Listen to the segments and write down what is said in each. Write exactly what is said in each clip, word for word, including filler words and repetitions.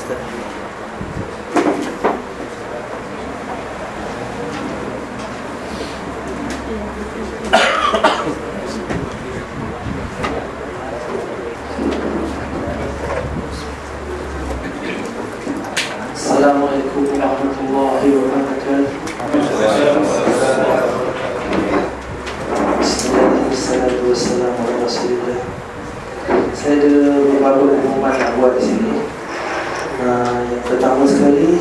Ustaz. Assalamualaikum warahmatullahi wabarakatuh. Bismillahirrahmanirrahim. Wassalamu ala rasulillah. Saya ada beberapa pengumuman nak buat di sini. uh, Yang pertama sekali,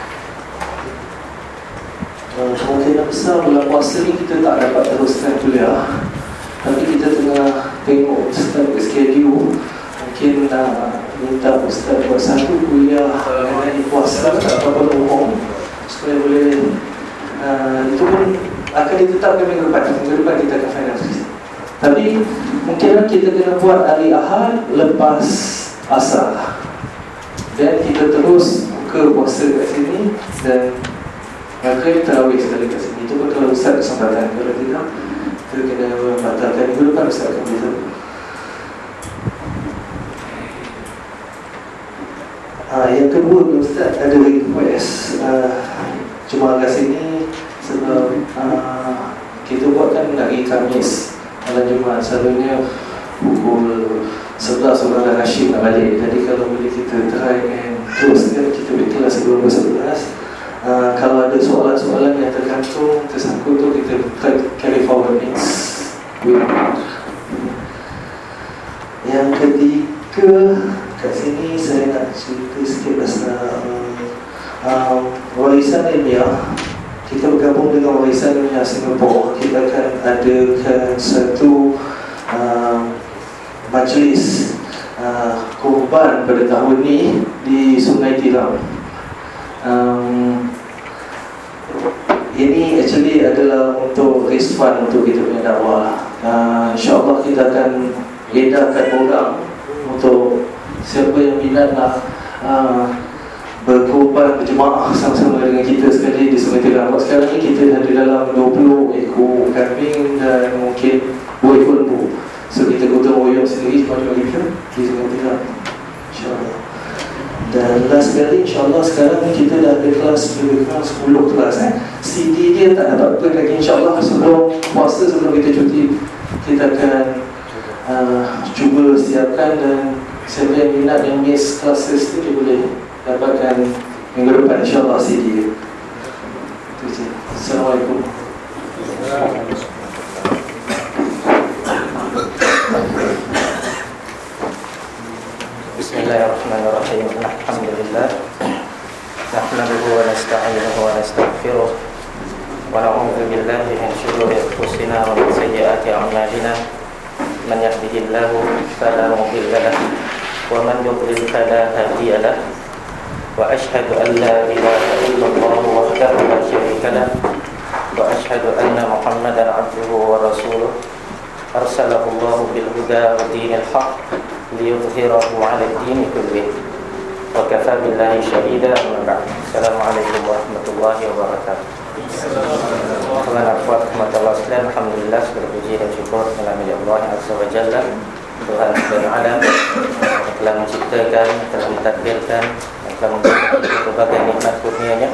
uh, kemungkinan besar bulan puasa ni kita tak dapat teruskan kuliah, tapi kita tengah tengok Ustaz schedule. Mungkin nak uh, minta Ustaz buat satu kuliah mengenai puasa atau umum, supaya boleh uh, itu pun akan ditetapkan minggu depan. Minggu depan kita akan final. Tapi mungkin kita kena buat hari Ahad lepas asar, dan kita terus buka puasa kat sini, dan maghrib tarawih sekali kat sini. Itu pun kalau Ustaz kesempatan. Kalau tidak, kita kena batalkan minggu depan. Ustaz akan beritahu. Uh, yang kedua, Ustaz ada request uh, cuma kat sini sebab uh, kita buat kan hari Khamis, malam Jumaat, selalunya pukul sebelas orang dah Hashim nak balik. Jadi kalau boleh kita try and teruskan, kita beri kelas sebelum sebelas. uh, Kalau ada soalan-soalan yang tergantung, tersangkut tu, kita try carry forward next week. Yang ketiga, kat sini saya nak cerita sikit pasal um, warisan ilmiah. Kita bergabung dengan Warisan Ilmiah Singapura. Kita akan adakan satu uh, majlis uh, korban pada tahun ini di Sungai Tiram. um, Ini actually adalah untuk raise fund untuk kita punya dakwah. uh, InsyaAllah kita akan edarkan program untuk siapa yang minat nak uh, berkorban berjemaah sama-sama dengan kita sekali di Sungai Tiram. Sekarang ni kita ada dalam dua puluh ekor kambing dan mungkin dua ekor lembu. So kita gotong royong sendiri pada kita di Sungai Tiram, insyaAllah. Dan last sekali, insyaAllah sekarang kita dah ada kelas lebih kurang sepuluh kelas eh. C D dia tak dapat print lagi. InsyaAllah sebelum puasa, sebelum kita cuti, kita akan uh, cuba siapkan. Dan siapa yang minat yang miss classes ni, dia boleh dapatkan minggu depan insyaAllah C D dia. Itu je. Assalamualaikum. Bismillahirrahmanirrahim. Alhamdulillah. Nahmaduhu wa nasta'inuhu wa nastaghfiruh wa na'udzu billahi min shururi anfusina wa min sayyiati a'malina. Man yahdihillahu fala mudilla lahu wa man yudlil fala hadiya lahu. Wa ashhadu an la ilaha illallah wahdahu la syarika lah, wa ashhadu anna Muhammadan abduhu wa rasuluh arsalahu Allah bil huda wa dinil haqq liyudhhirahu 'ala ad-din kullih wa kafa billahi shahida. Amma ba'd. Assalamualaikum warahmatullahi wabarakatuh. Tuhan akhwat rahmatullah sekalian, alhamdulillah, segala puji dan syukur kepada Allah Azza wa Jalla, Tuhan sekalian alam, yang telah menciptakan, telah mentadbirkan, telah memberikan berbagai nikmat kurnianya.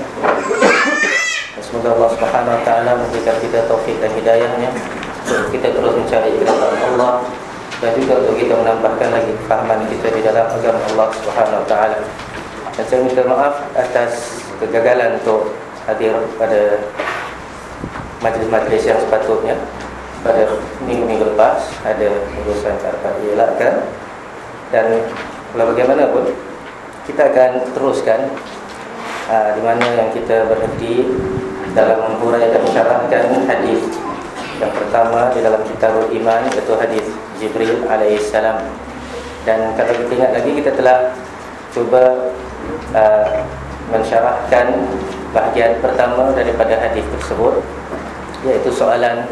Dan semoga Allah Subhanahu wa taala memberikan kita taufik dan hidayahnya untuk kita terus mencari keridhaan Allah, dan juga untuk kita menambahkan lagi kefahaman kita di dalam agama Allah Subhanahu wa taala. Dan saya minta maaf atas kegagalan untuk hadir pada majlis-majlis yang sepatutnya pada minggu-minggu lepas. Ada urusan tak dapat dielakkan, dan walau bagaimanapun kita akan teruskan aa, di mana yang kita berhenti dalam menghurai dan mensyarahkan hadis yang pertama di dalam Kitabul Iman, iaitu hadis Jibril alaihissalam. Dan kalau kita ingat lagi, kita telah cuba aa, mensyarahkan bahagian pertama daripada hadis tersebut, iaitu soalan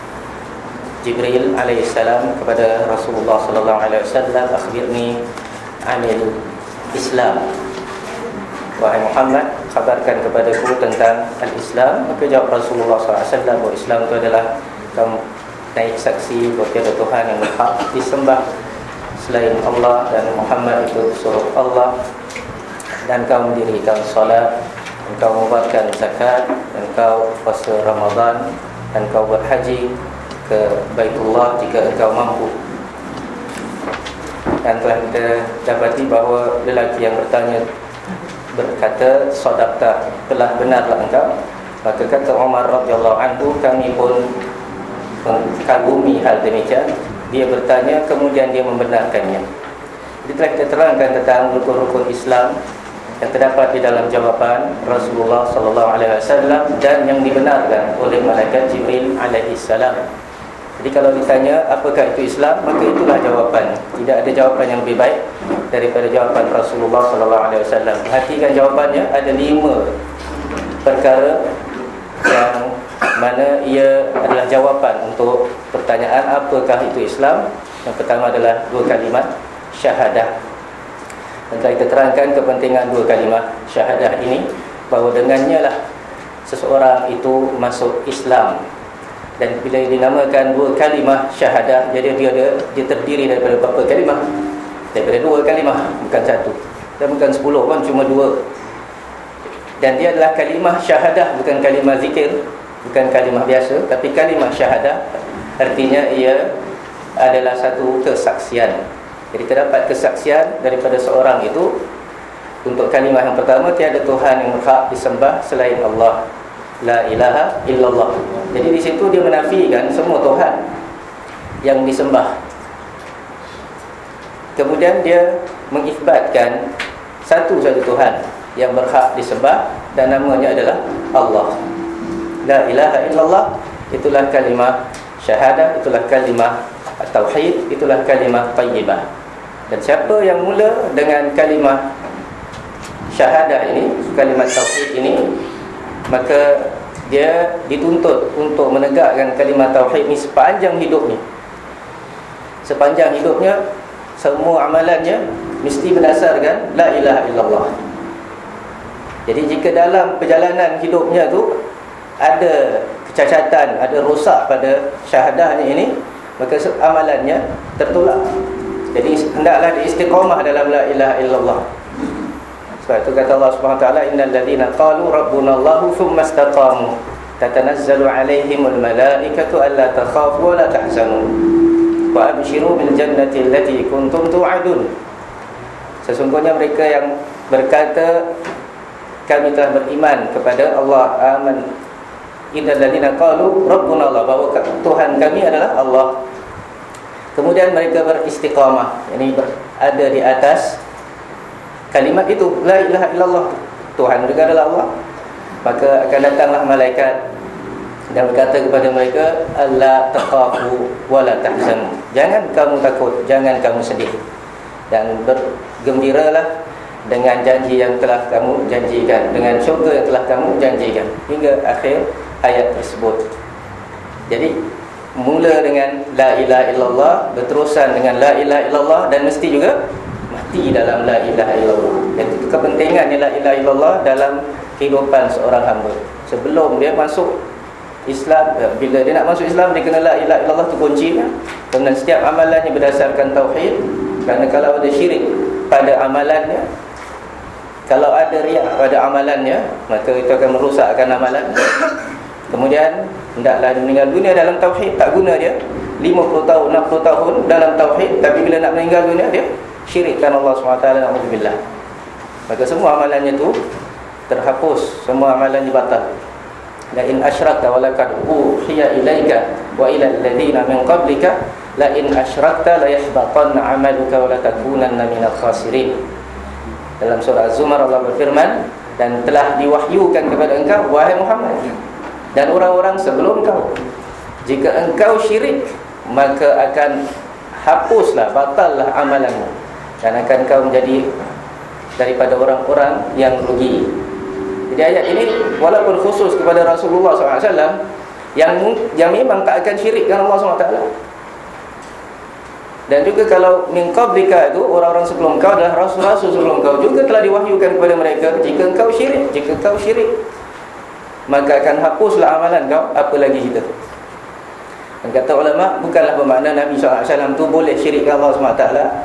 Jibril alaihissalam kepada Rasulullah sallallahu alaihi wasallam, akhbirni anil Islam. Wahai Muhammad, kabarkan kepadaku tentang al-Islam. Maka jawab Rasulullah sallallahu alaihi wasallam bahawa Islam itu adalah kamu naik saksi bahawa tiada Tuhan yang berhak disembah selain Allah, dan Muhammad itu suruh Allah. dan kau mendirikan solat, engkau mengeluarkan zakat, engkau puasa Ramadan, dan kau berhaji ke Baitullah jika engkau mampu. Dan telah kita dapati bahawa lelaki yang bertanya berkata, sadaqta, telah benarlah engkau. Maka kata Umar radhiyallahu anhu, kami pun mengagumi hal demikian. Dia bertanya, kemudian dia membenarkannya. Jadi telah kita terangkan tentang rukun-rukun Islam yang terdapat di dalam jawapan Rasulullah sallallahu alaihi wasallam dan yang dibenarkan oleh malaikat Jibril alaihi salam. Jadi kalau ditanya apakah itu Islam, maka itulah jawapan. Tidak ada jawapan yang lebih baik daripada jawapan Rasulullah sallallahu alaihi wasallam. Perhatikan jawapannya, ada lima perkara yang mana ia adalah jawapan untuk pertanyaan apakah itu Islam. Yang pertama adalah dua kalimat syahadah. Dan telah kita terangkan kepentingan dua kalimah syahadah ini, bahawa dengannya lah seseorang itu masuk Islam. Dan bila dinamakan dua kalimah syahadah, jadi dia, dia, dia terdiri daripada berapa kalimah? Daripada dua kalimah, bukan satu. Dan bukan sepuluh pun, cuma dua. Dan dia adalah kalimah syahadah, bukan kalimah zikir, bukan kalimah biasa, tapi kalimah syahadah. Artinya ia adalah satu kesaksian. Jadi terdapat kesaksian daripada seorang itu untuk kalimah yang pertama, tiada Tuhan yang berhak disembah selain Allah, la ilaha illallah. Jadi di situ dia menafikan semua Tuhan yang disembah. Kemudian dia mengisbatkan satu saja Tuhan yang berhak disembah, dan namanya adalah Allah. La ilaha illallah, itulah kalimah syahadah, itulah kalimah tauhid, itulah kalimah tayyibah. Dan siapa yang mula dengan kalimah syahadah ini, kalimah tauhid ini, maka dia dituntut untuk menegakkan kalimah tauhid ni sepanjang hidup ni. Sepanjang hidupnya, semua amalannya mesti berdasarkan la ilaha illallah. Jadi jika dalam perjalanan hidupnya tu ada kecacatan, ada rosak pada syahadahnya ini, maka amalannya tertolak. Jadi hendaklah istiqamah dalam la ilaha illallah. Sebab itu kata Allah Subhanahu wa taala, innal ladzina qalu rabbunallahu tsumma istaqamu tatanazzalu alaihimul malaikatu alla takhafu wa la tahzanu wa abshiru bil jannati allati kuntum tu'adun. Sesungguhnya mereka yang berkata kami telah beriman kepada Allah, aman, innal ladzina qalu rabbunallah, bahawa Tuhan kami adalah Allah. Kemudian mereka beristiqamah, yakni berada di atas kalimat itu, la ilaha illallah, Tuhan mereka adalah Allah. Maka akan datanglah malaikat dan berkata kepada mereka, alla takhafu wa la tahzanu, jangan kamu takut, jangan kamu sedih, dan bergembiralah dengan janji yang telah kamu janjikan, dengan syurga yang telah kamu janjikan, hingga akhir ayat tersebut. Jadi mula dengan la ilaha illallah, berterusan dengan la ilaha illallah, dan mesti juga mati dalam la ilaha illallah. Dan itu kepentingan la ilaha illallah dalam kehidupan seorang hamba. Sebelum dia masuk Islam, bila dia nak masuk Islam, dia kena la ilaha illallah, tu kuncinya. Kerana setiap amalannya berdasarkan tauhid. Kerana kalau ada syirik pada amalannya, kalau ada riak pada amalannya, maka itu akan merosakkan amalan. Kemudian hendaklah meninggal dunia dalam tauhid, tak guna dia lima puluh tahun, enam puluh tahun dalam tauhid, tapi bila nak meninggal dunia dia syirikkan Allah subhanahu wa taala, na'udzubillah. Maka semua amalannya tu terhapus, semua amalannya batal. La in asyrakta wa laqad uhiya ilaika wa ila alladziina min qablika la in asyrakta la yahbatanna 'amaluka wa la takunanna minal khasirin. Dalam surah Az-Zumar Allah berfirman, dan telah diwahyukan kepada engkau wahai Muhammad dan orang-orang sebelum kau, jika engkau syirik, maka akan hapuslah, batallah amalanmu, dan akan kau menjadi daripada orang-orang yang rugi. Jadi ayat ini walaupun khusus kepada Rasulullah sallallahu alaihi wasallam yang yang memang tak akan syirik dengan Allah subhanahu wa taala. Dan juga kalau min qablika itu, orang-orang sebelum kau adalah rasul-rasul sebelum kau, juga telah diwahyukan kepada mereka, jika engkau syirik, jika engkau syirik, maka akan hapuslah amalan kau, apa lagi kita. Dan kata ulama, bukanlah bermakna Nabi sallallahu alaihi wasallam tu boleh syirik dengan Allah subhanahu wa taala,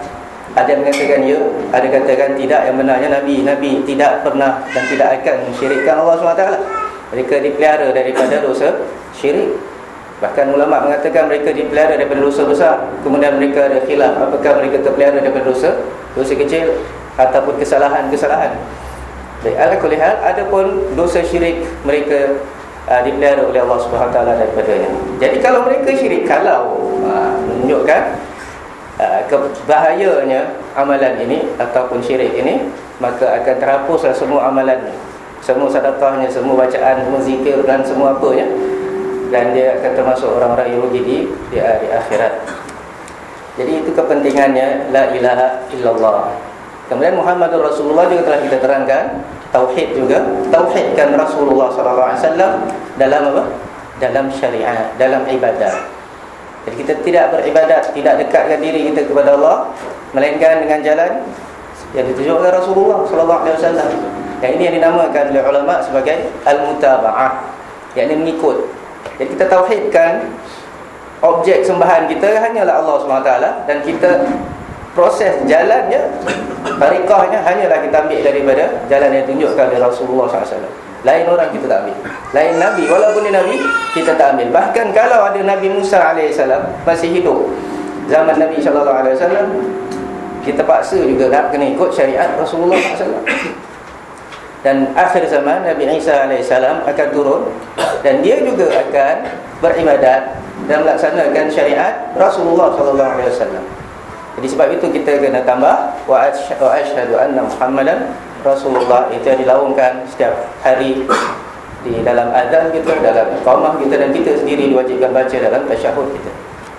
Ada yang mengatakan ya, ada katakan tidak. Yang benarnya Nabi Nabi tidak pernah dan tidak akan mensyirikkan Allah subhanahu wa taala. Mereka dipelihara daripada dosa syirik. Bahkan ulama mengatakan mereka dipelihara daripada dosa besar. Kemudian mereka ada khilaf, apakah mereka terpelihara daripada dosa dosa kecil ataupun kesalahan-kesalahan. Baik, ala kulli hal, adapun dosa syirik mereka uh, dipelihara oleh Allah Subhanahu wa taala daripadanya. Jadi kalau mereka syirik, kalau uh, menunjukkan uh, kebahayanya amalan ini ataupun syirik ini, maka akan terhapuslah semua amalannya, semua sedekahnya, semua bacaan, semua zikir dan semua apanya, dan dia akan termasuk orang-orang yang rugi di, di hari akhirat. Jadi itu kepentingannya la ilaha illallah. Kemudian Muhammadur Rasulullah juga telah kita terangkan, tauhid juga, tauhidkan Rasulullah sallallahu alaihi wasallam dalam apa? Dalam syariat, dalam ibadah. Jadi kita tidak beribadat, tidak dekatkan diri kita kepada Allah melainkan dengan jalan yang ditunjukkan oleh Rasulullah sallallahu alaihi wasallam. Yang ini yang dinamakan oleh ulama sebagai al-mutaba'ah, yakni mengikut. Jadi kita tauhidkan objek sembahan kita hanyalah Allah subhanahu wa taala, dan kita proses jalannya, tariqahnya hanyalah kita ambil daripada jalan yang ditunjukkan oleh Rasulullah sallallahu alaihi wasallam. Lain orang kita tak ambil, lain Nabi, walaupun dia Nabi kita tak ambil. Bahkan kalau ada Nabi Musa alaihissalam masih hidup zaman Nabi sallallahu alaihi wasallam, kita paksa juga nak kena ikut syariat Rasulullah sallallahu alaihi wasallam. Dan akhir zaman Nabi Isa alaihissalam akan turun, dan dia juga akan beribadat dan melaksanakan syariat Rasulullah sallallahu alaihi wasallam. Jadi sebab itu kita kena tambah wa asyhadu anna Muhammadan Rasulullah, itu yang dilaungkan setiap hari di dalam azan kita, dalam iqamah kita, dan kita sendiri diwajibkan baca dalam tasyahud kita.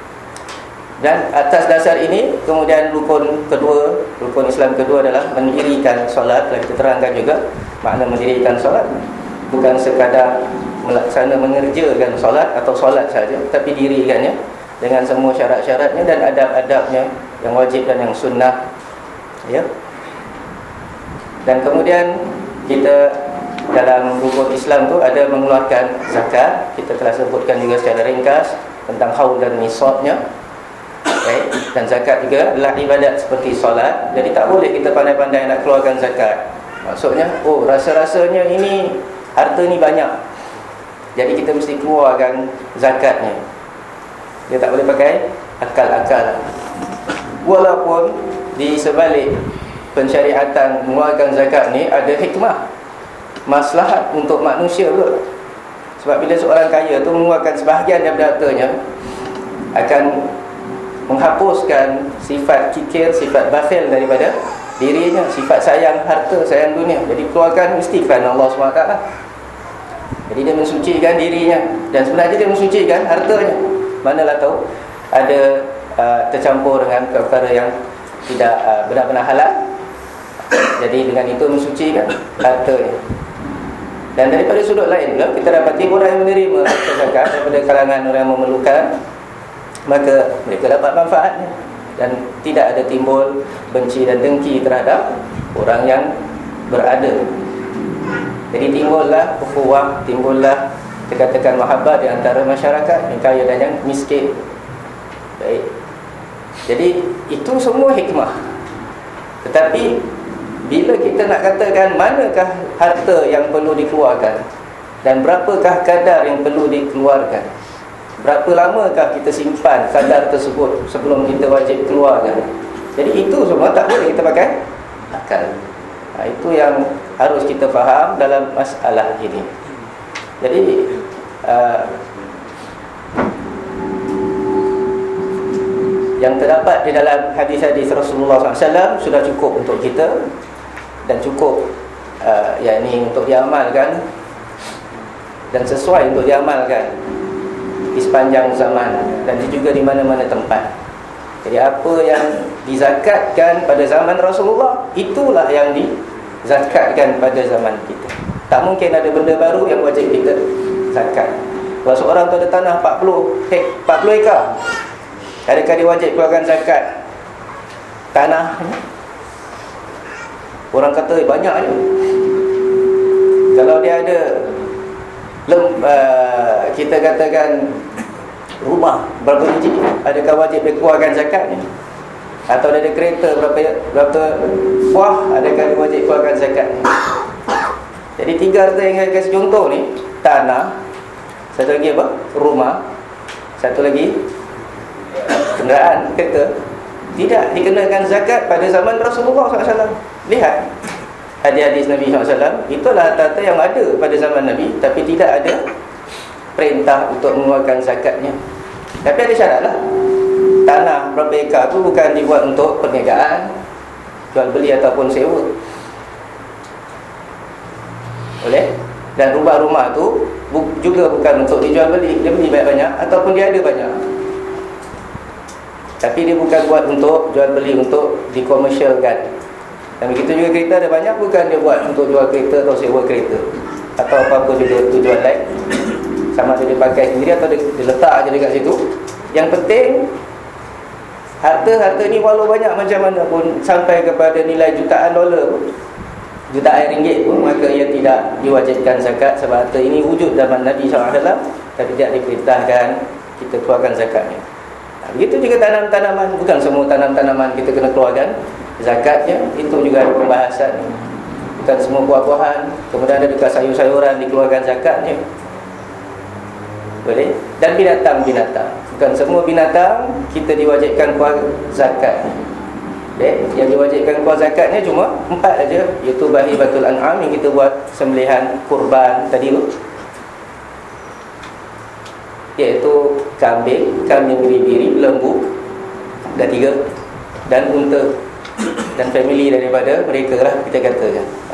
Dan atas dasar ini kemudian rukun kedua, rukun Islam kedua adalah mendirikan solat. Telah kita terangkan juga makna mendirikan solat, bukan sekadar melaksana mengerjakan solat atau solat saja, tapi dirikannya dengan semua syarat-syaratnya dan adab-adabnya yang wajib dan yang sunnah, ya. Dan kemudian kita dalam rukun Islam tu ada mengeluarkan zakat. Kita telah sebutkan juga secara ringkas tentang haul dan nisabnya. Okay. Dan zakat juga adalah ibadat seperti solat. Jadi tak boleh kita pandai-pandai nak keluarkan zakat. Maksudnya, oh rasa-rasanya ini harta ni banyak, jadi kita mesti keluarkan zakatnya. Dia tak boleh pakai akal-akal. Walaupun di sebalik pensyariatan mengeluarkan zakat ni ada hikmah, maslahat untuk manusia juga. Sebab bila seorang kaya tu mengeluarkan sebahagian daripada hartanya, akan menghapuskan sifat kikir, sifat bakhil daripada dirinya, sifat sayang harta, sayang dunia. Jadi keluarkan mesti kerana Allah subhanahu wa taala. Jadi dia mensucikan dirinya, dan sebenarnya dia mensucikan hartanya. Manalah tahu ada uh, tercampur dengan perkara yang tidak uh, benar-benar halal. Jadi dengan itu mensucikan hartanya. Dan daripada sudut lain pula, kita dapati orang yang menerima zakat daripada kalangan orang yang memerlukan, maka mereka dapat manfaatnya, dan tidak ada timbul benci dan dengki terhadap orang yang berada. Jadi timbullah ukhuwah, timbullah tekan-tekan mahabbah di antara masyarakat yang kaya dan yang miskin. Baik. Jadi itu semua hikmah. Tetapi bila kita nak katakan manakah harta yang perlu dikeluarkan dan berapakah kadar yang perlu dikeluarkan, berapa lamakah kita simpan kadar tersebut sebelum kita wajib keluarkan, jadi itu semua tak boleh kita pakai akal. Ha, itu yang harus kita faham dalam masalah ini. Jadi uh, yang terdapat di dalam hadis-hadis Rasulullah sallallahu alaihi wasallam sudah cukup untuk kita, dan cukup uh, yakni untuk diamalkan dan sesuai untuk diamalkan di sepanjang zaman, dan juga di mana-mana tempat. Jadi apa yang dizakatkan pada zaman Rasulullah, itulah yang dizakatkan pada zaman kita. Tak mungkin ada benda baru yang wajib kita zakat. Kalau seorang tu ada tanah empat puluh ekar, adakah dia wajib keluarkan zakat tanah? Orang kata banyak je. Kalau dia ada lem, uh, kita katakan rumah berapa biji, adakah wajib dia keluarkan zakatnya? atau dia ada kereta berapa berapa buah, adakah dia wajib keluarkan zakat? Jadi tiga harta yang saya kasih contoh ni, tanah, satu lagi apa? Rumah, satu lagi kenderaan, kereta, tidak dikenakan zakat pada zaman Rasulullah sallallahu alaihi wasallam. Lihat hadis-hadis Nabi sallallahu alaihi wasallam, itulah harta yang ada pada zaman Nabi, tapi tidak ada perintah untuk mengeluarkan zakatnya. Tapi ada syarat lah. Tanah berapa ekar tu bukan dibuat untuk perniagaan, jual beli ataupun sewa, boleh. Dan rumah-rumah tu bu- juga bukan untuk dijual beli, dia beli banyak-banyak ataupun dia ada banyak, tapi dia bukan buat untuk jual beli, untuk dikomersialkan. Dan begitu juga kereta ada banyak, bukan dia buat untuk jual kereta atau sewa kereta atau apa-apa juga tujuan lain. Sama ada dia pakai sendiri atau dia, dia letak aja dekat situ. Yang penting harta-harta ni walau banyak macam mana pun, sampai kepada nilai jutaan dolar pun, jutaan ringgit pun, maka ia tidak diwajibkan zakat, sebab harta ini wujud zaman Nabi sallallahu alaihi wasallam, tapi tidak diperintahkan kita keluarkan zakatnya. Nah, begitu juga tanam-tanaman, bukan semua tanam-tanaman kita kena keluarkan zakatnya, itu juga ada pembahasan. Bukan semua buah-buahan, kemudian ada juga sayur-sayuran dikeluarkan zakatnya, boleh. Dan binatang-binatang, bukan semua binatang kita diwajibkan keluar zakat. Okay. Yang diwajibkan keluar zakatnya cuma empat aja, iaitu bahibatul an'am yang kita buat sembelihan kurban tadi tu, iaitu kambing, kambing biri-biri, lembu, dah tiga, dan unta, dan family daripada mereka lah kita katakan. Ha.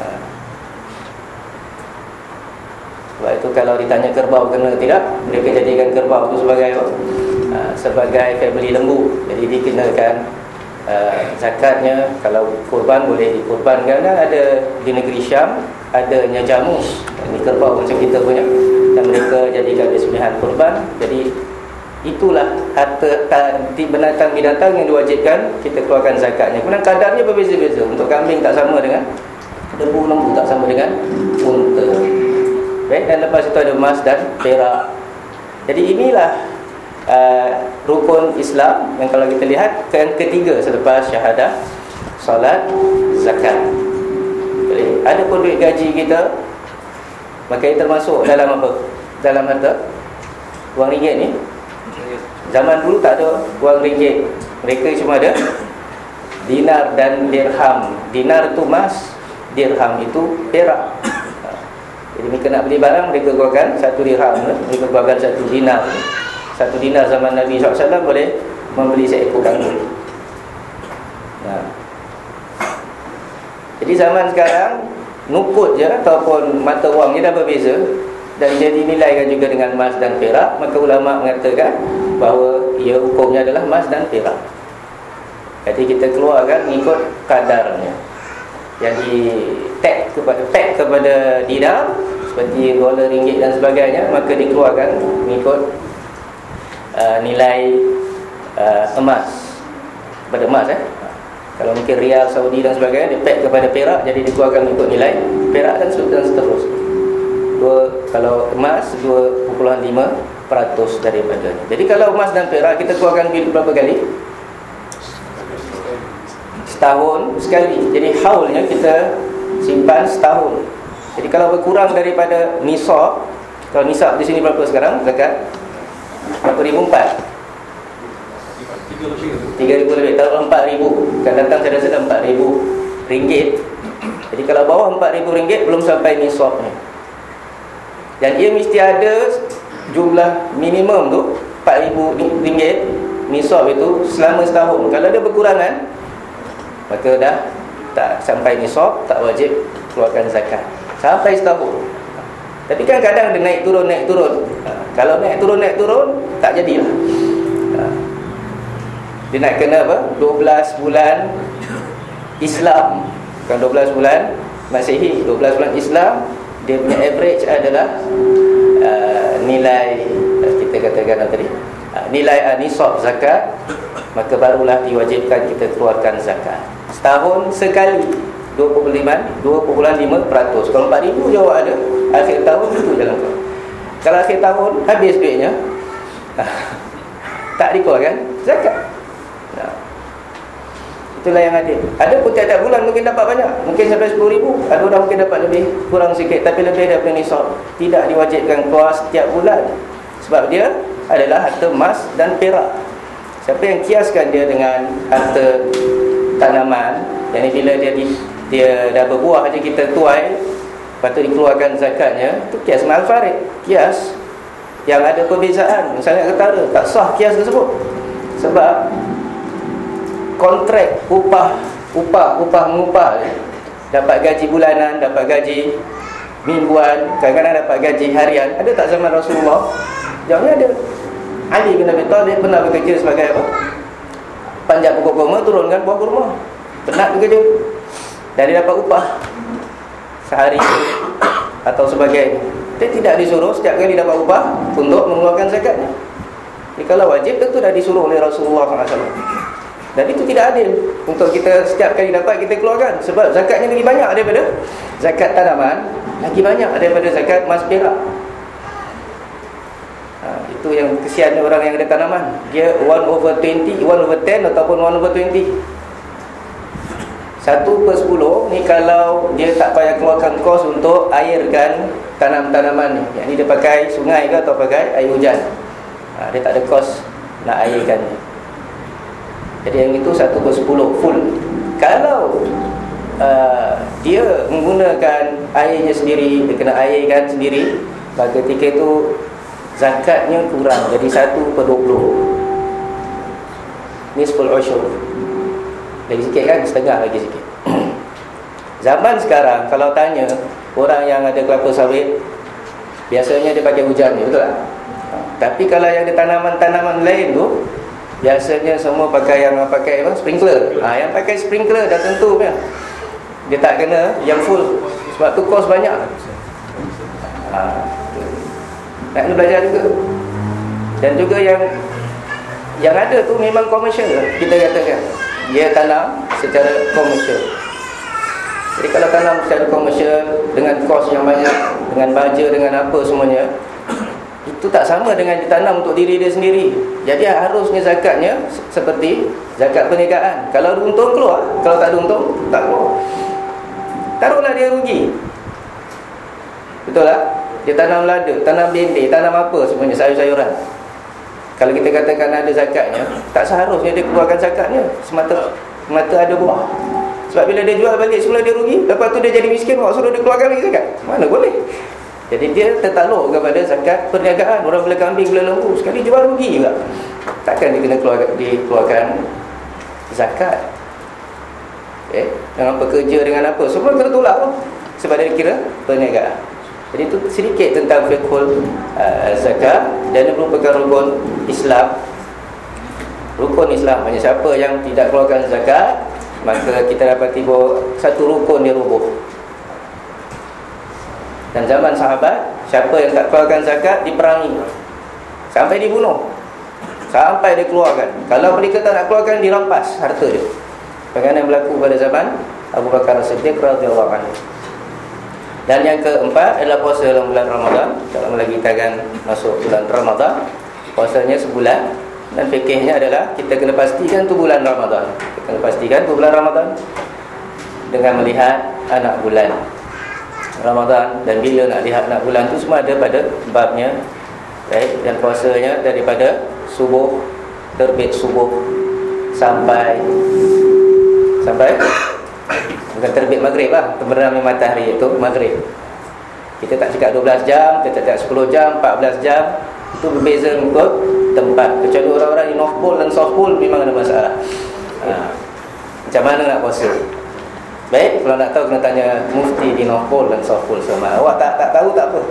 Sebab itu kalau ditanya kerbau kena tidak, mereka jadikan kerbau itu sebagai uh, sebagai family lembu, jadi dikenakan uh, zakatnya. Kalau kurban boleh dikurbankan. Dan ada di negeri Syam adanya jamus, ini kerbau macam kita punya, dan mereka jadikan disembelihan kurban. Jadi itulah harta binatang-binatang yang diwajibkan kita keluarkan zakatnya. Kemudian kadarnya berbeza-beza. Untuk kambing tak sama dengan lembu, lembu tak sama dengan unta. Baik, dan lepas itu ada emas dan perak. Jadi inilah uh, rukun Islam yang kalau kita lihat yang ketiga selepas syahadah, solat, zakat. Jadi, ada pun duit gaji kita, maka ia termasuk dalam apa? Dalam harta wang ringgit ni. Zaman dulu tak ada wang ringgit, mereka cuma ada dinar dan dirham. Dinar itu emas, dirham itu perak. Jadi mereka nak beli barang, mereka keluarkan satu dirham, mereka keluarkan satu dinar. Satu dinar zaman Nabi sallallahu alaihi wasallam boleh membeli seekor kambing. Nah. Jadi zaman sekarang nukut je ataupun mata wang dia dah berbeza, dan dia dinilaikan juga dengan emas dan perak. Maka ulama mengatakan bahawa ia hukumnya adalah emas dan perak. Jadi kita keluarkan mengikut kadarnya. Jadi tag kepada tag kepada dinar seperti dolar, ringgit dan sebagainya, maka dikeluarkan mengikut uh, nilai uh, emas kepada emas eh. Kalau mungkin rial Saudi dan sebagainya, dia tag kepada perak, jadi dikeluarkan mengikut nilai perak dan seterusnya. Dua, kalau emas dua perpuluhan lima peratus daripadanya. Jadi kalau emas dan perak kita keluarkan berapa kali? Setahun sekali. Jadi haulnya kita simpan setahun. Jadi kalau berkurang daripada nisab, kalau nisab di sini berapa sekarang zakat? Berapa ribu? Empat tiga ribu lebih. Taruh empat ribu, kan datang saya rasa dah empat ribu ringgit. Jadi kalau bawah empat ribu ringgit belum sampai nisabnya. Dan ia mesti ada jumlah minimum tu empat ribu ringgit nisab itu selama setahun. Kalau ada berkurangan, maka dah tak sampai nisab, tak wajib keluarkan zakat sampai setahun. Tapi kan kadang dia naik turun naik turun. Ha, kalau naik turun naik turun tak jadilah. Ha, dia nak kena apa? dua belas bulan Islam, bukan dua belas bulan Masihi, dua belas bulan Islam. Dia punya average adalah uh, nilai uh, kita katakan tadi uh, nilai uh, nisab zakat, maka barulah diwajibkan kita keluarkan zakat. Setahun sekali dua perpuluhan lima peratus. Kalau empat ribu jawab ada, akhir tahun itu jalan kau. Kalau akhir tahun habis duitnya, tak dikeluarkan zakat. Nah. Itulah yang adil. Ada pun tiap-tiap bulan mungkin dapat banyak, mungkin sampai sepuluh ribu. Ada orang mungkin dapat lebih, kurang sikit, tapi lebih daripada nisab. Tidak diwajibkan keluar setiap bulan, sebab dia adalah harta emas dan perak. Siapa yang kiaskan dia dengan harta tanaman, yang ni bila dia di, dia dah berbuah saja kita tuai, lepas tu dikeluarkan zakatnya, itu kias mal farid, kias yang ada perbezaan, yang sangat ketara. Tak sah kias tersebut, sebab kontrak upah upah upah mengupah, dapat gaji bulanan, dapat gaji mingguan, kadang-kadang dapat gaji harian. Ada tak zaman Rasulullah? Jawabnya ada. Ali bin Abi Thalib pernah bekerja sebagai apa? Panjat pokok kurma, turunkan buah kurma. Penat bekerja, dan dia dapat upah sehari atau sebagainya. Dia tidak disuruh setiap kali dapat upah untuk mengeluarkan zakatnya. Jadi kalau wajib, tentu dah disuruh oleh Rasulullah sallallahu alaihi wasallam. Dan itu tidak adil untuk kita setiap kali dapat kita keluarkan, sebab zakatnya lagi banyak daripada zakat tanaman, lagi banyak daripada zakat emas perak. Ha, itu yang kesiannya orang yang ada tanaman. Dia one over twenty, one over ten ataupun one over twenty. Satu per sepuluh ni kalau dia tak payah keluarkan kos untuk airkan tanam-tanaman ni. Yang ni dia pakai sungai ke atau pakai air hujan. Ha, dia tak ada kos nak airkan. Jadi yang itu satu per sepuluh full. Kalau uh, dia menggunakan airnya sendiri, dia kena airkan sendiri, maka ketika itu zakatnya kurang, jadi satu per dua puluh. Nisful ushur. Lagi sikit kan, setengah lagi sikit. Zaman sekarang kalau tanya orang yang ada kelapa sawit, biasanya dia pakai hujan ni, betul tak? Tapi kalau yang ada tanaman-tanaman lain tu, biasanya semua pakai yang pakai apa? Sprinkler. Ha, yang pakai sprinkler dah tentu kan, dia tak kena yang full, sebab tu kos banyak. Ha, nak kena belajar juga. Dan juga yang yang ada tu memang komersial, kita katakan dia tanam secara komersial. Jadi kalau tanam secara komersial dengan kos yang banyak, dengan baja, dengan apa semuanya, itu tak sama dengan ditanam untuk diri dia sendiri. Jadi harusnya zakatnya seperti zakat perniagaan. Kalau ada untung keluar, kalau tak ada untung tak keluar. Taruhlah dia rugi, betul tak? Dia tanam lada, tanam bende, tanam apa semuanya, sayur-sayuran. Kalau kita katakan ada zakatnya, tak seharusnya dia keluarkan zakatnya semata mata ada buah. Sebab bila dia jual balik semula dia rugi, lepas tu dia jadi miskin, awak suruh dia keluarkan lagi zakat, mana boleh. Jadi dia tertakluk kepada zakat perniagaan. Orang bela kambing, bela lembu, sekali jual rugi juga, takkan dia kena keluarkan, dikeluarkan zakat. Okay. Dengan pekerja, dengan apa, semua kena tolak tu, sebab dia kira perniagaan. Jadi itu sedikit tentang fiqhul uh, zakat. Dan ia merupakan rukun Islam. Rukun Islam, hanya siapa yang tidak keluarkan zakat, maka kita dapati bahawa satu rukun dia rubuh. Dan zaman sahabat, siapa yang tak keluarkan zakat diperangi, sampai dibunuh, sampai dia keluarkan. Kalau mereka tak nak keluarkan, dirampas harta dia. Bagaimana yang berlaku pada zaman Abu Bakar As-Siddiq radhiyallahu anhu. Dan yang keempat adalah puasa dalam bulan Ramadan. Kalau lagi kita akan masuk bulan Ramadan, puasanya sebulan. Dan fikihnya adalah kita kena pastikan tu bulan Ramadan. Kita kena pastikan tu bulan Ramadan dengan melihat anak bulan Ramadan. Dan bila nak lihat anak bulan tu semua ada pada babnya, right? Dan puasanya daripada subuh, terbit subuh sampai Sampai bukan terbit maghrib lah, terbenamnya matahari itu maghrib. Kita tak cakap dua belas jam, kita tak cakap sepuluh jam, empat belas jam. Itu berbeza mengikut tempat. Kecuali orang-orang di North Pole dan South Pole memang ada masalah. ha. Macam mana nak puasa? Baik, kalau nak tahu kena tanya mufti di North Pole dan South Pole sama. Awak tak tak tahu tak apa.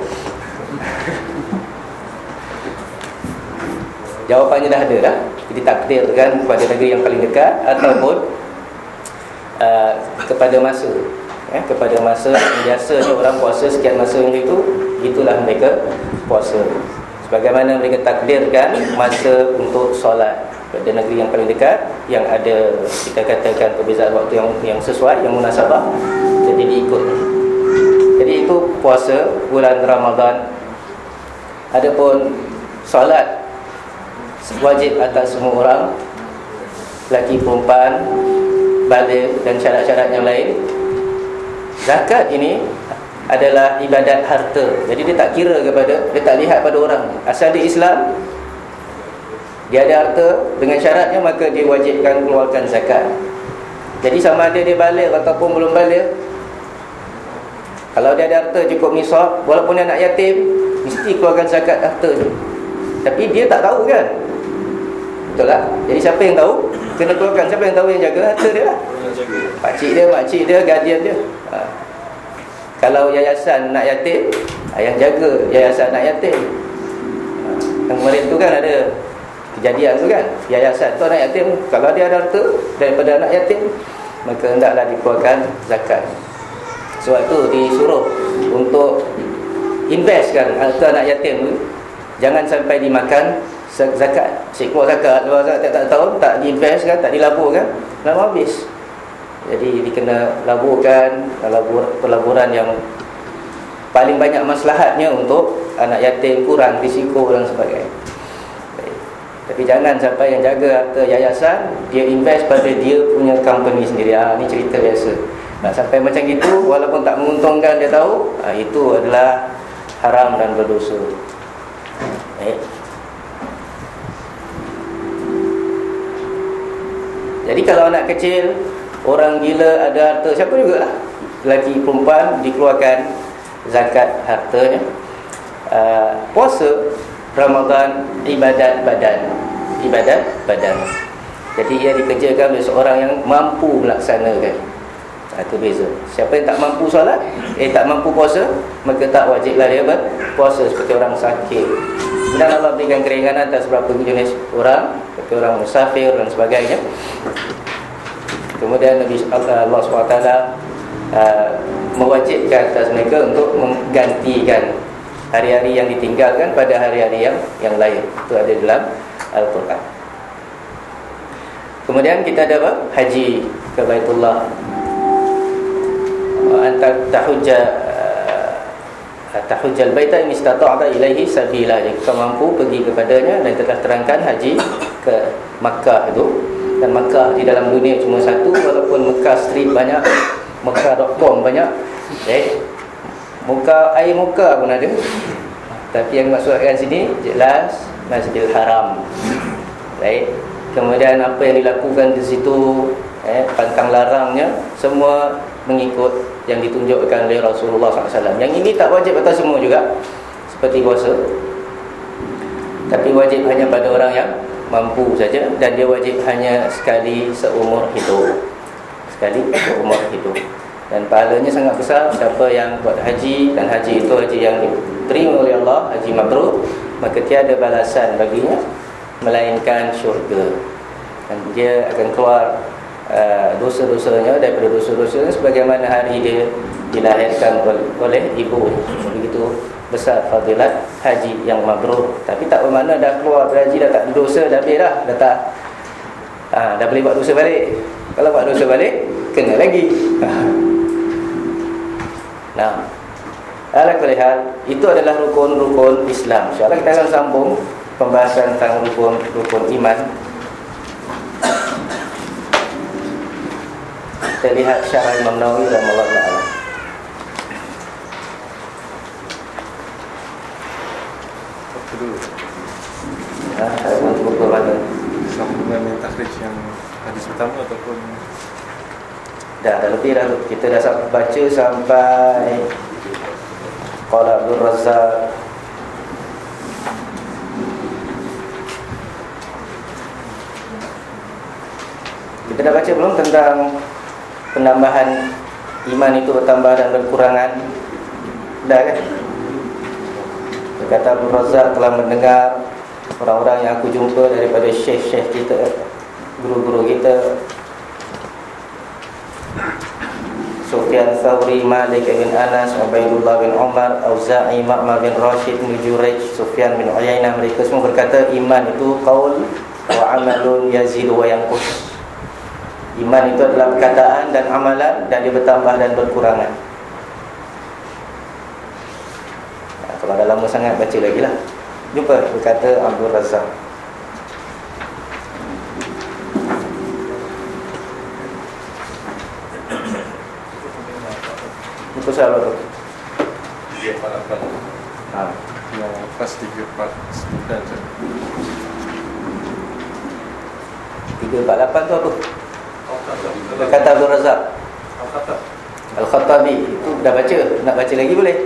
Jawapannya dah ada dah. Jadi takdirkan kepada negeri yang paling dekat ataupun Uh, kepada masa, ya, kepada masa yang biasanya orang puasa sekian masa yang itu, itulah mereka puasa. Sebagaimana mereka takdirkan masa untuk solat pada negeri yang paling dekat, yang ada kita katakan perbezaan waktu yang yang sesuai, yang munasabah, jadi diikut. Jadi itu puasa bulan Ramadan. Adapun solat wajib atas semua orang, lelaki perempuan, baligh dan syarat-syarat yang lain. Zakat ini adalah ibadat harta. Jadi dia tak kira kepada, dia tak lihat pada orang. Asal dia Islam, dia ada harta, dengan syaratnya maka dia wajibkan keluarkan zakat. Jadi sama ada dia baligh ataupun belum baligh, kalau dia ada harta cukup nisab, walaupun dia anak yatim, mesti keluarkan zakat harta tu. Tapi dia tak tahu kan? Betul tak? Jadi siapa yang tahu? Kena keluarkan. Siapa yang tahu yang jaga harta dia lah? Pakcik dia, makcik dia, guardian dia. ha. Kalau yayasan anak yatim, yang jaga yayasan anak yatim. Yang kemarin tu kan ada kejadian tu kan, yayasan tu anak yatim, kalau dia ada harta daripada anak yatim, maka hendaklah dikeluarkan zakat. Sebab tu disuruh untuk investkan harta anak yatim tu, jangan sampai dimakan zakat. Asyik keluar zakat, keluar zakat tak tahu, tak diinvestkan, tak dilaburkan, lama habis. Jadi dikena laburkan, labur, pelaburan yang paling banyak maslahatnya untuk anak yatim, kurang risiko dan sebagainya. Baik. Tapi jangan sampai yang jaga harta yayasan, dia invest pada dia punya company sendiri. Ah, ni cerita biasa. Nak sampai macam itu, walaupun tak menguntungkan dia tahu, ah, itu adalah haram dan berdosa. Baik. Jadi kalau anak kecil, orang gila ada harta, siapa jugalah, lelaki perempuan, dikeluarkan zakat hartanya. uh, Puasa Ramadan ibadat badan, ibadat badan. Jadi ia dikerjakan oleh seorang yang mampu melaksanakan. Itu beza. Siapa yang tak mampu solat, Eh tak mampu puasa, maka tak wajiblah dia berpuasa. Seperti orang sakit, dan Allah berikan keringanan atas beberapa jenis orang, seperti orang musafir dan sebagainya. Kemudian Nabi Allah subhanahu wa taala uh, mewajibkan atas mereka untuk menggantikan hari-hari yang ditinggalkan pada hari-hari yang yang lain. Itu ada dalam Al-Quran. Kemudian kita ada apa? Haji ke Baitullah. Antar tahujja tahujjal baita in istata'ta ilaihi sabila. Jika kau mampu pergi kepadanya, dan telah terangkan haji ke Makkah itu. Dan Makkah di dalam dunia cuma satu, walaupun Mekah Street banyak, Mekah dot com banyak, eh, muka air muka pun ada. Tapi yang maksudkan sini jelas Masjidil Haram. Baik. Kemudian apa yang dilakukan di situ, eh, pantang larangnya, semua mengikut yang ditunjukkan oleh Rasulullah sallallahu alaihi wasallam. Yang ini tak wajib atas semua juga, seperti puasa, tapi wajib hanya pada orang yang mampu saja, dan dia wajib hanya sekali seumur hidup. Sekali seumur hidup. Dan pahalanya sangat besar. Siapa yang buat haji, dan haji itu haji yang diterima oleh Allah, haji mabrur, maka tiada balasan baginya melainkan syurga. Dan dia akan keluar uh, dosa-dosanya daripada dosa-dosanya sebagaimana hari dia dilahirkan oleh ibu. Begitu besar fadilat haji yang mabrur. Tapi tak bermakna dah keluar haji dah tak ada dosa, dah habis dah, dah tak ha, dah boleh buat dosa balik. Kalau buat dosa balik, kena lagi. Nah, ala kulli hal, itu adalah rukun-rukun Islam. InsyaAllah kita akan sambung pembahasan tentang rukun-rukun iman. Kita lihat syarah Imam Nawawi rahimahullah ta'ala. Dulu. Nah, saya pun cukup mana Sambungan yang takhrij yang hadis pertama ataupun dah, dah lebih dah. Kita dah baca sampai qala Abdul Razzaq. Kita dah baca belum tentang penambahan iman itu bertambah dan berkurangan? Dah kan? Kata Abu Razak telah mendengar orang-orang yang aku jumpa daripada syekh-syekh kita, guru-guru kita, Sufyan Thawri, Malik bin Anas, Ubaidullah bin Umar, Auza'i, Ma'mar bin Rashid, Mujuraj, Sufyan bin Uyainah. Mereka semua berkata iman itu qaul wa amalun yazidu wa yanqus. Iman itu adalah perkataan dan amalan, dan dia bertambah dan berkurangan. Kalau dah lama sangat baca lagi lah. Jumpa berkata Abdul Razzaq. besar tu? tiga empat lapan. Ha. Yang pas tiga empat sembilan je. tiga empat lapan tu apa? Kata Abdul Razak Al-Khattabi. Itu dah baca. Nak baca lagi boleh?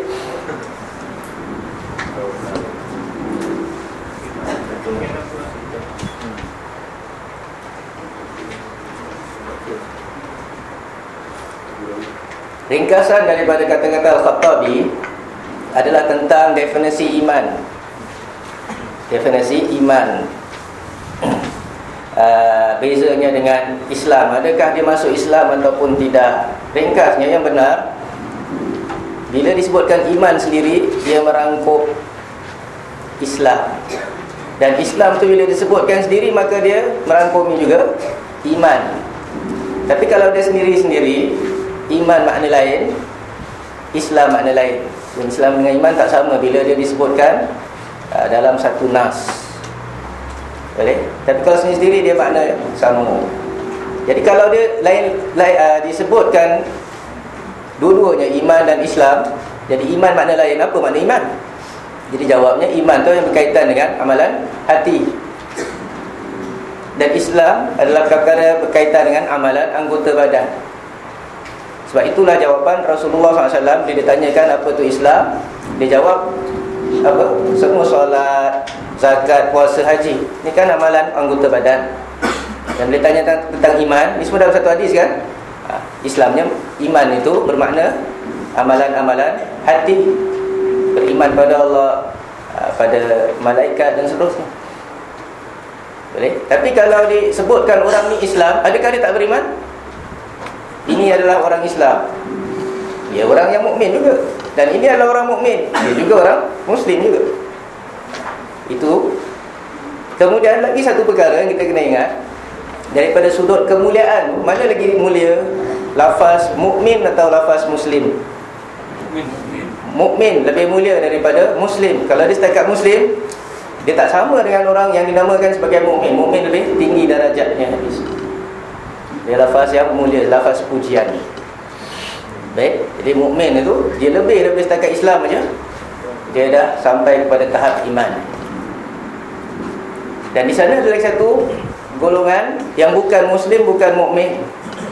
Ringkasan daripada kata-kata Al-Khattabi adalah tentang definisi iman. Definisi iman. Uh, bezanya dengan Islam. Adakah dia masuk Islam ataupun tidak? Ringkasnya yang benar, bila disebutkan iman sendiri, dia merangkup Islam. Dan Islam tu bila disebutkan sendiri, maka dia merangkumi juga iman. Tapi kalau dia sendiri-sendiri, iman makna lain, Islam makna lain. Dan Islam dengan iman tak sama bila dia disebutkan uh, dalam satu nas. Boleh? Tapi kalau sendiri-sendiri dia makna sama. Jadi kalau dia lain, lain uh, disebutkan dua-duanya iman dan Islam, jadi iman makna lain. Apa makna iman? Jadi jawabnya iman tu yang berkaitan dengan amalan hati, dan Islam adalah perkara berkaitan dengan amalan anggota badan. Sebab itulah jawapan Rasulullah sallallahu alaihi wasallam bila ditanyakan apa tu Islam, dia jawab apa? Semua solat, zakat, puasa, haji. Ini kan amalan anggota badan. Dan bila tanya tentang, tentang iman, ini semua dalam satu hadis kan? Ha, Islamnya iman itu bermakna amalan-amalan hati, beriman pada Allah, pada malaikat dan seterusnya. Boleh? Tapi kalau disebutkan orang ni Islam, adakah dia tak beriman? Ini adalah orang Islam. Dia orang yang mukmin juga. Dan ini adalah orang mukmin. Dia juga orang Muslim juga. Itu. Kemudian lagi satu perkara yang kita kena ingat, daripada sudut kemuliaan, mana lagi mulia, lafaz mukmin atau lafaz Muslim? Mukmin lebih mulia daripada Muslim. Kalau dia setakat Muslim, dia tak sama dengan orang yang dinamakan sebagai mukmin. Mukmin lebih tinggi darajatnya. Dia lafaz yang mulia, lafaz pujian. Baik, jadi mukmin itu dia lebih daripada setakat Islam aja. Dia dah sampai kepada tahap iman. Dan di sana ada lagi satu golongan yang bukan Muslim, bukan mukmin,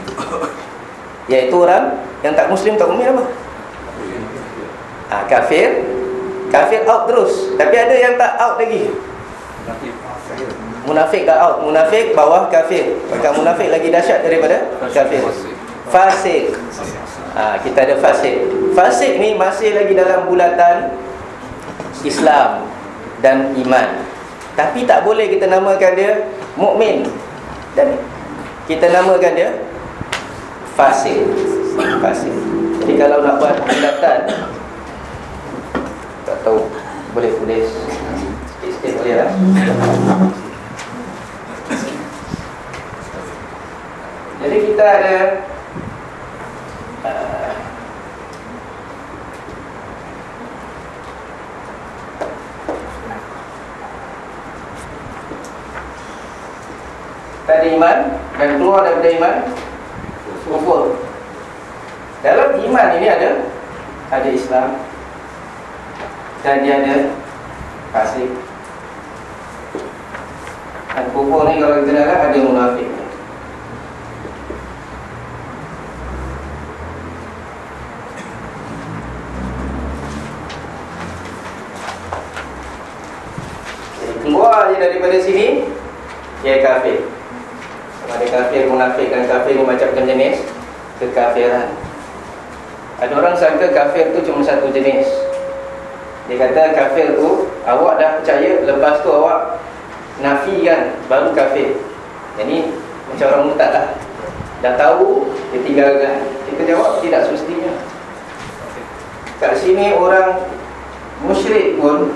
iaitu orang yang tak Muslim, tak mukmin apa? Ha, kafir. Kafir out terus. Tapi ada yang tak out lagi. Munafik dah out. Munafik bawah kafir. Maka munafik lagi dahsyat daripada kafir. Fasik. Ha, kita ada fasik. Fasik ni masih lagi dalam bulatan Islam dan iman. Tapi tak boleh kita namakan dia mukmin. Dan kita namakan dia fasik. Fasik. Jadi kalau nak buat bulatan, tak tahu, boleh tulis sikit-sikit boleh lah. Jadi kita ada uh, tadi iman, dan keluar daripada iman kufur. Dalam iman ini ada ada Islam, dan dia ada fasik. Dan kufur ni kalau kita lihat ada munafik. Keluar je daripada sini, dia kafir. Ada kafir, munafik dan kafir ni macam-macam jenis kekafiran. Ada orang sangka kafir tu cuma satu jenis. Dia kata kafir tu awak dah percaya, lepas tu awak nafikan, baru kafir. Jadi macam orang murtad lah. Dah tahu, dia tinggalkan. Kita jawab tidak semestinya. Kat sini orang musyrik pun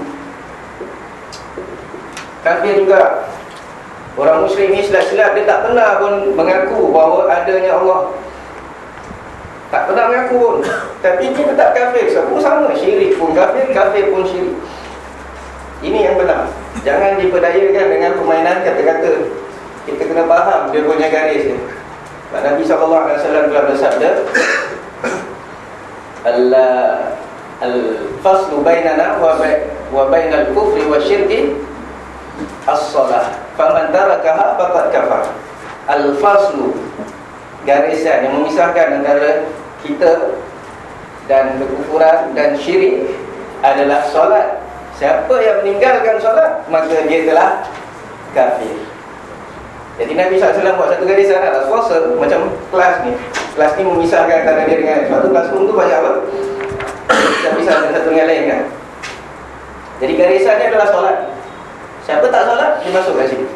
kafir juga. Orang musyrik ni silap-silap, dia tak pernah pun mengaku bahawa adanya Allah. Tak pernah mengaku pun. Tapi dia tetap kafir. Semua sama, syirik pun kafir, kafir pun syirik. Ini yang benar. Jangan diperdayakan dengan permainan kata-kata. Kita kena faham dia punya garis dia. Nabi sallallahu alaihi wasallam telah bersabda, al al-faslu bainana wa wa bainal kufri wa syirki as-salah. Faman tarakaha faqad kafar. Al-faslu, garisan yang memisahkan antara kita dan kekufuran dan syirik adalah solat. Siapa yang meninggalkan solat, maka dia telah kafir. Jadi Nabi sallallahu alaihi wasallam buat satu garisan atas puasa, macam kelas ni. Kelas ni memisahkan antara dia dengan sebab tu classroom tu banyak apa? Kita pisah satu dengan lain kan. Jadi garisan ni adalah solat. Siapa tak solat, dia masuk kat sini.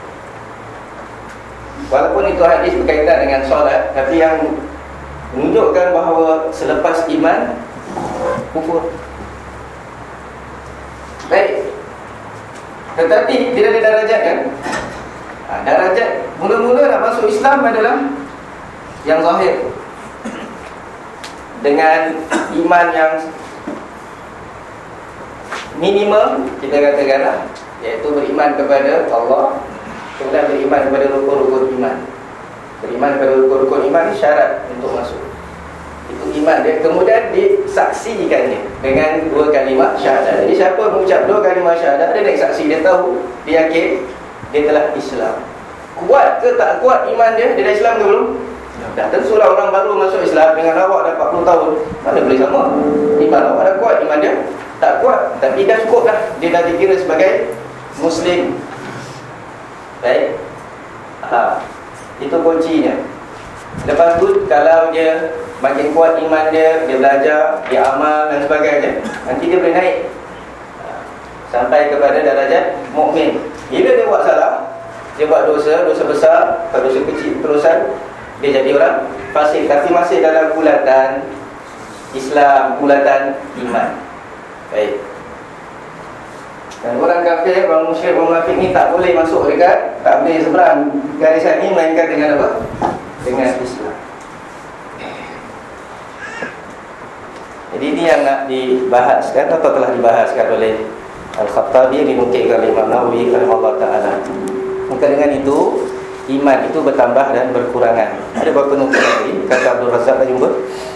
Walaupun itu hadis berkaitan dengan solat, tapi yang menunjukkan bahawa selepas iman, kufur. Baik. Tetapi tidak ada darajat kan? Ha, darajat mula-mula nak masuk Islam adalah yang zahir, dengan iman yang minimum, kita katakanlah, iaitu beriman kepada Allah, kemudian beriman kepada rukun-rukun iman. Beriman kepada rukun-rukun iman syarat untuk masuk. Itu iman dia. Kemudian disaksikannya dengan dua kalimah syahadat. Jadi siapa mengucap dua kalimah syahadat, dia naik saksi, dia tahu, dia yakin dia telah Islam. Kuat ke tak kuat iman dia, dia dah Islam ke belum? Dah. Tentulah orang baru masuk Islam dengan awak dah empat puluh tahun, mana boleh sama. Iman awak dah kuat, iman dia tak kuat, tapi dah cukup dah, dia dah dikira sebagai Muslim. Baik. Ha, itu kuncinya. Lepas tu kalau dia makin kuat iman dia, dia belajar, dia amal dan sebagainya, nanti dia boleh naik sampai kepada darajat mukmin. Bila dia buat salah, dia buat dosa, dosa besar, atau dosa kecil terusan, dia jadi orang fasik, tapi masih dalam bulatan Islam, bulatan iman. Baik. Dan orang kafir, orang musyrik, orang munafik ni tak boleh masuk dekat, tak boleh seberang garisan ni, mainkan dengan apa? Dengan Islam. Jadi ini yang nak dibahaskan atau telah dibahaskan oleh Al-Khattabi, dinukilkan oleh Imam Nawawi rahimahullah ta'ala. Maka dengan itu, iman itu bertambah dan berkurangan. Ada beberapa nukil lagi, kata Abdul Razak, dah jumpa?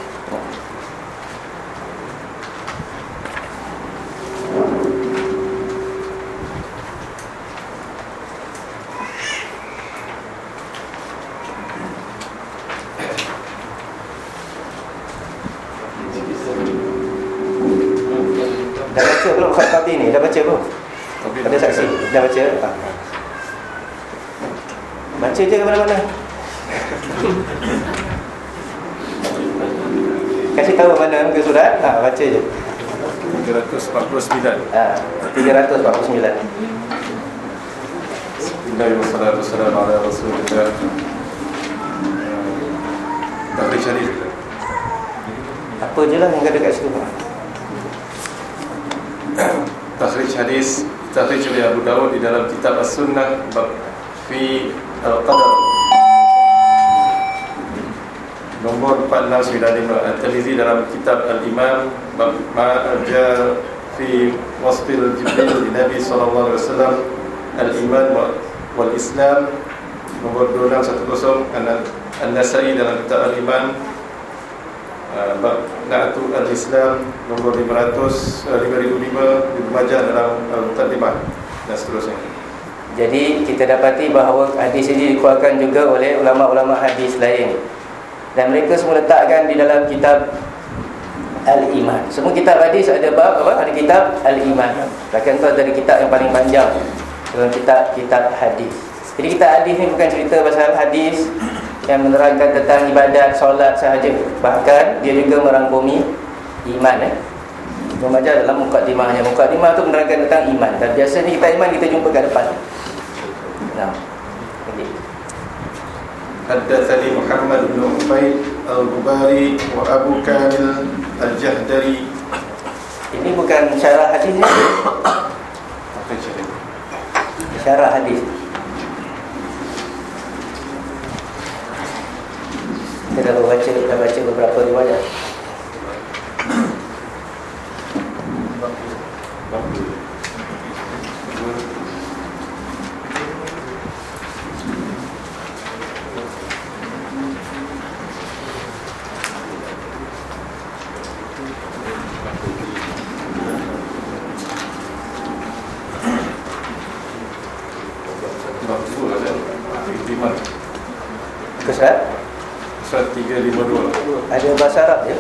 Dah baca belum Khattabi ni? Dah baca belum? Ada saksi? Dah baca? Ha. Baca je ke mana-mana. Kasih tahu mana muka surat. Ha, baca je. tiga ratus empat puluh sembilan. Ha, tiga ratus empat puluh sembilan. Bismillahirrahmanirrahim. Ala Rasulillah. Takhrij hadis. Apa je lah yang ada kat situ. Takhrij hadis, takhrij oleh Abu Dawud di dalam kitab As-Sunnah bab fi Al-Qadar nombor empat enam sembilan lima. At-Tirmizi dalam kitab Al-Imam bab ma'aja fi wasfil Jibril di Nabi sallallahu alaihi wasallam Al-Iman wal Islam nombor dua enam satu kosong. An-Nasai dalam kitab Al-Iman bab Na'atu Al-Islam nombor lima ratus lima ribu lima. Ibnu Majah dalam Al-Muqaddimah dan seterusnya. Jadi kita dapati bahawa hadis ini dikeluarkan juga oleh ulama-ulama hadis lain, dan mereka semua letakkan di dalam kitab Al-Iman. Semua kitab hadis ada bab apa? Ada kitab Al-Iman. Bahkan tu ada kitab yang paling panjang dalam kitab-kitab hadis. Jadi kitab hadis ni bukan cerita pasal hadis yang menerangkan tentang ibadat, solat sahaja. Bahkan dia juga merangkumi iman. eh. Ibnu Majah dalam muqaddimahnya. Muqaddimah tu menerangkan tentang iman. Dan biasanya kitab iman kita jumpa kat depan. Nah. Okay. Haddatsani Muhammad bin Ubaid Al-Bubari wa Abu Kamil Al-Jahdari. Ini bukan syarah hadis ni. Syarah hadis. Kita dah baca, dah baca beberapa riwayat. ada bahasa Arab je.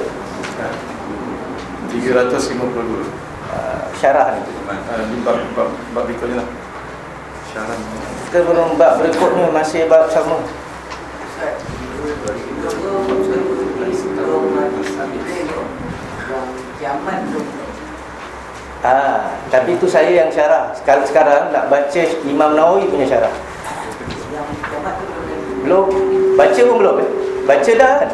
tiga ratus lima puluh dua. Uh, syarah ni. Uh, di bab bab, bab berikutnya lah. Syarah. Kita belum bab berikutnya masih bab sama. Ah, tapi itu saya yang syarah. Sekarang sekarang nak baca Imam Nawawi punya syarah. Belum baca pun belum eh? Baca dah kan?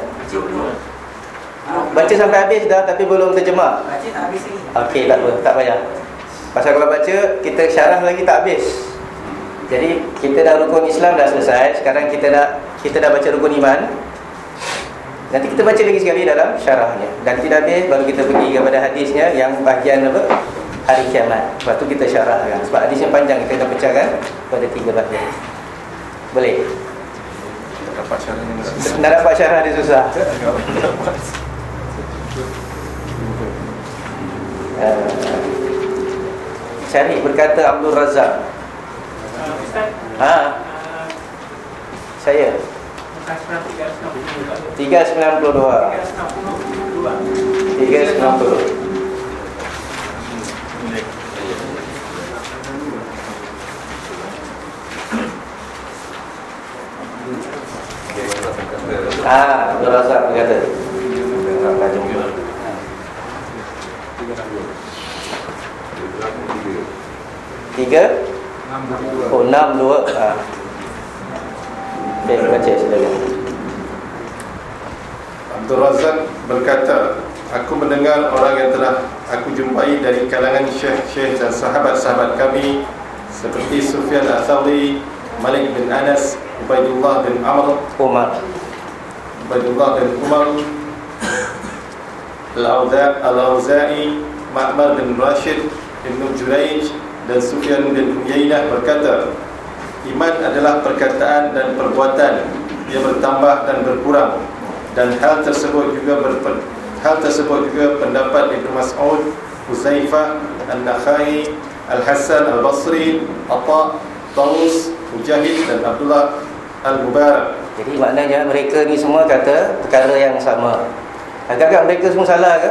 Baca sampai habis dah tapi belum terjemah. Baca tak habis lagi. Okey, tak apa, tak payah. Pasal kalau baca kita syarah lagi tak habis. Jadi kita dah rukun Islam dah selesai. Sekarang kita dah kita dah baca rukun iman. Nanti kita baca lagi sekali dalam syarahnya. Dan tidak habis baru kita pergi kepada hadisnya yang bahagian apa? Hari kiamat. Lepas tu kita syarahkan. Sebab hadisnya panjang, kita dah pecahkan pada tiga bahagian. Boleh? Tak dapat syarahnya. Nak dapat syarah dia susah. Uh, Cari berkata Abdul Razak. Ha. Saya tiga sembilan puluh dua. tiga sembilan puluh. Ah, Abdul Razak berkata. Tiga Oh, enam dua. Ha. Baik, baca silakan. Abdul Razak berkata, aku mendengar orang yang telah aku jumpai dari kalangan syekh-syekh dan sahabat-sahabat kami seperti Sufyan Ats-Tsauri, Malik bin Anas, Ubaidullah bin Amr, Umar Ubaidullah bin Umar, Al-Auza'i, Ma'mar bin Rashid, Ibn Jurayj dan Sufyan bin Uyainah berkata, iman adalah perkataan dan perbuatan, ia bertambah dan berkurang. Dan hal tersebut juga berpen, hal tersebut juga pendapat Ibnu Mas'ud, Huzaifah, An-Nakhai, Al-Hasan Al-Basri, Atha, Tawus, Mujahid dan Abdullah Al-Mubarak. Jadi maknanya mereka ni semua kata perkara yang sama. Agak-agak mereka semua salah ke?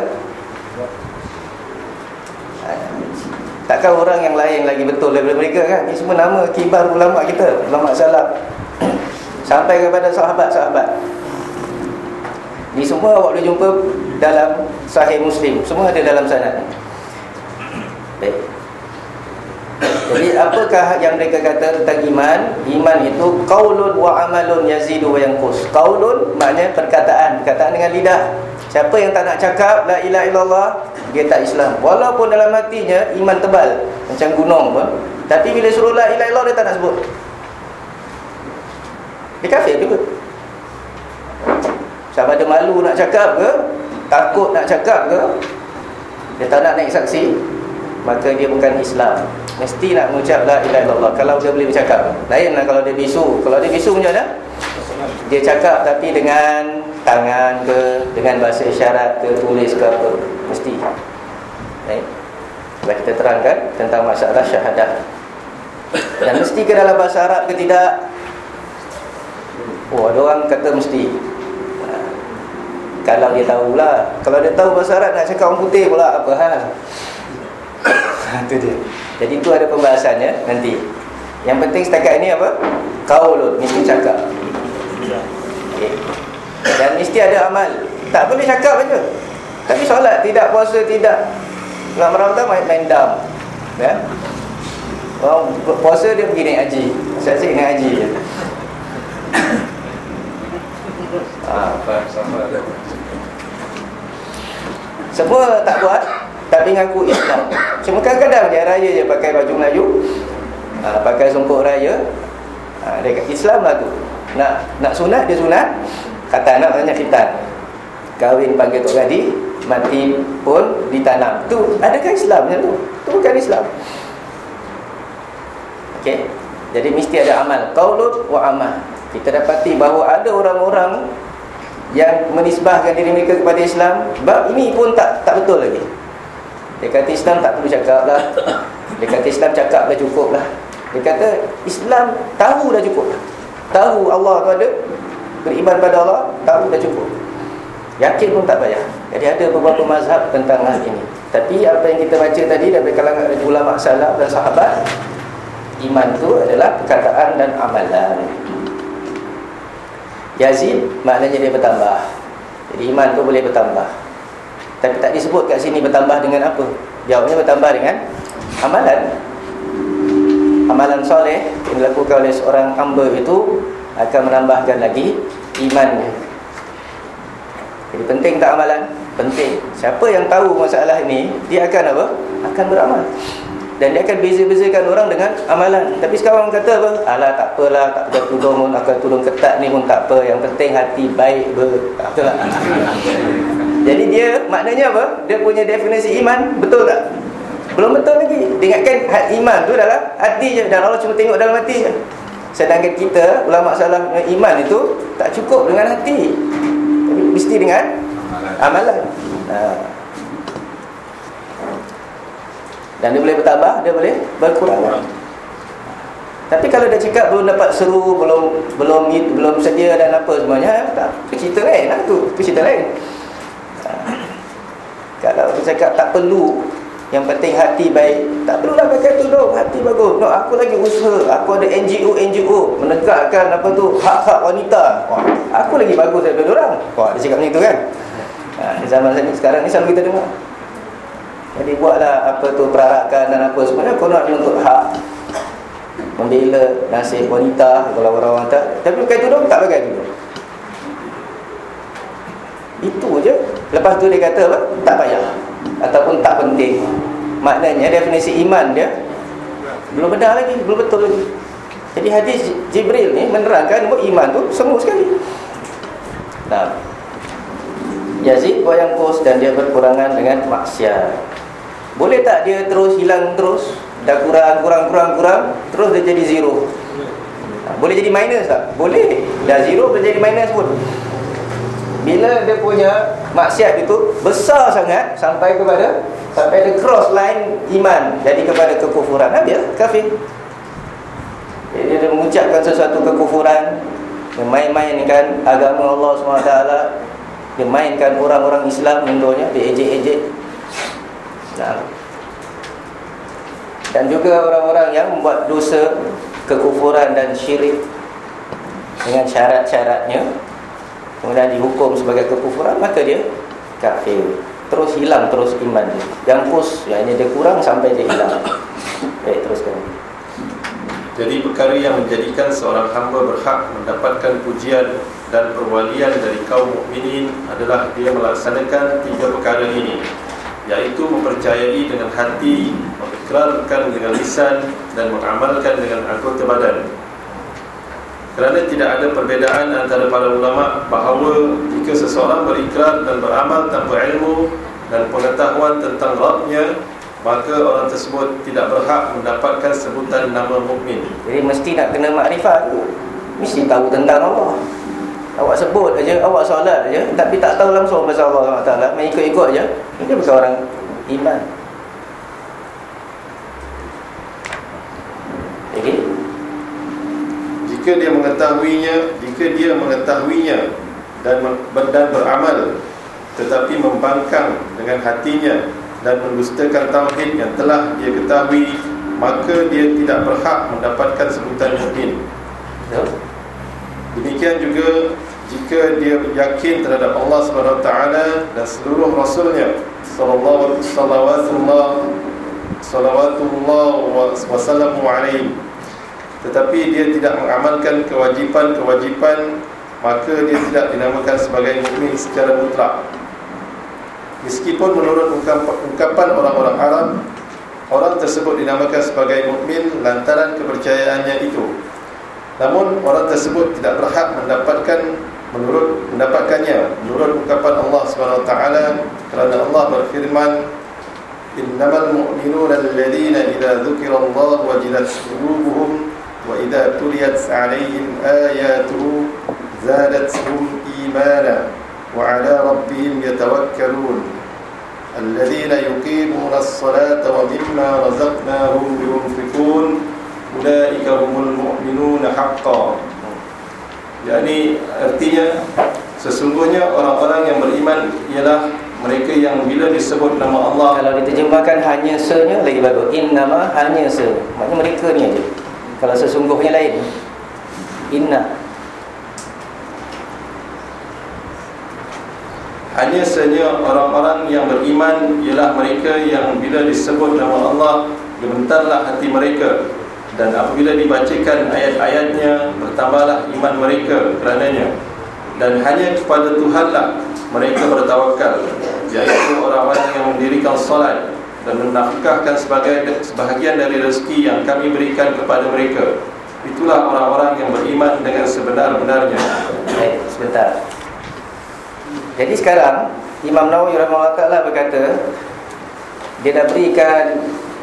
Takkan orang yang lain lagi betul daripada mereka kan? Ini semua nama kibar ulama kita, ulama salaf. Sampai kepada sahabat-sahabat. Ini semua awak boleh jumpa dalam Sahih Muslim. Semua ada dalam sanad. Baik. Jadi apakah yang mereka kata tentang iman? Iman itu qaulun wa amalun yazidu wa yanqus. Qaulun maknanya perkataan, perkataan dengan lidah. Siapa yang tak nak cakap la ilaha illallah, dia tak Islam. Walaupun dalam hatinya iman tebal macam gunung pun, tapi bila suruh la ilaha illallah dia tak nak sebut. Dia kafir juga. Sama ada malu nak cakap ke, takut nak cakap ke, dia tak nak naik saksi, maka dia bukan Islam. Mesti nak mengucap la ilaha illallah. Kalau dia boleh bercakap. Lainlah kalau dia bisu. Kalau dia bisu macam mana? Dia cakap tapi dengan tangan ke, dengan bahasa isyarat ke, tulis ke apa, mesti. Baik. Cuba kita terangkan tentang masalah syahadah. Dan mesti ke dalam bahasa Arab ke tidak? Oh, ada orang kata mesti. Kalau dia tahulah. Kalau dia tahu bahasa Arab nak cakap orang putih pula apa hal? Itu dia. Jadi itu ada pembahasannya nanti. Yang penting setakat ini apa? Qaulun, mesti cakap. Okay. Dan mesti ada amal. Tak boleh cakap aja. Tapi solat tidak, puasa tidak. Nak Ramadan main, main dam. Ya. Orang puasa dia pergi naik haji. Asyik-asyik naik haji je. Ah, sama ada. Semua tak buat tapi ngaku Islam. Cuma kadang-kadang dia raya je pakai baju Melayu, ha, pakai songkok raya, ha, dia kata Islam lah tu. Nak nak sunat dia sunat, kata anak tanya khitan, kahwin panggil tok gadi, mati pun ditanam. Tu adakah Islamnya tu? Tu bukan Islam. Okey. Jadi mesti ada amal, qaulun wa amal. Kita dapati bahawa ada orang-orang yang menisbahkan diri mereka kepada Islam, bab ini pun tak tak betul lagi. Dia kata Islam tak perlu cakap lah. Dia kata Islam cakap dah cukup lah. Dia kata Islam tahu dah cukup. Tahu Allah tu ada, beriman pada Allah, tahu dah cukup. yakin pun tak payah. Jadi ada beberapa mazhab tentang hal ini. Tapi apa yang kita baca tadi dari kalangan ulama salaf dan sahabat, iman itu adalah perkataan dan amalan. Yazid maknanya dia bertambah. Jadi iman tu boleh bertambah. Tapi tak disebut kat sini bertambah dengan apa. Jawabnya bertambah dengan amalan. Amalan soleh yang dilakukan oleh seorang hamba itu akan menambahkan lagi imannya. Jadi penting tak amalan? Penting. Siapa yang tahu masalah ini, dia akan apa? Akan beramal. Dan dia akan beza-bezakan orang dengan amalan. Tapi sekarang orang kata apa? Alah tak apalah, tak pakai tudung pun, akan tudung ketat ni pun tak apa. Yang penting hati baik ber... Tak apalah. Jadi dia maknanya apa? Dia punya definisi iman, betul tak? Belum betul lagi. Dia ingatkan iman tu dalam hati je. Dan Allah cuma tengok dalam hati je. Sedangkan kita, ulama salaf, iman itu tak cukup dengan hati, tapi mesti dengan amalan. Ha. Dan dia boleh bertambah, dia boleh berkurang. Tapi kalau dia cakap belum dapat seru, belum belum belum sedia dan apa semuanya, tak, itu cerita lain lah tu, itu cerita lain. Ha. Kalau dia cakap tak perlu, yang penting hati baik, tak perlulah pakai tudung, hati bagus. No, aku lagi usaha, aku ada N G O N G O menegakkan apa tu, hak-hak wanita. Wah, aku lagi bagus daripada orang. Wah, dia cakap macam tu kan. Ha, di zaman sekarang ni selalu kita dengar. Jadi buatlah apa tu perarakan dan apa semuanya, kau nak menuntut hak, membela nasib wanita kalau orang wanita. Tapi pakai tudung, tak pakai tudung. Itu je. Lepas tu dia kata apa? Tak payah ataupun tak penting. Maknanya definisi iman dia belum benar lagi, belum betul lagi. Jadi hadis Jibril ni menerangkan bahawa iman tu semu sekali. Nah, Yazid goyang kos dan dia berkurangan dengan maksiat. Boleh tak dia terus hilang terus, dah kurang kurang kurang kurang terus dia jadi zero? Boleh jadi minus tak? Boleh. Dah zero boleh jadi minus pun. Bila dia punya maksiat itu besar sangat sampai kepada sampai dia cross line iman, jadi kepada kekufuran, nah, dia kafir. Jadi dia mengucapkan sesuatu kekufuran, dia main-mainkan agama Allah subhanahu wa taala, dia mainkan orang-orang Islam, contohnya dia ejek-ejek. Nah. Dan juga orang-orang yang membuat dosa kekufuran dan syirik dengan syarat-syaratnya, kemudian dihukum sebagai kekufuran, maka dia kafir. Terus hilang terus iman dia. Yang pus, yang dia kurang sampai dia hilang. Baik, teruskan. Jadi perkara yang menjadikan seorang hamba berhak mendapatkan pujian dan perwalian dari kaum mukminin adalah dia melaksanakan tiga perkara ini, yaitu mempercayai dengan hati, mengikrarkan dengan lisan, dan mengamalkan dengan anggota badan. Kerana tidak ada perbezaan antara para ulama bahawa jika seseorang berikrar dan beramal tanpa ilmu dan pengetahuan tentang Rabbnya, maka orang tersebut tidak berhak mendapatkan sebutan nama mukmin. Jadi mesti nak kena makrifat tu, mesti tahu tentang Allah. Awak sebut aja, awak solat aja, tapi tak tahu langsung pasal Allah subhanahu wa taala, main ikut-ikut aja, ini bukan orang iman. Jadi jika dia mengetahuinya, jika dia mengetahuinya dan dan beramal, tetapi membangkang dengan hatinya dan mendustakan tauhid yang telah dia ketahui, maka dia tidak berhak mendapatkan sebutan mukmin. Demikian juga jika dia yakin terhadap Allah subhanahu wa taala dan seluruh rasulnya sallallahu salawatullah wa sallamu alaihi, tetapi dia tidak mengamalkan kewajipan-kewajipan, maka dia tidak dinamakan sebagai mukmin secara mutlak. Meskipun menurut ungkapan orang-orang Arab, orang tersebut dinamakan sebagai mukmin lantaran kepercayaannya itu. Namun orang tersebut tidak berhak mendapatkan menurut mendapatkannya menurut ungkapan Allah Subhanahu wa taala, kerana Allah berfirman, innamal mu'minuna alladhina idza dzukirallahu wajilat qulubuhum wa idza tuliyat 'alaihim ayatuhu zadatuhum imana wa 'ala rabbihim yatawakkalun alladhina yuqimuna as-salata wa mimma razaqnahum yunfiqun ulaika humul mu'minuna haqqan. Yani artinya Sesungguhnya orang-orang yang beriman ialah mereka yang bila disebut nama Allah. Kalau diterjemahkan hanya se-nya lagi bagus. Innama hanya se. Maknanya mereka ni aja. Kalau sesungguhnya lain. Inna. Hanya saja orang-orang yang beriman ialah mereka yang bila disebut nama Allah gemetarlah hati mereka, dan apabila dibacakan ayat-ayatnya bertambahlah iman mereka kerananya, dan hanya kepada Tuhanlah mereka bertawakal, iaitu orang-orang yang mendirikan solat dan menafkahkan sebagai sebahagian dari rezeki yang kami berikan kepada mereka. Itulah orang-orang yang beriman dengan sebenar-benarnya. Baik, sebentar. Jadi sekarang Imam Nawawi rahimahullah ta'ala berkata, dia dah berikan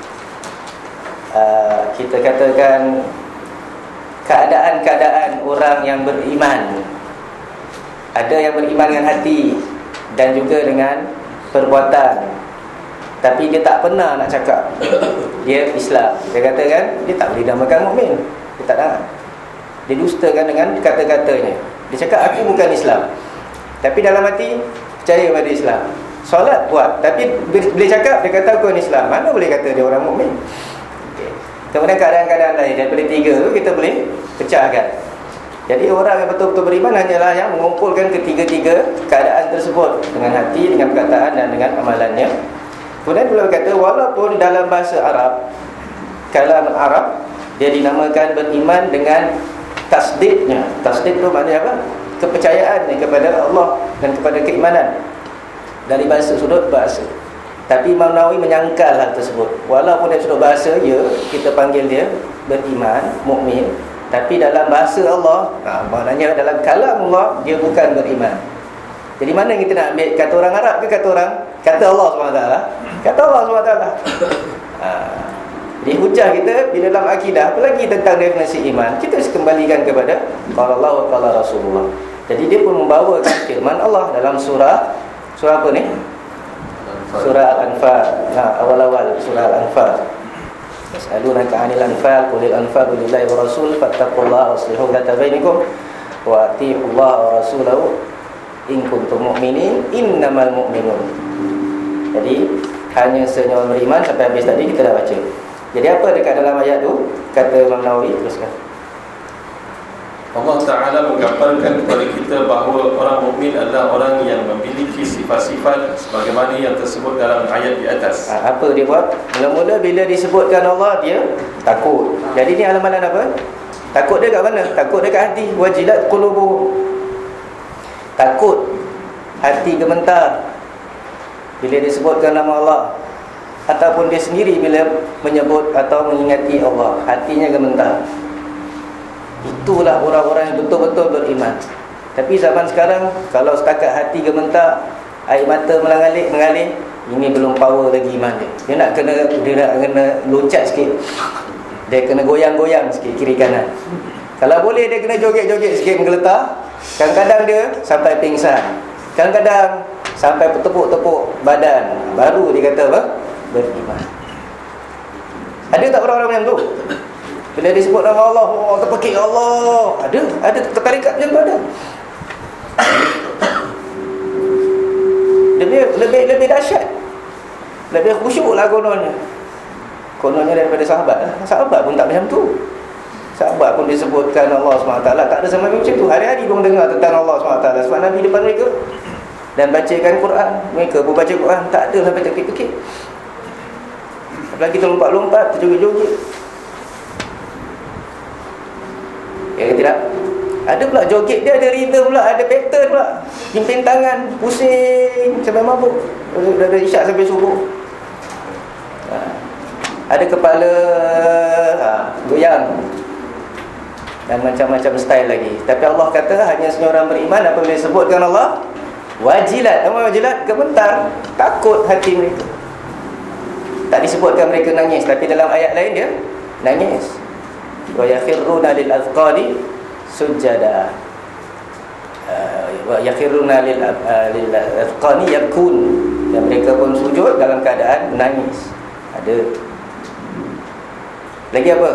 uh, kita katakan keadaan-keadaan orang yang beriman. Ada yang beriman dengan hati dan juga dengan perbuatan, tapi dia tak pernah nak cakap dia Islam. Dia katakan dia tak boleh dinamakan mukmin. Dia tak nak. Dia dustakan dengan kata-katanya. Dia cakap aku bukan Islam, tapi dalam hati percaya pada Islam. Solat buat, tapi bila cakap dia kata aku Islam. Mana boleh kata dia orang mukmin? Okay. Kemudian keadaan-keadaan lain daripada tiga tu kita boleh pecahkan. Jadi orang yang betul-betul beriman hanyalah yang mengumpulkan ketiga-tiga keadaan tersebut dengan hati, dengan perkataan dan dengan amalannya. Kemudian beliau berkata, walaupun dalam bahasa Arab, kalam Arab, dia dinamakan beriman dengan tasdidnya. Tasdid tu maknanya apa? Kepercayaannya kepada Allah dan kepada keimanan dari bahasa sudut bahasa. Tapi Imam Nawawi menyangkal hal tersebut. Walaupun dari sudut bahasa, ya, kita panggil dia beriman, mukmin, tapi dalam bahasa Allah, ha, maknanya dalam kalam Allah, dia bukan beriman. Jadi mana kita nak ambil? Kata orang Arab ke kata orang? Kata Allah subhanahu wa taala. Kata Allah subhanahu wa taala. Ha. Jadi hujah kita bila dalam akidah, apalagi tentang definisi iman, kita harus kembalikan kepada qala Allah wa qala Rasulullah. Jadi dia pun membawakan firman Allah dalam surah surah apa ni? Surah Al-Anfal. Nah, awal-awal surah Al-Anfal. Yas'alunaka 'anil anfal, qulil anfalu lillahi wa rasul, fattaqullaha waslihu dzata bainakum wa atiiullaha wa rasulahu in kuntum mu'minin, innamal mu'minun. Jadi hanya senyawa beriman sampai habis tadi kita dah baca. Jadi apa dekat dalam ayat tu? Kata Imam Nawawi, teruskan. Allah Ta'ala menggambarkan kepada kita bahawa orang mukmin adalah orang yang memiliki sifat-sifat sebagaimana yang tersebut dalam ayat di atas. Ha, apa dia buat? Mula-mula bila disebutkan Allah, dia takut. Jadi ni amalan apa? Takut dia kat mana? Takut dia kat hati. Wajilat qulubuhum. Takut, hati gemetar bila disebutkan nama Allah, ataupun dia sendiri bila menyebut atau mengingati Allah, hatinya gemetar. Itulah orang-orang yang betul-betul beriman. Tapi zaman sekarang, kalau setakat hati gemetar, air mata melangalir, mengalir, ini belum power lagi iman dia. Dia nak kena dia nak kena loncat sikit. Dia kena goyang-goyang sikit kiri kanan. Kalau boleh dia kena joget-joget sikit, menggeletar. Kadang-kadang dia sampai pingsan. Kadang-kadang sampai bertepuk-tepuk badan. Baru dia kata apa? Beriman. Ada tak orang-orang macam tu? Bila disebut nama Allah, oh, terpekik Allah. Ada, ada ketarikat macam tu ada. Lebih lebih lebih dahsyat. Lebih khusyuklah kononnya. Kononnya daripada sahabat. Sahabat pun tak macam tu. Sahabat pun disebutkan Allah subhanahu wa taala, tak ada sama macam tu. Hari-hari pun dengar tentang Allah subhanahu wa taala sebab Nabi depan mereka dan bacakan Quran. Mereka pun baca Quran, tak ada sampai terkekik-kekik. Apalagi terlompat-lompat, terjoget-joget. Ya ke tidak? Ada pula joget dia, ada rhythm pula, ada pattern pula. Pimpin tangan, pusing sampai mabuk. Dari isyak sampai subuh. Ha. Ada kepala ha, goyang. Dan macam-macam style lagi. Tapi Allah kata hanya seorang beriman apabila disebutkan Allah, wajilat. Apa wajilat? Gemetar, takut hati mereka. Tak disebutkan mereka nangis, tapi dalam ayat lain dia nangis. Wa yakhiruna lil azqani sujada. Wa yakhiruna lil lil azqani yakun. Dan mereka pun sujud dalam keadaan menangis. Ada. Lagi apa?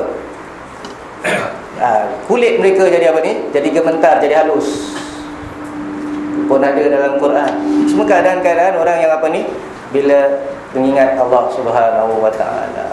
Ha, kulit mereka jadi apa ni? Jadi gemetar, jadi halus. pun ada dalam Quran. Semua keadaan-keadaan orang yang apa ni, bila mengingat Allah Subhanahu wa taala.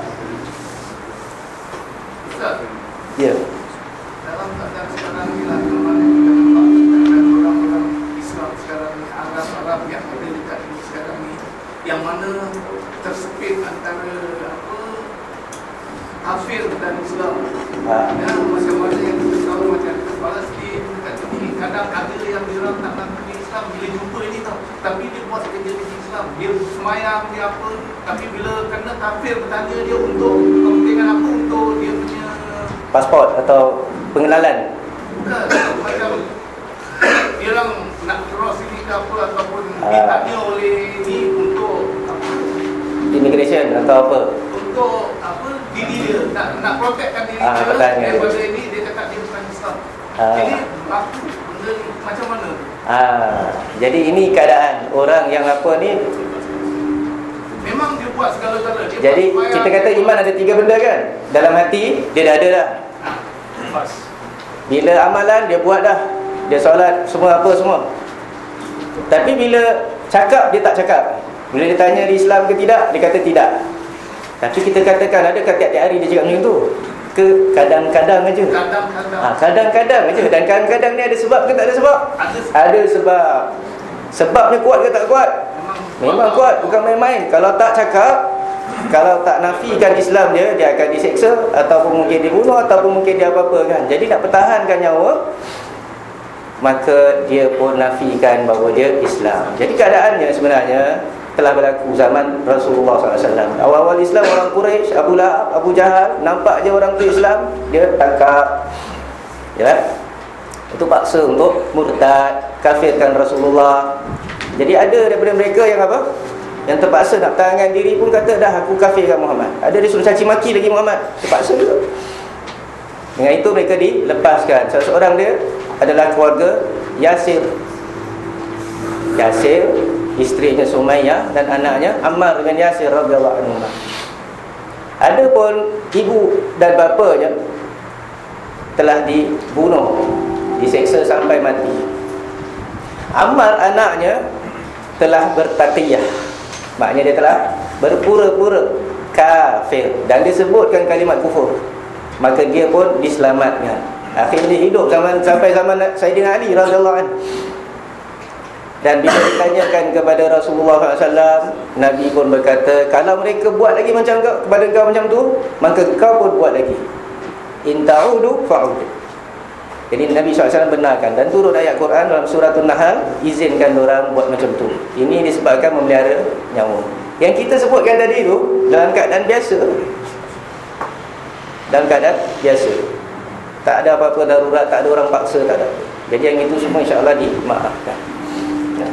Ya. Dalam keadaan sekarang ni lah, mana kita nampak orang-orang Islam sekarang ni, Arab-Arab yang ada dekat ini sekarang ni, yang mana tersepit antara apa kafir dan Islam. Ha. Ya, macam-macam yang kita tahu macam dekat Palestin, dekat sini, kadang ada yang diorang tak nak pergi Islam bila jumpa ini tau, tapi dia buat kerja di Islam, dia semayang, dia apa, tapi bila kena kafir bertanya dia untuk kepentingan apa, untuk dia punya pasport atau pengenalan. Bukan, macam dia orang nak cross ini ke apa, ataupun ha. ditanya oleh ni untuk apa, immigration atau apa, untuk apa, diri dia nak, nak protectkan diri ha, dia bertanya. daripada ini, dia cakap dia bukan Islam. ha. Jadi aku benda ni macam mana? ha. Jadi ini keadaan orang yang apa ni, memang dia buat segala-gala. Dia jadi buat kita kata iman ada tiga benda kan. Dalam hati dia dah ada dah. Bila amalan dia buat dah, dia solat semua apa semua. Tapi bila cakap dia tak cakap. Bila dia tanya di Islam ke tidak, dia kata tidak. Tapi kita katakan adakah tiap-tiap hari dia cakap macam tu? Ke kadang-kadang aja? Kadang-kadang. Ha, kadang-kadang aja. Dan kadang-kadang ni ada sebab ke tak ada sebab? Ada sebab. Ada sebab. Sebabnya kuat ke tak kuat? Memang, Memang kuat, bukan main-main. Kalau tak cakap, kalau tak nafikan Islam dia, dia akan diseksa, ataupun mungkin dibunuh, ataupun mungkin dia apa-apa kan. Jadi nak pertahankan nyawa, maka dia pun nafikan bahawa dia Islam. Jadi keadaannya sebenarnya telah berlaku zaman Rasulullah sallallahu alaihi wasallam. Awal-awal Islam orang Quraisy, Abu Lahab, Abu Jahal, nampak je orang tu Islam, dia tangkap. Ya. Itu paksa untuk murtad, kafirkan Rasulullah. Jadi ada daripada mereka yang apa? Yang terpaksa nak pertahankan diri pun kata dah aku kafirkan Muhammad. Ada dia suruh caci maki lagi Muhammad, terpaksa juga. Dengan itu mereka dilepaskan. Salah seorang dia adalah keluarga Yasir. Yasir, isterinya Sumayyah dan anaknya Ammar bin Yasir radhiyallahu anhu. Ada pun ibu dan bapanya telah dibunuh, diseksa sampai mati. Ammar anaknya telah bertaqiyah, maknanya dia telah berpura-pura kafir dan disebutkan kalimat kufur, maka dia pun diselamatkan. Akhirnya hidup zaman sampai zaman Sayyidina Ali radhiyallahu anhu. Dan bila ditanyakan kepada Rasulullah sallallahu alaihi wasallam, Nabi pun berkata, kalau mereka buat lagi macam kau, kepada kau macam tu, maka kau pun buat lagi. In ta'udu fa'udu. Jadi Nabi sallallahu alaihi wasallam benarkan. Dan turun ayat Quran dalam surah An-Nahl, izinkan orang buat macam tu. Ini disebabkan memelihara nyawa. Yang kita sebutkan tadi tu dalam keadaan biasa, dalam keadaan biasa, tak ada apa-apa darurat, tak ada orang paksa, tak ada. Jadi yang itu semua insya-Allah dimaafkan. Ya.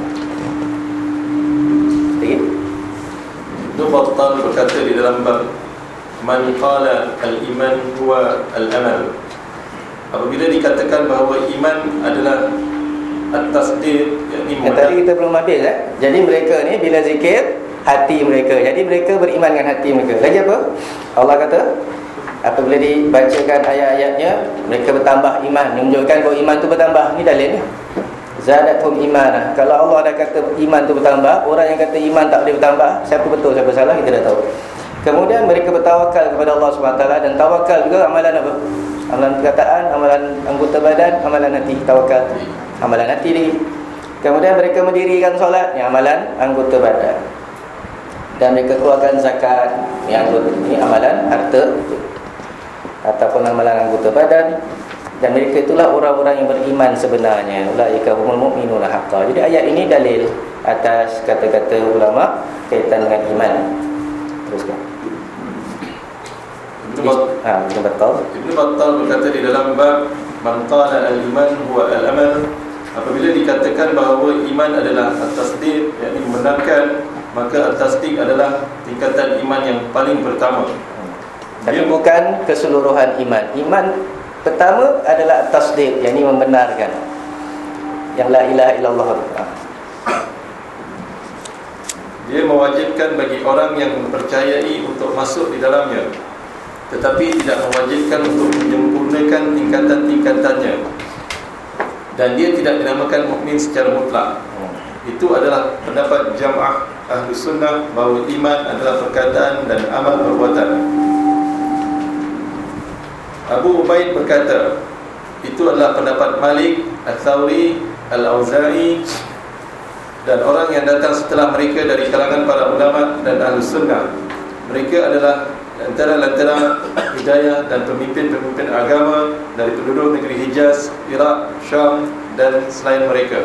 Lagi? Ibnu Battal berkata di dalam bab man qala al-iman huwa al-amal, apabila dikatakan bahawa iman adalah at-tasdiq, yakni yang tadi kita belum habis eh? Jadi mereka ni bila zikir hati mereka, jadi mereka beriman dengan hati mereka. Lagi apa? Allah kata apabila dibacakan ayat-ayatnya, mereka bertambah iman, menunjukkan bahawa iman tu bertambah. Ini dalilnya. Zadathum imanah. Kalau Allah dah kata iman tu bertambah, orang yang kata iman tak boleh bertambah, siapa betul siapa salah kita dah tahu. Kemudian mereka bertawakal kepada Allah subhanahu wa taala, dan tawakal juga amalan apa? Amalan perkataan, amalan anggota badan, amalan hati. Tawakal amalan hati ni. Kemudian mereka mendirikan solat, yang amalan anggota badan. Dan mereka keluarkan zakat, yang ini amalan harta ataupun amalan anggota badan. Dan mereka itulah orang-orang yang beriman sebenarnya. Ulaika humul mu'minuna haqqan. Jadi ayat ini dalil atas kata-kata ulama kaitan dengan iman. Teruskan. Ibnu Battal, ha, Ibnu Battal. Ibnu Battal berkata di dalam bab man qala al-iman huwa al-amal, apabila dikatakan bahawa iman adalah at-tasdiq, yakni membenarkan, maka at-tasdiq adalah tingkatan iman yang paling pertama. Tapi Dia, bukan keseluruhan iman. Iman pertama adalah at-tasdiq, yakni membenarkan yang la ilaha illallah. Dia mewajibkan bagi orang yang mempercayai untuk masuk di dalamnya, tetapi tidak mewajibkan untuk menyempurnakan tingkatan-tingkatannya. dan dia tidak dinamakan mukmin secara mutlak. Itu adalah pendapat jamaah Ahlus Sunnah bahawa iman adalah perkataan dan amal perbuatan. Abu Ubaid berkata, itu adalah pendapat Malik, Al-Thawri, Al-Auza'i dan orang yang datang setelah mereka dari kalangan para ulama dan Ahlus Sunnah. Mereka adalah antara lantara hidayah dan pemimpin-pemimpin agama dari penduduk negeri Hijaz, Iraq, Syam dan selain mereka.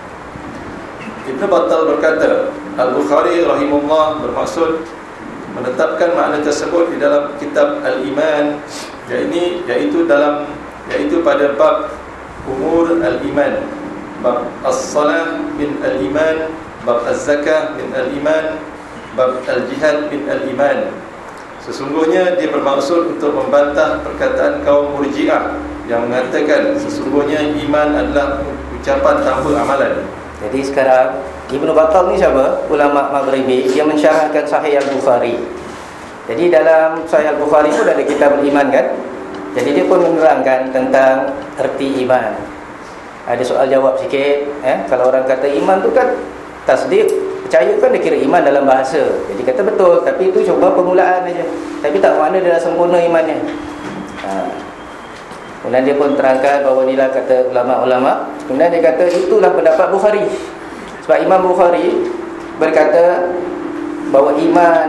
Ibn Battal berkata, Al-Bukhari rahimahullah bermaksud menetapkan makna tersebut di dalam kitab Al-Iman, iaitu, iaitu dalam iaitu pada bab umur al-iman, bab as-salah min al-iman, bab az-zakah min al-iman, bab al-jihad min al-iman. Sesungguhnya dia bermaksud untuk membantah perkataan kaum Murji'ah yang mengatakan sesungguhnya iman adalah ucapan tanpa amalan. Jadi sekarang Ibn Battal ni siapa? Ulama Maghribi. Dia mensyarahkan Sahih Al-Bukhari. Jadi dalam Sahih Al-Bukhari pun ada kitab iman kan. Jadi dia pun menerangkan tentang erti iman. Ada soal jawab sikit eh? Kalau orang kata iman tu kan tasdik, percaya kan dia kira iman dalam bahasa. Jadi kata betul, tapi itu coba permulaan aja. Tapi tak makna dia dah sempurna imannya. Ha. Kemudian dia pun terangkan bahawa inilah kata ulama-ulama. Kemudian dia kata itulah pendapat Bukhari. Sebab Imam Bukhari berkata bahawa iman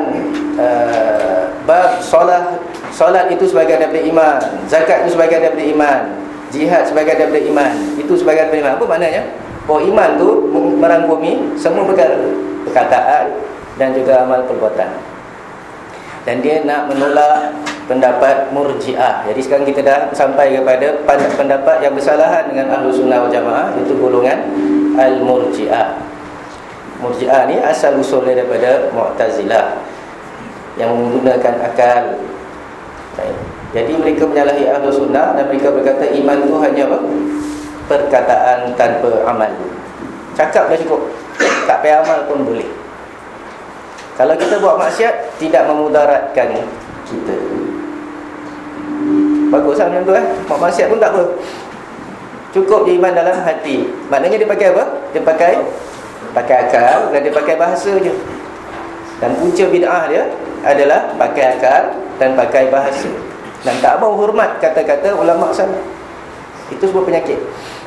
uh, bab solat, solat itu sebagai daripada iman, zakat itu sebagai daripada iman, jihad sebagai daripada iman. Itu sebagai daripada iman. Apa maknanya? Bahawa iman tu merangkumi semua perkara, perkataan dan juga amal perbuatan. Dan dia nak menolak pendapat Murji'ah. Jadi sekarang kita dah sampai kepada pendapat yang bersalahan dengan Ahlus Sunnah wal Jamaah, iaitu golongan Al-Murji'ah. Murji'ah ni asal usulnya daripada Mu'tazilah yang menggunakan akal. Jadi mereka menyalahi Ahlus Sunnah dan mereka berkata iman tu hanya apa? Perkataan tanpa amal. Cakap dah cukup, tak payah amal pun boleh. Kalau kita buat maksiat, tidak memudaratkan kita. Bagus lah macam tu eh. Buat maksiat pun tak apa, cukup dia iman dalam hati. Maknanya dia pakai apa? Dia pakai Pakai akal dan dia pakai bahasa je. Dan punca bid'ah dia adalah pakai akal dan pakai bahasa. Dan tak mau hormat kata-kata ulama salaf. Itu sebuah penyakit.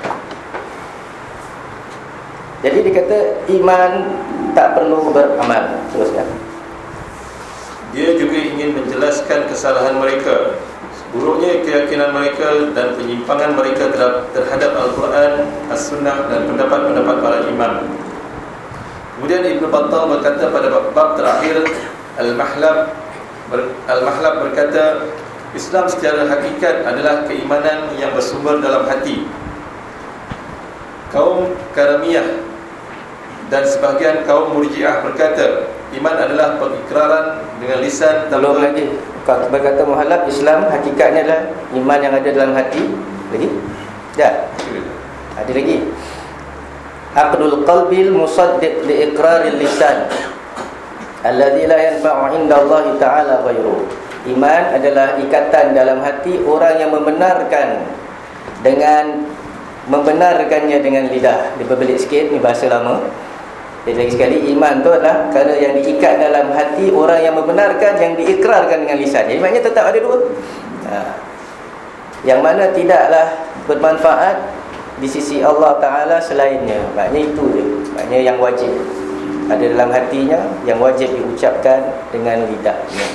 Jadi dia kata iman tak perlu beramal. Teruskan. Dia juga ingin menjelaskan kesalahan mereka, buruknya keyakinan mereka dan penyimpangan mereka terhadap Al-Quran, As-Sunnah dan pendapat-pendapat para imam. Kemudian Ibn Battal berkata pada bab terakhir Al-Mahlab ber, Al-Mahlab berkata Islam secara hakikat adalah keimanan yang bersumber dalam hati. Kaum Karamiyah dan sebahagian kaum Murji'ah berkata iman adalah pengikraran dengan lisan. Belum lagi berkata Muhallab, Islam hakikatnya adalah iman yang ada dalam hati. Lagi? Dah. Ada lagi. Aqdul qalbil musaddiq li iqraril lisan alladhi la yanfa'u 'inda Allah Ta'ala ghairuh. Iman adalah ikatan dalam hati orang yang membenarkan dengan membenarkannya dengan lidah. Diperbelit sikit, ni bahasa lama. Jadi lagi sekali, iman tu adalah kerana yang diikat dalam hati orang yang membenarkan, yang diikrarkan dengan lisan. Jadi maknanya tetap ada dua. Ha. Yang mana tidaklah bermanfaat di sisi Allah Ta'ala selainnya. Maknanya itu je. Maknanya yang wajib ada dalam hatinya, yang wajib diucapkan dengan lidahnya.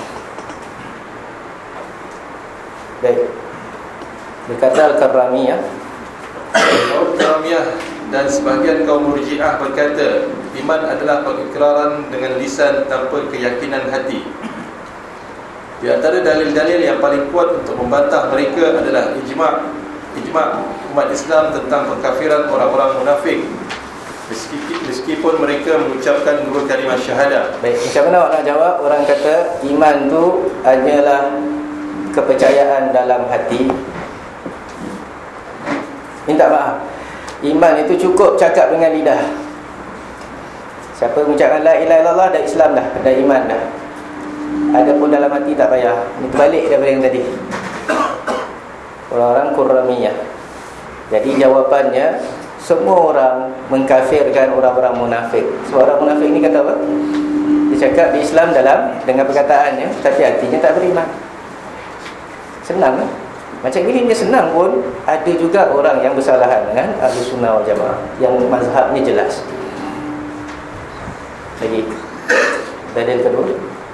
Baik. Berkata Al-Karramiyah, kaum Karamiyah dan sebahagian kaum Murji'ah berkata iman adalah pengikraran dengan lisan tanpa keyakinan hati. Di antara dalil-dalil yang paling kuat untuk membantah mereka adalah ijma' ijma' umat Islam tentang pengkafiran orang-orang munafik meskipun mereka mengucapkan dua kalimah syahadah. Baik, macam mana orang nak jawab? Orang kata iman tu hanyalah kepercayaan dalam hati. Minta maaf, iman itu cukup cakap dengan lidah. Siapa mengucapkan la ilaha illallah dah Islam dah, dah iman dah. Adapun dalam hati tak payah. Ini balik daripada yang tadi. Orang-orang Qurramiyah. Jadi jawapannya, semua orang mengkafirkan orang-orang munafik. Sebab orang munafik ni kata apa? Dia cakap di Islam dalam dengan perkataannya, tapi hatinya tak beriman. Senang kan? Macam ini dia senang pun. Ada juga orang yang bersalahan dengan Ahlus Sunnah wal Jamaah, yang mazhabnya jelas. Lagi dalil kedua,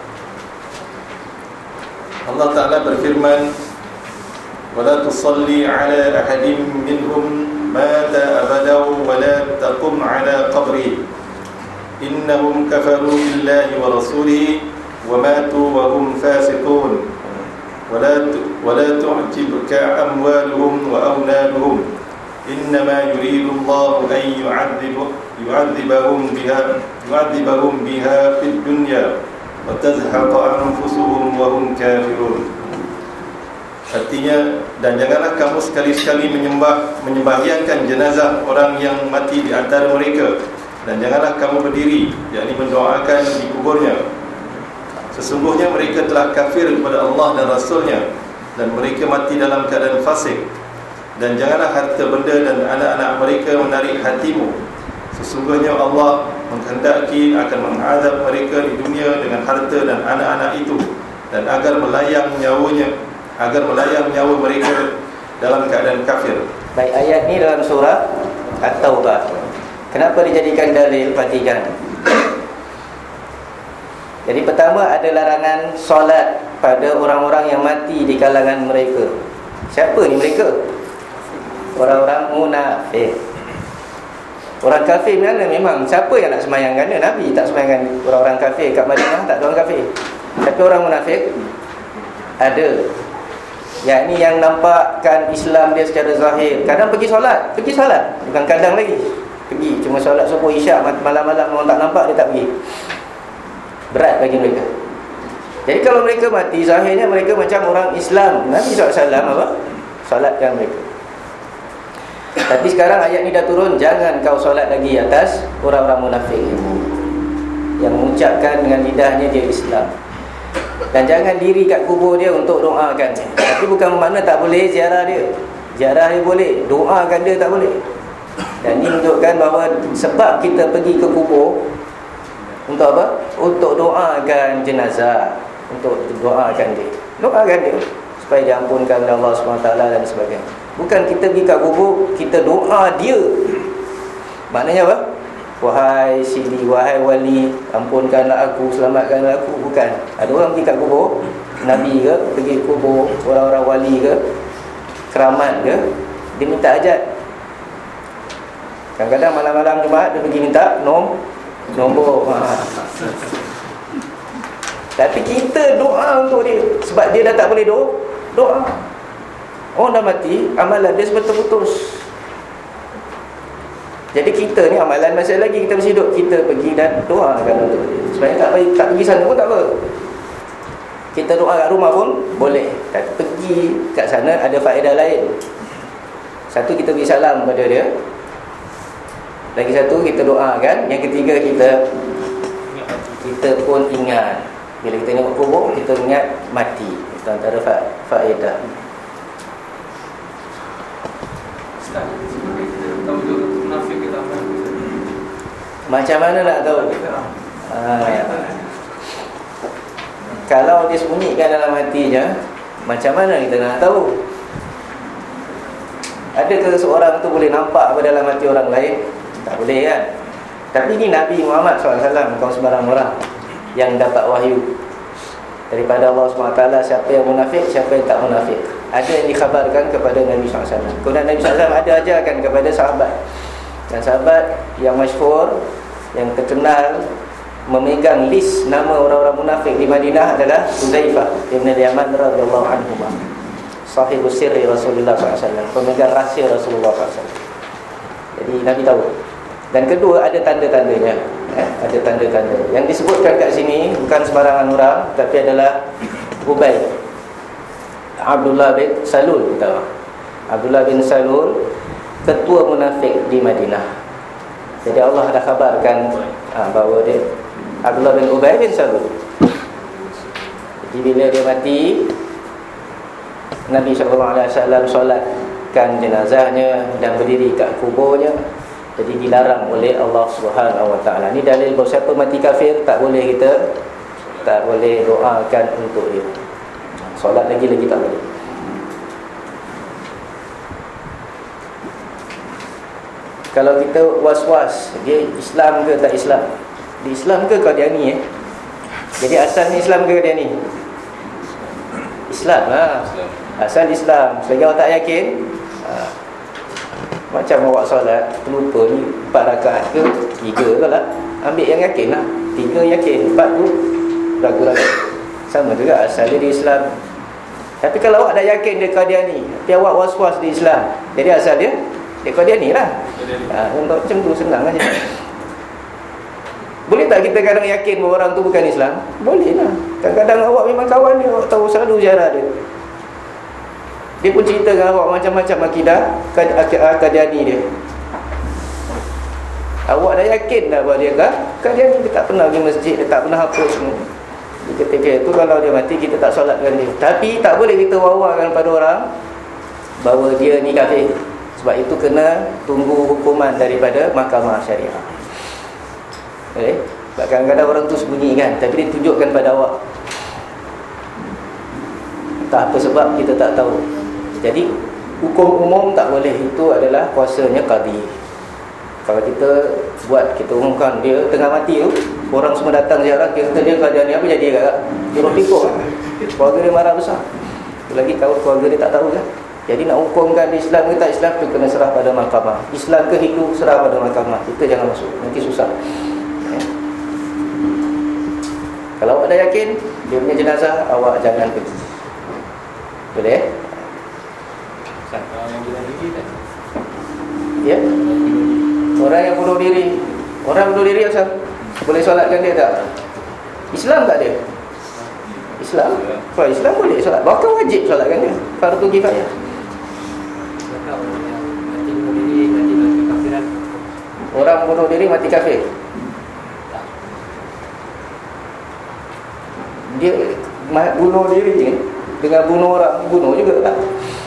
Allah Ta'ala berfirman, وَلَا تُصَلِّ عَلَى أَحَدٍ مِّنْهُمْ مَاتَ أَبَدًا وَلَا تَقُمْ عَلَى قَبْرِهِ إِنَّهُمْ كَفَرُوا بِاللَّهِ وَرَسُولِهِ وَمَاتُوا وَهُمْ فَاسِقُونَ وَلَا وَلَا تُعْجِبْكَ أَمْوَالُهُمْ وَأَوْلَادُهُمْ إِنَّمَا يُرِيدُ اللَّهُ أَن يُعَذِّبَ يُعَذِّبَهُم بِهَا يُعَذِّبَهُم بِهَا فِي الدُّنْيَا وَتَزْهَقَ أَنفُسُهُمْ وَهُمْ كَافِرُونَ. Artinya, dan janganlah kamu sekali-sekali menyembah menyembahyangkan jenazah orang yang mati di antara mereka, dan janganlah kamu berdiri, yakni mendoakan di kuburnya. Sesungguhnya mereka telah kafir kepada Allah dan Rasulnya, dan mereka mati dalam keadaan fasik. Dan janganlah harta benda dan anak-anak mereka menarik hatimu. Sesungguhnya Allah menghendaki akan mengazab mereka di dunia dengan harta dan anak-anak itu, dan agar melayang nyawanya agar melayang nyawa mereka dalam keadaan kafir. Baik, ayat ni dalam surah At-Taubah. Kenapa dijadikan dalil? Perhatikan. Jadi pertama ada larangan solat pada orang-orang yang mati di kalangan mereka. Siapa ni mereka? Orang-orang munafik. Orang kafir mana memang siapa yang nak sembahyangkan dia? Nabi tak sembahyangkan orang-orang kafir kat Madinah, tak ada orang kafir. Tapi orang munafik ada. Yang ni yang nampakkan Islam dia secara zahir. Kadang pergi solat, pergi solat, bukan kadang lagi. Pergi, cuma solat subuh isyak malam-malam orang tak nampak, dia tak pergi. Berat bagi mereka. Jadi kalau mereka mati, zahirnya mereka macam orang Islam. Nabi sallallahu alaihi wasallam apa? Solatkan mereka. Tapi sekarang ayat ni dah turun, jangan kau solat lagi atas orang-orang munafik yang mengucapkan dengan lidahnya dia Islam. Dan jangan diri kat kubur dia untuk doakan. Tapi bukan bermakna tak boleh ziarah dia. Ziarah dia boleh, doakan dia tak boleh. Dan ini menunjukkan bahawa sebab kita pergi ke kubur untuk apa? Untuk doakan jenazah, untuk doakan dia, doakan dia supaya diampunkan oleh Allah subhanahu wa taala dan sebagainya. Bukan kita pergi kat kubur, kita doa dia. Maknanya apa? Wahai sili, wahai wali, ampunkanlah aku, selamatkanlah aku. Bukan. Ada orang pergi kat kubur, Nabi ke, pergi kubur orang-orang wali ke, keramat ke, dia minta hajat. Kadang-kadang malam-malam Jumaat dia pergi minta nom, nombor ha. Tapi kita doa untuk dia, sebab dia dah tak boleh doa, doa. Orang dah mati, amalan dia sebetul-betul. Jadi kita ni amalan masih lagi, kita mesti hidup, kita pergi dan doakan untuk dia. Sebenarnya tak, tak pergi sana pun tak apa. Kita doa kat rumah pun boleh. Tapi pergi kat sana ada faedah lain. Satu, kita beri salam pada dia. Lagi satu, kita doakan. Yang ketiga, kita kita pun ingat. Bila kita tengok kubur, kita ingat mati. Itu antara fa- faedah. Macam mana nak tahu? Ha, ya. Kalau dia sembunyikan dalam hatinya, macam mana kita nak tahu? Adakah seorang tu boleh nampak apa dalam hati orang lain? Tak boleh kan? Tapi ini Nabi Muhammad sallallahu alaihi wasallam, bukan sembarang orang yang dapat wahyu daripada Allah subhanahu wa taala. Siapa yang munafik, siapa yang tak munafik, ada yang dikhabarkan kepada Nabi sallallahu alaihi wasallam. Kemudian Nabi sallallahu alaihi wasallam ada ajarkan kepada sahabat. Dan sahabat yang masyhur, yang terkenal memegang list nama orang-orang munafik di Madinah adalah Hudzaifah bin Yaman radhiyallahu anhu, sahibus sirri Rasulullah sallallahu alaihi wasallam, pemegang rahsia Rasulullah sallallahu alaihi wasallam. Jadi Nabi tahu. Dan kedua, ada tanda-tandanya, eh, ada tanda-tanda yang disebutkan kat sini bukan sembarangan orang, tapi adalah Ubay, Abdullah bin Salul. Tahu Abdullah bin Salul, ketua munafik di Madinah. Jadi Allah dah khabarkan ha, bahawa dia Abdullah bin Ubay bin Salul. Jadi bila dia mati, Nabi sallallahu alaihi wasallam solat menyalatkan jenazahnya dan berdiri kat kuburnya, jadi dilarang oleh Allah Subhanahu Wa Taala. Ni dalil bahawa siapa mati kafir tak boleh kita tak boleh doakan untuk dia. Solat lagi-lagi tak boleh. Kalau kita was-was dia Islam ke tak Islam, di Islam ke Qadiani eh? Jadi asalnya Islam ke Qadiani? Islam lah. Asal Islam. Selagi awak tak yakin, ha, macam awak solat terlupa ni empat rakaat ke tiga ke lah, ambil yang yakin lah. Tiga yakin, empat tu ragu-ragu. Sama juga asal dia di Islam. Tapi kalau awak dah yakin dia Qadiani, tapi awak was-was di Islam, jadi asal dia dia Qadiani lah. Ha, untuk macam tu senang aja. Boleh tak kita kadang yakin bahawa orang tu bukan Islam? Boleh lah. Kadang-kadang awak memang kawan dia, awak tahu selalu ziarah dia. Dia pun cerita dengan awak macam-macam akidah Qadiani dia. Awak dah yakin dah bahawa dia kan Qadiani, dia tak pernah pergi masjid, dia tak pernah hapus semua. Di ketika itu kalau dia mati, kita tak solatkan dia. Tapi tak boleh kita wawakan pada orang bahawa dia ni kafir. Sebab itu kena tunggu hukuman daripada mahkamah syariah. Eh, kadang-kadang orang tu sembunyikan, tapi dia tunjukkan pada awak. Tak apa sebab kita tak tahu. Jadi hukum umum tak boleh. Itu adalah kuasanya qadi. Kalau kita buat, kita umumkan dia tengah mati tu, orang semua datang ziarah, kita dia Qadiani, apa jadi agak jeruk pikuk. Keluarga dia marah besar. Lagi tahu keluarga dia tak tahu kan. Jadi nak hukumkan Islam ke tak Islam tu kena serah pada mahkamah. Islam ke Hindu serah pada mahkamah. Kita jangan masuk, nanti susah. Ya. Kalau awak dah yakin dia punya jenazah, awak jangan pergi. Boleh? Orang yang bunuh diri kan? Ya. Orang yang bunuh diri, orang bunuh diri asal boleh solatkan dia tak? Islam tak dia? Islam? Kalau Islam boleh solat, bahkan wajib solatkan dia. Fardu kifayah. Orang bunuh diri mati kafir. Dia bunuh diri je dengan bunuh orang, bunuh juga tak?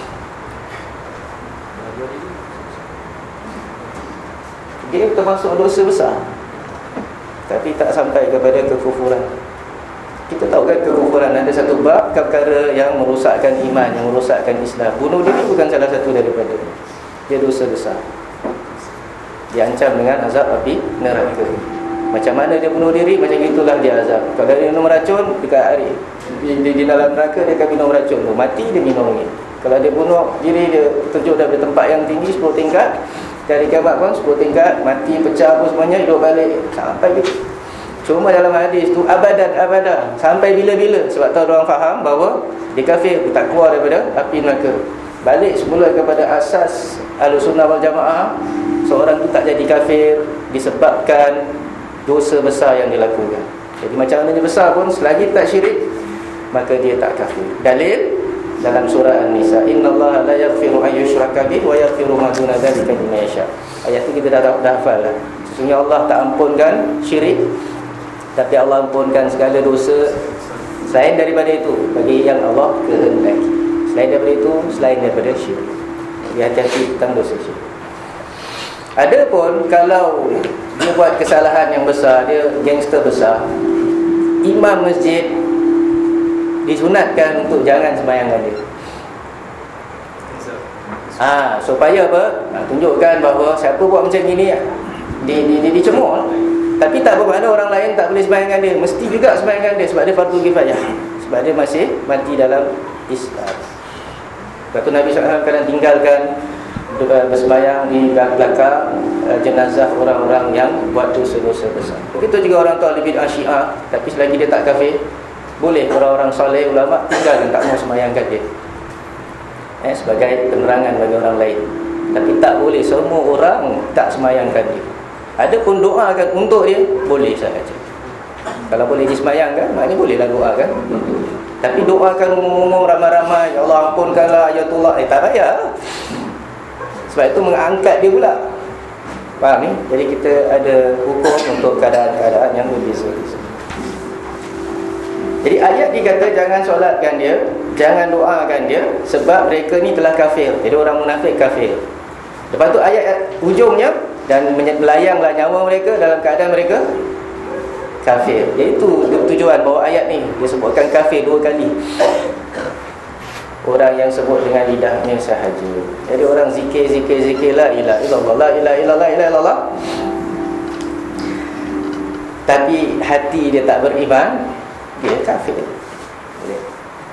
Dia termasuk dosa besar, tapi tak sampai kepada kekufuran. Kita tahu kan kekufuran ada satu bab perkara yang merosakkan iman, yang merosakkan Islam. Bunuh diri bukan salah satu daripada. Dia dosa besar. Diancam dengan azab api neraka. Macam mana dia bunuh diri, macam itulah dia azab. Kalau dia minum racun dekat hari di, di, di dalam neraka, dia akan minum racun tu. Mati dia minum ni. Kalau dia bunuh diri, dia terjun dari tempat yang tinggi sepuluh tingkat, dari kiamat pun sepuluh tingkat, mati pecah apa semuanya, hidup balik sampai bila. Cuma dalam hadis tu abadan abadan, sampai bila-bila. Sebab tahu orang faham bahawa dia kafir, dia tak keluar daripada api neraka. Balik semula kepada asas Ahlussunnah wal Jamaah. Seorang tu tak jadi kafir disebabkan dosa besar yang dilakukan. Jadi macam mana dia besar pun, selagi tak syirik, maka dia tak kafir. Dalil dalam surah An-Nisa, innallaha la yaghfiru an yushraka bihi wa yaghfiru ma duna dzalika liman yasha. Ayat tu kita dah, dah hafal lah. Sesungguhnya Allah tak ampunkan syirik, tapi Allah ampunkan segala dosa selain daripada itu bagi yang Allah kehendaki. Selain daripada itu, selain daripada syirik. Jadi hati-hati tentang dosa syirik. Adapun kalau dia buat kesalahan yang besar, dia gangster besar, imam masjid disunatkan untuk jangan sembahyangkan dia. Ah, ha, supaya apa? Ha, tunjukkan bahawa siapa buat macam gini di di, di dicemooh. Tapi tak bermakna orang lain tak boleh sembahyangkan dia. Mesti juga sembahyangkan dia sebab dia fardu kifayah. Sebab dia masih mati dalam Islam. Lepas tu Nabi sallallahu alaihi wasallam kadang tinggalkan bersembahyang di belakang jenazah orang-orang yang buat dosa-dosa besar. Begitu juga orang tu ahli bid'ah Syiah, tapi selagi dia tak kafir, boleh orang-orang soleh ulama tinggal dan tak mau sembahyangkan dia. Eh, sebagai penerangan bagi orang lain. Tapi tak boleh semua orang tak sembahyangkan dia. Adapun doakan untuk dia, boleh sahaja. Kalau boleh disembahyangkan, maknanya bolehlah doakan untuk dia. Tapi doakan umum-umum ramai-ramai, ya Allah ampunkanlah ayatullah, eh tak payah. Sebab itu mengangkat dia pula. Faham ni? Jadi kita ada hukum untuk keadaan-keadaan yang berbeza-beza. Jadi ayat dikata jangan solatkan dia, jangan doakan dia, sebab mereka ni telah kafir. Jadi orang munafik kafir. Lepas tu ayat hujungnya, dan melayanglah nyawa mereka dalam keadaan mereka kafir. Jadi itu tujuan bawa ayat ni. Dia sebutkan kafir dua kali. Orang yang sebut dengan lidahnya sahaja. Jadi orang zikir, zikir, zikir, la ilaha illallah, la ilaha illallah, la ilaha illallah, tapi hati dia tak beriman, dia kafir. Boleh.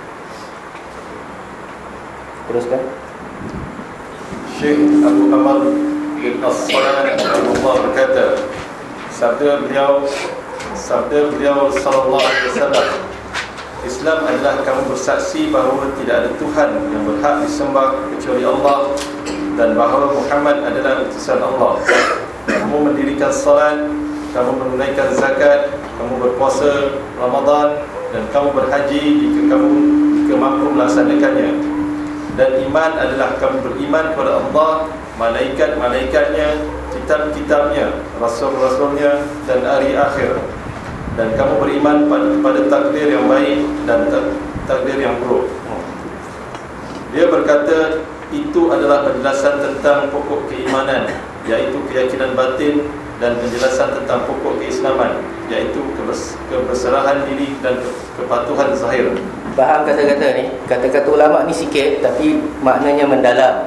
Teruskan. Syekh Abu Amal bin As-Salah rahimahullah berkata, sabda beliau sabda beliau sallallahu alaihi wasallam, Islam adalah kamu bersaksi bahawa tidak ada Tuhan yang berhak disembah kecuali Allah, dan bahawa Muhammad adalah utusan Allah. Kamu mendirikan salat, kamu menunaikan zakat, kamu berpuasa Ramadan, dan kamu berhaji jika kamu jika mampu melaksanakannya. Dan iman adalah kamu beriman kepada Allah, malaikat-malaikatnya, kitab-kitabnya, rasul-rasulnya, dan hari akhir. Dan kamu beriman pada, pada takdir yang baik dan takdir yang buruk. Dia berkata, itu adalah penjelasan tentang pokok keimanan, iaitu keyakinan batin, dan penjelasan tentang pokok keislaman, iaitu keberserahan diri dan kepatuhan zahir. Faham kata-kata ni? Kata-kata ulama ni sikit, tapi maknanya mendalam.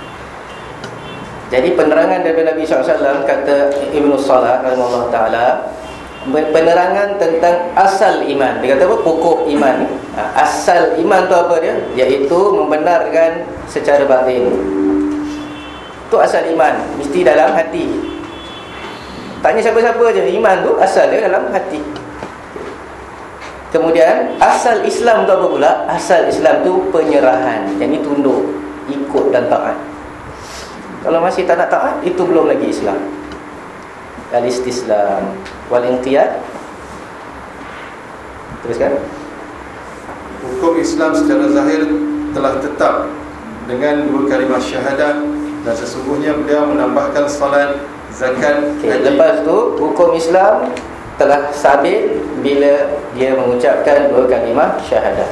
Jadi penerangan daripada Nabi sallallahu alaihi wasallam, kata Ibnu Salah rahimahullah ta'ala, penerangan tentang asal iman. Dia kata apa? Pokok iman. Asal iman tu apa dia? Iaitu membenarkan secara batin. Tu asal iman, mesti dalam hati. Tanya siapa-siapa je, iman tu asal dia dalam hati. Kemudian asal Islam tu apa pula? Asal Islam tu penyerahan. Yang ni tunduk, ikut dan taat. Kalau masih tak nak taat, itu belum lagi Islam. Al-istislam wal inqiyad. Teruskan. Hukum Islam secara zahir telah tetap dengan dua kalimah syahadah, dan sesungguhnya beliau menambahkan salat, zakat, okay, haji. Lepas tu hukum Islam telah sabit bila dia mengucapkan dua kalimah syahadah.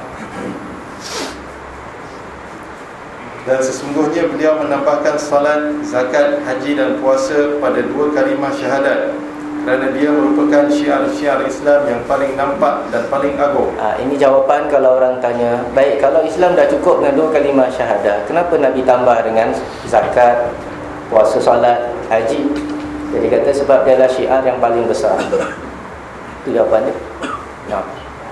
Dan sesungguhnya beliau menambahkan salat, zakat, haji dan puasa pada dua kalimah syahadat, kerana dia merupakan syiar-syiar Islam yang paling nampak dan paling agung. Ha, ini jawapan kalau orang tanya, baik, kalau Islam dah cukup dengan dua kalimah syahadah, kenapa Nabi tambah dengan zakat, puasa, salat, haji? Jadi kata sebab dia adalah syiar yang paling besar. Itu jawapan dia. Nah.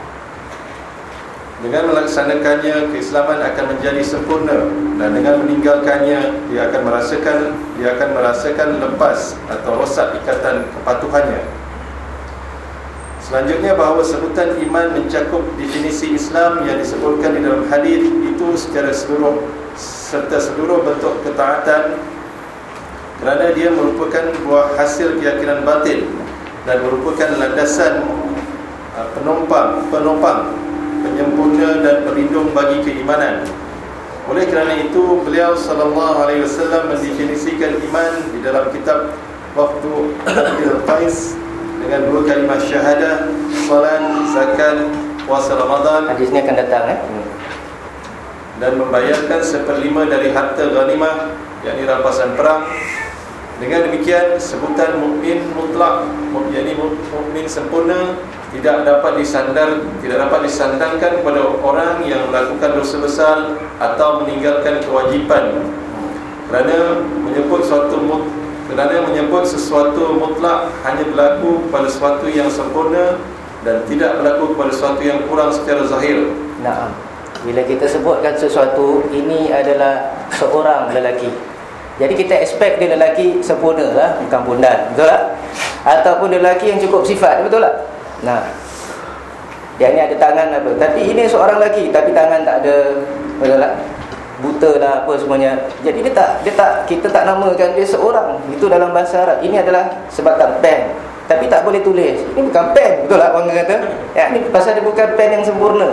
Dengan melaksanakannya, keislaman akan menjadi sempurna, dan dengan meninggalkannya, dia akan merasakan dia akan merasakan lepas atau rosak ikatan kepatuhannya. Selanjutnya, bahawa sebutan iman mencakup definisi Islam yang disebutkan di dalam hadis itu secara seluruh serta seluruh bentuk ketaatan, kerana dia merupakan buah hasil keyakinan batin dan merupakan landasan penopang penopang penyempurna dan pelindung bagi keimanan. Oleh kerana itu, beliau sallallahu alaihi wasallam mendefinisikan iman di dalam kitab Wafdu Al-Qais dengan dua kalimah syahadah, salat, zakat, puasa Ramadan. Hadis ni akan datang eh? Dan membayarkan seperlima dari harta ghanimah, yakni rampasan perang. Dengan demikian, sebutan mukmin mutlak, yakni mukmin sempurna, tidak dapat disandar tidak dapat disandarkan kepada orang yang melakukan dosa besar atau meninggalkan kewajipan, kerana menyebut suatu mut, kerana menyebut sesuatu mutlak hanya berlaku kepada sesuatu yang sempurna dan tidak berlaku kepada sesuatu yang kurang secara zahir. Nah, bila kita sebutkan sesuatu ini adalah seorang lelaki, jadi kita expect dia lelaki sempurna lah, bukan bundan, betul tak? Ataupun dia lelaki yang cukup sifat, betul tak? Nah, dia ni ada tangan apa, tapi ini seorang lelaki tapi tangan tak ada, betul tak? Buta lah apa semuanya. Jadi dia tak, dia tak, kita tak namakan dia seorang. Itu dalam bahasa Arab. Ini adalah sebatang pen, tapi tak boleh tulis. Ini bukan pen, betul tak orang kata? Ya, ini pasal dia bukan pen yang sempurna.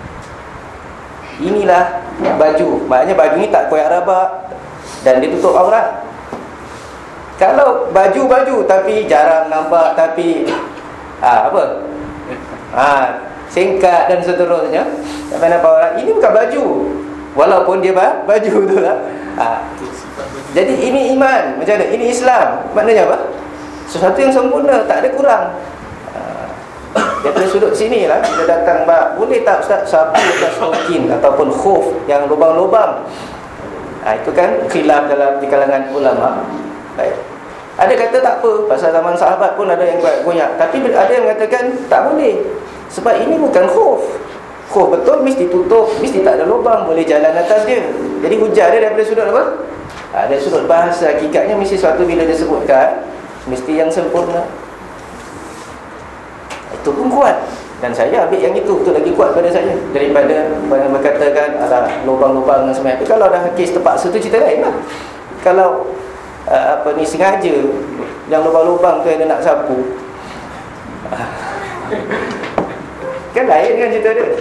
Inilah baju. Maknanya baju ni tak koyak rabak dan dia tutup aurat. Kalau baju-baju tapi jarang nampak, tapi ah, apa? Ah, singkat dan seterusnya. Sampai nampak orang, ini bukan baju, walaupun dia baju tu lah. Ha. Jadi ini iman, macam mana? Ini Islam. Maknanya apa? Sesuatu yang sempurna, tak ada kurang. Ha. Daripada sudut sini lah kita datang, bak, boleh tak Ustaz sapu atas hokin ataupun khuf yang lubang-lubang? Ha, itu kan khilaf dalam di kalangan ulama. Baik. Ada kata tak apa, pasal zaman sahabat pun ada yang buat goyak. Tapi ada yang mengatakan tak boleh, sebab ini bukan khuf. Khuf betul mesti tutup, mesti tak ada lubang, boleh jalan atas dia. Jadi hujah dia daripada sudut apa? Ha, dari sudut bahasa, hakikatnya mesti suatu bila dia sebutkan mesti yang sempurna. Itu pun kuat. Dan saya ambil yang itu, itu lagi kuat pada saya daripada yang berkatakan ada lubang-lubang dan sebagainya. Kalau dah kes terpaksa tu cerita lain lah. Kalau uh, apa ni sengaja yang lubang-lubang tu yang dia nak sapu, kan lain kan cerita dia.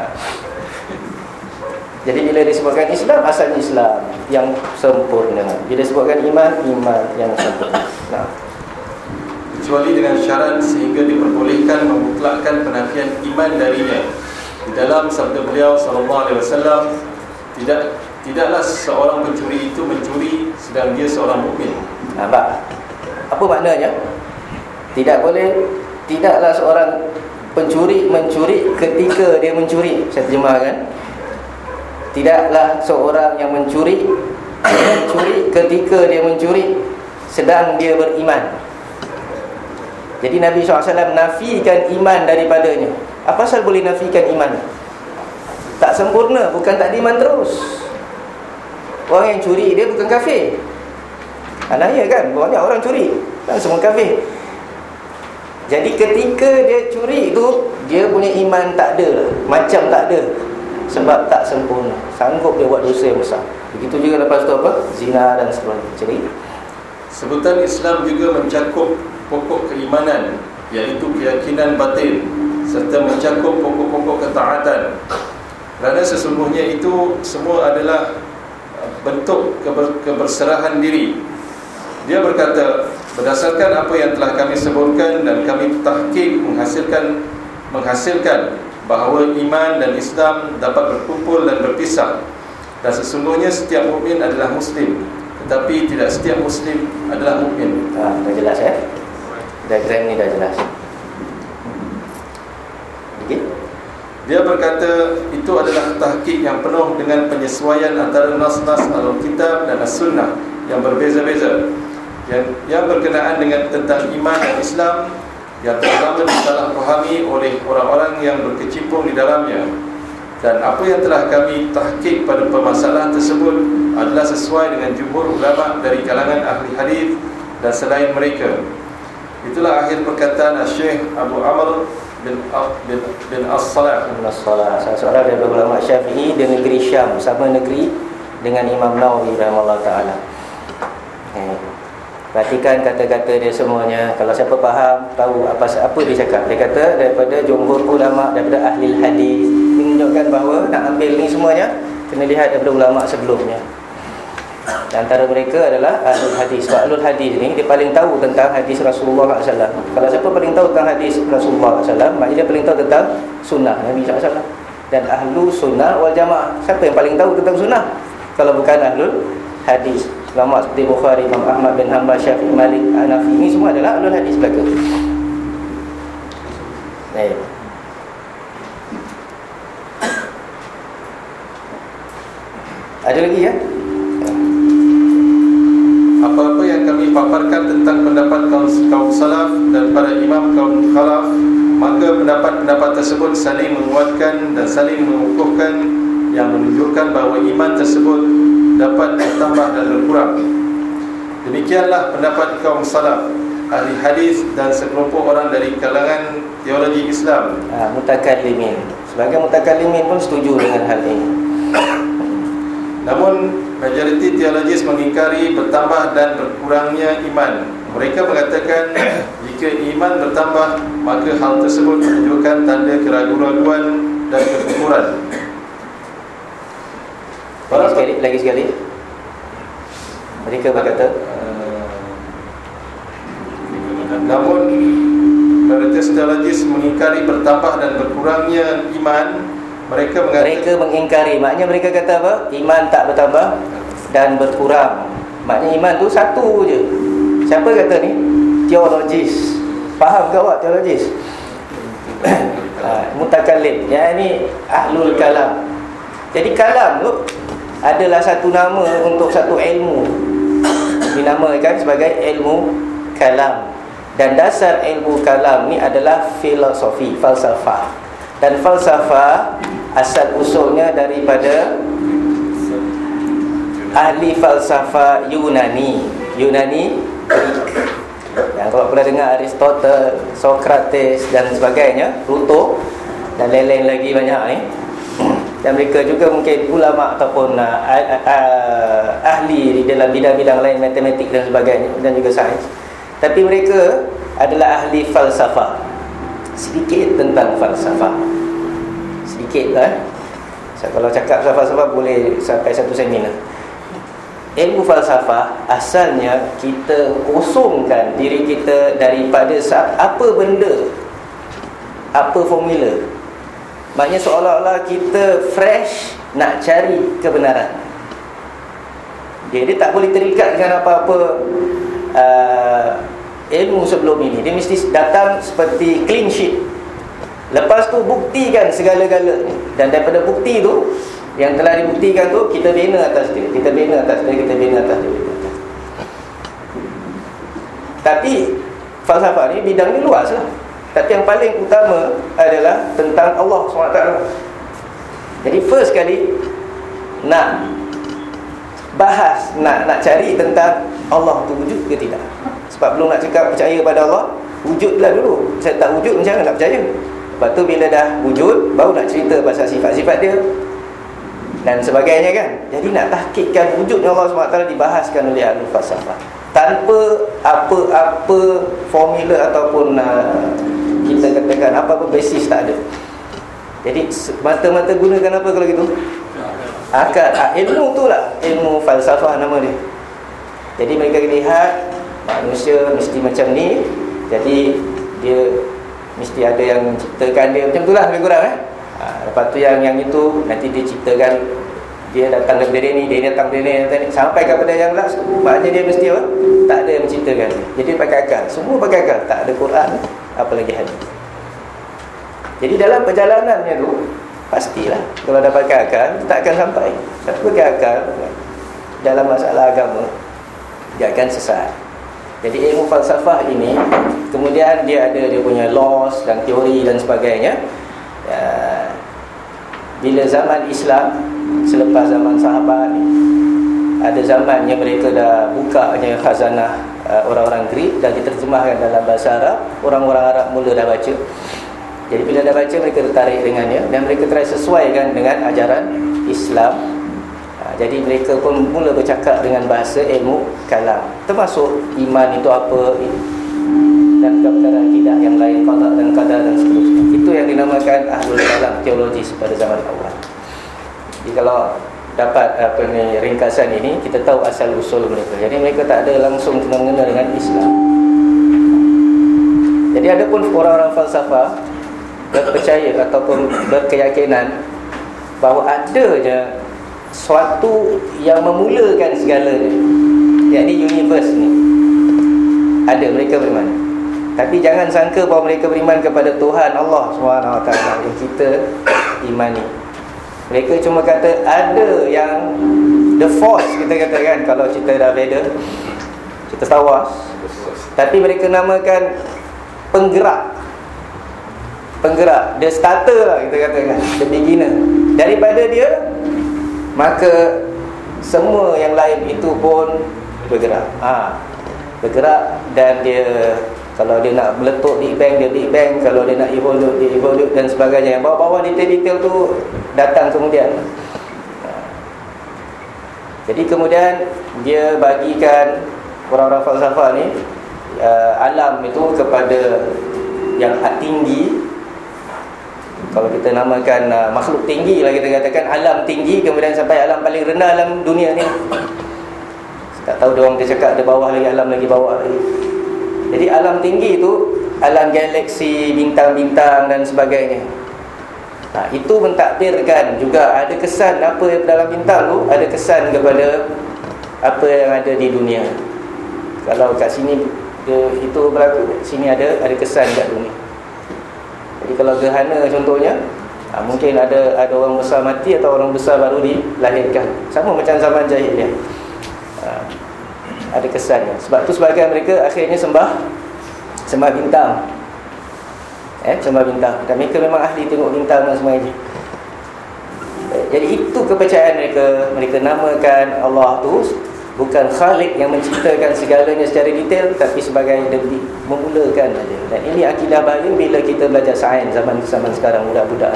Jadi bila disebutkan Islam, asalnya Islam yang sempurna. Bila disebutkan iman, iman yang sempurna. Nah, kecuali dengan syarat sehingga diperbolehkan memutlakkan penafian iman darinya. Di dalam sabda beliau sallallahu alaihi wasallam, tidak tidaklah seorang pencuri itu mencuri sedang dia seorang mukmin. Nampak? Apa maknanya? Tidak boleh, tidaklah seorang pencuri mencuri ketika dia mencuri. Saya terjemahkan. Tidaklah seorang yang mencuri mencuri ketika dia mencuri sedang dia beriman. Jadi Nabi sallallahu alaihi wasallam nafikan iman daripadanya. Apa pasal boleh nafikan iman? Tak sempurna, bukan tak iman terus. Orang yang curi dia bukan kafir. Anaya kan, banyak orang curi, kan semua kafir. Jadi ketika dia curi itu, dia punya iman tak ada lah, macam tak ada. Sebab tak sempurna, sanggup dia buat dosa yang besar. Begitu juga lepas tu apa? Zina dan sebagainya. Jadi sebutan Islam juga mencakup pokok keimanan, iaitu keyakinan batin, serta mencakup pokok-pokok ketaatan. Kerana sesungguhnya itu semua adalah bentuk keber- keberserahan diri. Dia berkata, berdasarkan apa yang telah kami sebutkan dan kami tahqiq menghasilkan menghasilkan bahawa iman dan Islam dapat berkumpul dan berpisah. Dan sesungguhnya setiap mukmin adalah muslim, tetapi tidak setiap muslim adalah mukmin. ha, dah jelas ya. Diagram ni dah jelas. Okay. Dia berkata itu adalah tahqiq yang penuh dengan penyesuaian antara nas-nas Al-Kitab dan As-Sunnah yang berbeza-beza, yang, yang berkenaan dengan tentang iman dan Islam, yang terutama disalahfahami oleh orang-orang yang berkecimpung di dalamnya. Dan apa yang telah kami tahqiq pada permasalahan tersebut adalah sesuai dengan jumhur ulama dari kalangan ahli hadis dan selain mereka. Itulah akhir perkataan Syekh Abu Amr bin bin, bin As-Salah. Bin As-Salah, salah seorang dari ulama Syafi'i di negeri Syam, sama negeri dengan Imam Nawawi rahimahullah taala. Eh, perhatikan kata-kata dia semuanya. Kalau siapa faham, tahu apa apa dia cakap. Dia kata daripada jumhur ulama, daripada ahli hadis. Ini menunjukkan bahawa nak ambil ni semuanya kena lihat daripada ulama sebelumnya. Dan antara mereka adalah ahlul hadis. Sebab ahlul hadis ni dia paling tahu tentang hadis Rasulullah sallallahu alaihi wasallam. Kalau siapa paling tahu tentang hadis Rasulullah sallallahu alaihi wasallam, maknanya dia paling tahu tentang sunnah Nabi sallallahu alaihi wasallam. Dan ahlu sunnah wal jamaah, siapa yang paling tahu tentang sunnah kalau bukan ahlul hadis? Ulama seperti Bukhari, Imam Ahmad bin Hanbal, Syafi'i, Malik, Hanafi, ini semua adalah ahlul hadis belaka. Baik. Ada lagi ya? Apa-apa yang kami paparkan tentang pendapat kaum, kaum salaf dan para imam kaum khalaf, maka pendapat-pendapat tersebut saling menguatkan dan saling mengukuhkan, yang menunjukkan bahawa iman tersebut dapat bertambah dan berkurang. Demikianlah pendapat kaum salaf, ahli hadis dan sekelompok orang dari kalangan teologi Islam. Ha, mutakallimin. Sebagai mutakallimin pun setuju dengan hal ini. Namun majoriti teologis mengingkari bertambah dan berkurangnya iman. Mereka mengatakan jika iman bertambah, maka hal tersebut menunjukkan tanda keraguan-raguan dan kekufuran. Lagi sekali, lagi sekali. Mereka berkata, namun mayoritas teologis mengingkari bertambah dan berkurangnya iman. Mereka mengatakan, mereka mengingkari, maknanya mereka kata apa? Iman tak bertambah dan berkurang. Maknanya iman tu satu je. Siapa kata ni? Teologis. Faham ke awak teologis? ha, Mutakallim, yang ni ahlul kalam. Jadi kalam tu adalah satu nama untuk satu ilmu, dinamakan sebagai ilmu kalam. Dan dasar ilmu kalam ni adalah filosofi, falsafah. Dan falsafah asal usulnya daripada ahli falsafah Yunani. Yunani yang kalau pernah dengar Aristotle, Socrates dan sebagainya, Plato dan lain-lain lagi banyak ni. Dan mereka juga mungkin ulama ataupun uh, uh, ahli di dalam bidang-bidang lain, matematik dan sebagainya, dan juga sains. Tapi mereka adalah ahli falsafah. Sedikit tentang falsafah, sedikit lah. So, kalau cakap falsafah boleh sampai satu seminar. Ilmu falsafah asalnya kita kosongkan diri kita daripada apa benda, apa formula. Maknanya seolah-olah kita fresh nak cari kebenaran. Jadi dia tak boleh terikat dengan apa-apa uh, ilmu sebelum ini. Dia mesti datang seperti clean sheet. Lepas tu buktikan segala-galanya. Dan daripada bukti tu, yang telah dibuktikan tu, kita bina atas dia, kita bina atas dia, kita bina atas dia. Tapi falsafah ni bidang ni luas lah. Tapi yang paling utama adalah tentang Allah subhanahu wa taala. Jadi first kali nak bahas, nak nak cari tentang Allah tu wujud ke tidak. Sebab belum nak cakap percaya pada Allah, wujudlah dulu. Saya tak wujud, macam mana nak percaya? Lepas tu bila dah wujud, baru nak cerita pasal sifat-sifat dia dan sebagainya kan. Jadi nak tahkikkan wujudnya Allah subhanahu wa taala dibahaskan oleh ahli falsafah tanpa apa-apa formula ataupun uh, kita katakan apa-apa basis, tak ada. Jadi mata-mata gunakan apa kalau gitu? Akal. Ah, ilmu tu lah, ilmu falsafah nama dia. Jadi mereka lihat manusia mesti macam ni, jadi dia mesti ada yang ciptakan dia macam tu lah lebih kurang eh. Ha, lepas tu yang yang itu nanti dia ciptakan, dia datang daripada dia ni, dia datang dari ni, datang ni, sampai kepada yang last. Maknanya dia mesti apa? Tak ada yang menciptakan. Jadi pakai akal. Semua pakai akal. Tak ada Quran, apa lagi hadis. Jadi dalam perjalanannya tu, pastilah kalau dah pakai akal, tak akan sampai. Tapi pakai akal dalam masalah agama, dia akan sesat. Jadi ilmu falsafah ini kemudian dia ada dia punya laws dan teori dan sebagainya. Ya, bila zaman Islam, selepas zaman sahabat ni, ada zamannya mereka dah bukanya khazanah uh, orang-orang Greek dan diterjemahkan dalam bahasa Arab. Orang-orang Arab mula dah baca. Jadi bila dah baca, mereka tertarik dengannya dan mereka try sesuaikan dengan ajaran Islam. uh, Jadi mereka pun mula bercakap dengan bahasa ilmu kalam, termasuk iman itu apa, dan perkara akidah yang lain, qada dan qadar dan seterusnya. Itu yang dinamakan ahlul kalam teologis pada zaman awal. Jadi kalau dapat apa ni ringkasan ini, kita tahu asal usul mereka. Jadi mereka tak ada langsung kena-mengena dengan Islam. Jadi ada pun orang-orang falsafah berpercaya ataupun berkeyakinan bahawa adanya suatu yang memulakan segalanya, yakni universe ni. Ada, mereka beriman. Tapi jangan sangka bahawa mereka beriman kepada Tuhan Allah subhanahu wa taala yang kita imani. Mereka cuma kata ada yang the force, kita katakan kalau cerita Darth Vader, cerita Star Wars. Tapi mereka namakan penggerak. Penggerak, the starter lah kita katakan, the beginner. Daripada dia, maka semua yang lain itu pun bergerak. Ha, bergerak dan dia, kalau dia nak meletup Big Bang, dia Big Bang. Kalau dia nak evolve, dia evolve dan sebagainya. Yang bawah-bawah detail-detail tu datang kemudian. Jadi kemudian dia bagikan orang-orang falsafah ni uh, alam itu kepada yang tinggi. Kalau kita namakan uh, makhluk tinggi lah, kita katakan alam tinggi, kemudian sampai alam paling rendah dalam dunia ni. Tak tahu dia orang dia cakap ada bawah lagi, alam lagi bawah lagi. Jadi alam tinggi itu alam galaksi, bintang-bintang dan sebagainya. Ha, itu mentadbirkan juga ada kesan apa yang dalam bintang tu, ada kesan kepada apa yang ada di dunia. Kalau kat sini dia, itu berlaku, sini ada ada kesan kat dunia. Jadi kalau gerhana contohnya, ha, mungkin ada ada orang besar mati atau orang besar baru dilahirkan. Sama macam zaman jahiliah. Ha, ada kesannya. Sebab tu sebahagian mereka akhirnya sembah sembah bintang. Eh, sembah bintang. Dan mereka memang ahli tengok bintang dan sebagainya. Jadi itu kepercayaan mereka. Mereka namakan Allah tu bukan Khalik yang menciptakan segalanya secara detail, tapi sebagai lebih memulakan saja. Dan ini akidah bahaya bila kita belajar sains zaman zaman sekarang, budak-budak.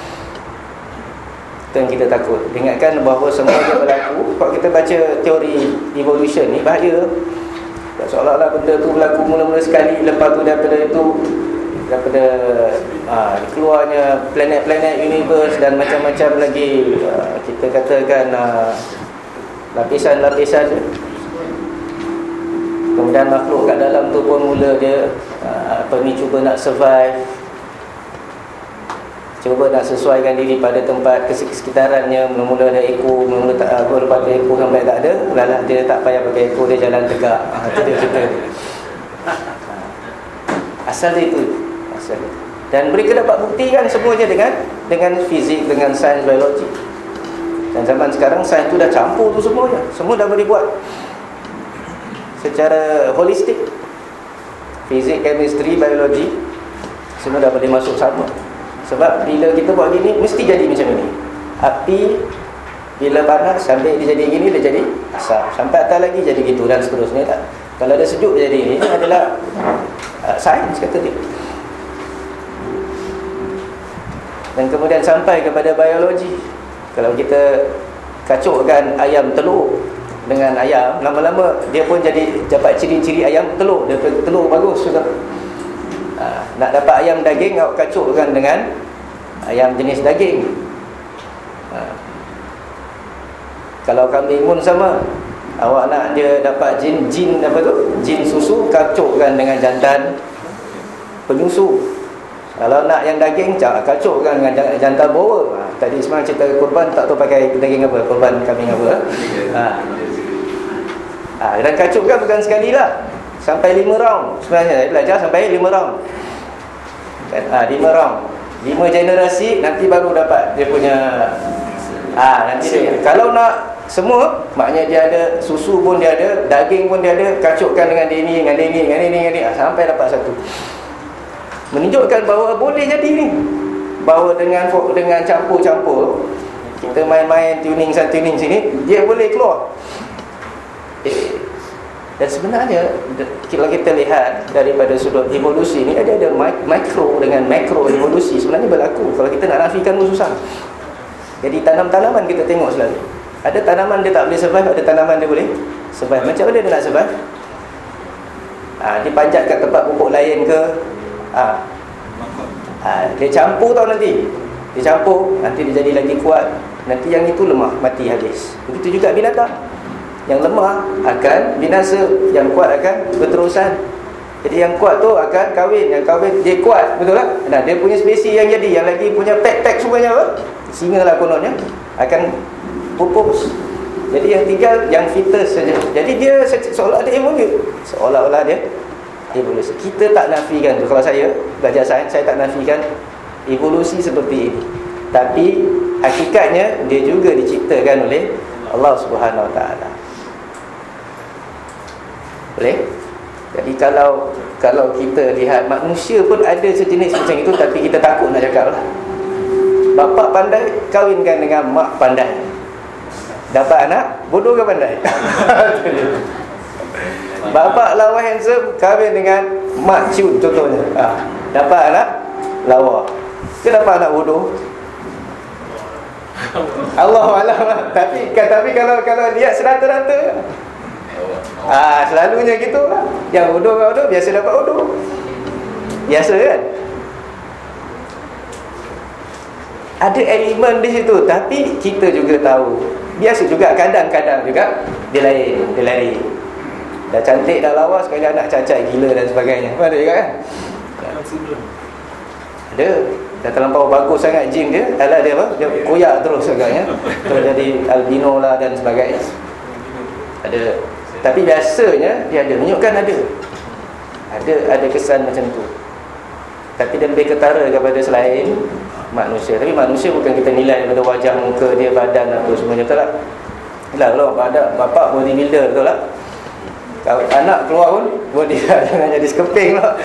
Itu yang kita takut. Ingatkan bahawa semuanya berlaku. Kalau kita baca teori evolution ni, bahaya. Seolah-olah benda tu berlaku mula-mula sekali, lepas tu daripada itu daripada ha, keluarnya planet-planet universe dan macam-macam lagi, ha, kita katakan ha, lapisan-lapisan. Kemudian makhluk kat dalam tu pun mula dia ha, apa ni, cuba nak survive, cuba nak sesuaikan diri pada tempat kesekitarannya. Mula-mula ada ekor, mula-mula tak apa, lepas tu ekor sampai tak ada, lalah dia tak payah pakai ekor, dia jalan tegak. Ha, itu dia cerita. Asal dia itu. Asal dia. Dan mereka dapat buktikan semuanya dengan dengan fizik, dengan sains, biologi. Dan zaman sekarang sains tu dah campur tu semuanya. Semua dah boleh buat secara holistik. Fizik, chemistry, biologi, semua dah boleh masuk sama. Sebab bila kita buat gini, mesti jadi macam ini. Api bila panas, sampai dia jadi gini, dia jadi asap. Sampai atas lagi jadi gitu dan seterusnya tak. Kalau ada sejuk dia jadi ini. Ini adalah uh, sains kata dia. Dan kemudian sampai kepada biologi. Kalau kita kacukkan ayam telur dengan ayam, lama-lama dia pun jadi dapat ciri-ciri ayam telur. Dia telur bagus juga. Ha, nak dapat ayam daging, awak kacukkan dengan ayam jenis daging. Ha. Kalau kambing pun sama. Awak nak dia dapat jin jin apa tu? Jin susu, kacukkan dengan jantan penyusu. Kalau nak yang daging, kacukkan dengan jantan boa. Ha, tadi semalam cerita korban, tak tahu pakai daging apa, korban kambing apa. Ha. Ha, dan kacukkan bukan sekali lah, sampai lima round. Sebenarnya saya belajar sampai lima round. Ha, lima round, lima generasi, nanti baru dapat dia punya. Ah, ha, nanti dia, kalau nak semua, maknanya dia ada susu pun dia ada, daging pun dia ada, kacukkan dengan dia ni, dengan dia ni, dengan dia ni, dengan dia, ha, sampai dapat satu. Menunjukkan bahawa boleh jadi ni. Bahawa dengan dengan campur-campur, kita main-main tuning sana tuning sini, dia boleh keluar. Eh, dan sebenarnya kalau kita lihat daripada sudut evolusi ni, ada ada mikro dengan makro evolusi sebenarnya berlaku. Kalau kita nak nafikan pun susah. Jadi tanam-tanaman kita tengok selalu. Ada tanaman dia tak boleh survive, ada tanaman dia boleh survive. Macam mana dia nak survive? Ha, dia panjat kat tempat pokok lain ke? Ha. Ha, dia campur tau nanti. Dia campur, nanti dia jadi lagi kuat. Nanti yang itu lemah, mati habis. Begitu juga binatang. Yang lemah akan binasa, yang kuat akan berterusan. Jadi yang kuat tu akan kahwin, yang kahwin dia kuat, betul tak? Nah, dia punya spesies yang jadi, yang lagi punya pet-pet semuanya apa? Singa lah kononnya, akan pupus. Jadi yang tinggal yang fetus saja. Jadi dia seolah-olah dia evolusi. Seolah-olah dia evolusi. Kita tak nafikan tu. Kalau saya belajar sains, saya tak nafikan evolusi seperti ini. Tapi hakikatnya dia juga diciptakan oleh Allah Subhanahu Wa Taala. Boleh? Jadi kalau kalau kita lihat manusia pun ada sejenis macam itu, tapi kita takut nak cakap lah. Bapak pandai kahwinkan dengan mak pandai, dapat anak bodoh ke pandai? Bapak lawa handsome kahwin dengan mak ciut contohnya, ha, dapat anak lawa ke dapat anak bodoh? Allahualam. Tapi tapi kalau kalau lihat serata-rata, ah, selalunya gitu lah. Yang bodoh dengan bodoh biasa dapat bodoh. Biasa kan? Ada elemen di situ, tapi kita juga tahu. Biasa juga kadang-kadang juga dia lain, dia lari. Dah cantik dah lawa sekali anak cacat gila dan sebagainya. Ada juga kan? Ada. Dah terlampau bagus sangat jin dia, alah dia apa? Dia koyak terus agaknya. Terus jadi albino lah dan sebagainya. Ada. Tapi biasanya dia ada menunjukkan ada. Ada ada kesan macam tu. Tapi dia lebih ketara kepada selain manusia. Tapi manusia bukan kita nilai daripada wajah, muka dia, badan apa semuanya, betul tak? Yalah, kalau ada bapak bodybuilder, betul tak? Kalau anak keluar pun body jangan jadi sekeping lah.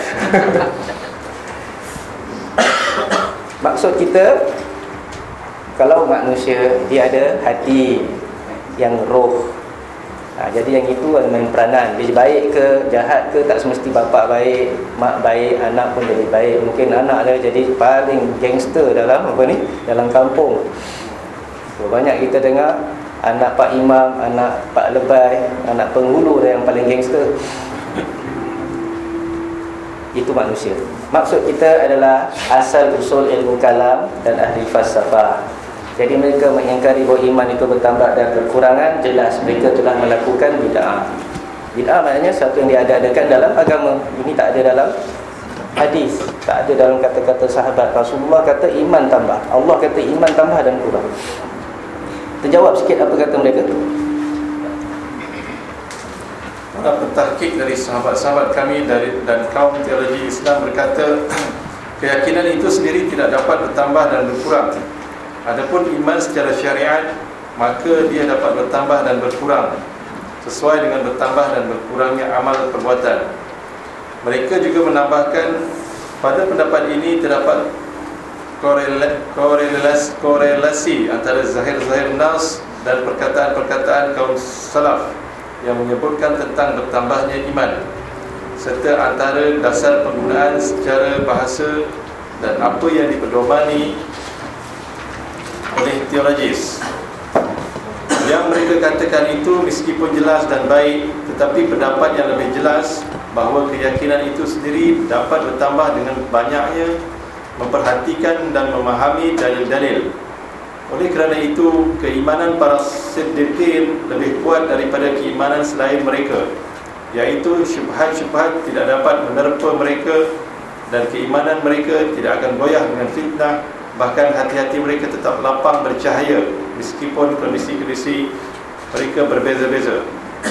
Maksud kita, kalau manusia dia ada hati yang roh, ha, jadi yang itu ada main peranan. Dia baik ke jahat ke, tak semesti bapak baik, mak baik, anak pun jadi baik. Mungkin anak dia jadi paling gangster dalam apa ni, dalam kampung. So, banyak kita dengar anak Pak Imam, anak Pak Lebay, anak penghulu dia yang paling gangster. Itu manusia. Maksud kita adalah asal usul ilmu kalam dan ahli falsafah. Jadi mereka mengingkari bahawa iman itu bertambah dan berkurangan, jelas mereka telah melakukan bid'ah. Bid'ah maknanya satu yang diada-adakan dalam agama. Ini tak ada dalam hadis, tak ada dalam kata-kata sahabat. Rasulullah kata iman tambah, Allah kata iman tambah dan kurang. Terjawab sikit apa kata mereka? Para pentahqiq dari sahabat-sahabat kami dari dan kaum teologi Islam berkata, keyakinan itu sendiri tidak dapat bertambah dan berkurang. Adapun iman secara syariat, maka dia dapat bertambah dan berkurang sesuai dengan bertambah dan berkurangnya amal perbuatan. Mereka juga menambahkan, pada pendapat ini terdapat korelasi, korelasi antara zahir-zahir nas dan perkataan-perkataan kaum salaf yang menyebutkan tentang bertambahnya iman, serta antara dasar penggunaan secara bahasa dan apa yang dipedomani oleh teologis. Yang mereka katakan itu meskipun jelas dan baik, tetapi pendapat yang lebih jelas bahawa keyakinan itu sendiri dapat bertambah dengan banyaknya memperhatikan dan memahami dalil-dalil. Oleh kerana itu, keimanan para siddiqin lebih kuat daripada keimanan selain mereka, iaitu syubhat-syubhat tidak dapat menerpa mereka dan keimanan mereka tidak akan goyah dengan fitnah. Bahkan hati-hati mereka tetap lapang bercahaya meskipun kondisi-kondisi mereka berbeza-beza.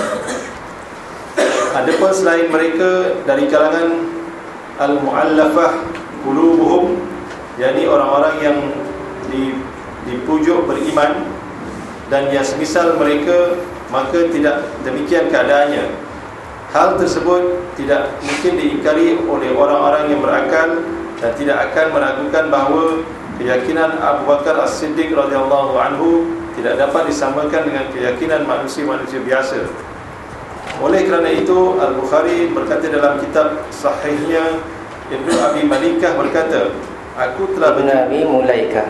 Adapun selain mereka dari kalangan al-mu'allafah qulubuhum, yakni orang-orang yang di dipujuk beriman dan yang semisal mereka, maka tidak demikian keadaannya. Hal tersebut tidak mungkin diingkari oleh orang-orang yang berakal dan tidak akan meragukan bahawa keyakinan Abu Bakar As-Siddiq radhiyallahu anhu tidak dapat disamakan dengan keyakinan manusia-manusia biasa. Oleh kerana itu, Al-Bukhari berkata dalam kitab sahihnya, Ibnu Abi Mulaikah berkata, aku telah Ibnu Abi Mulaikah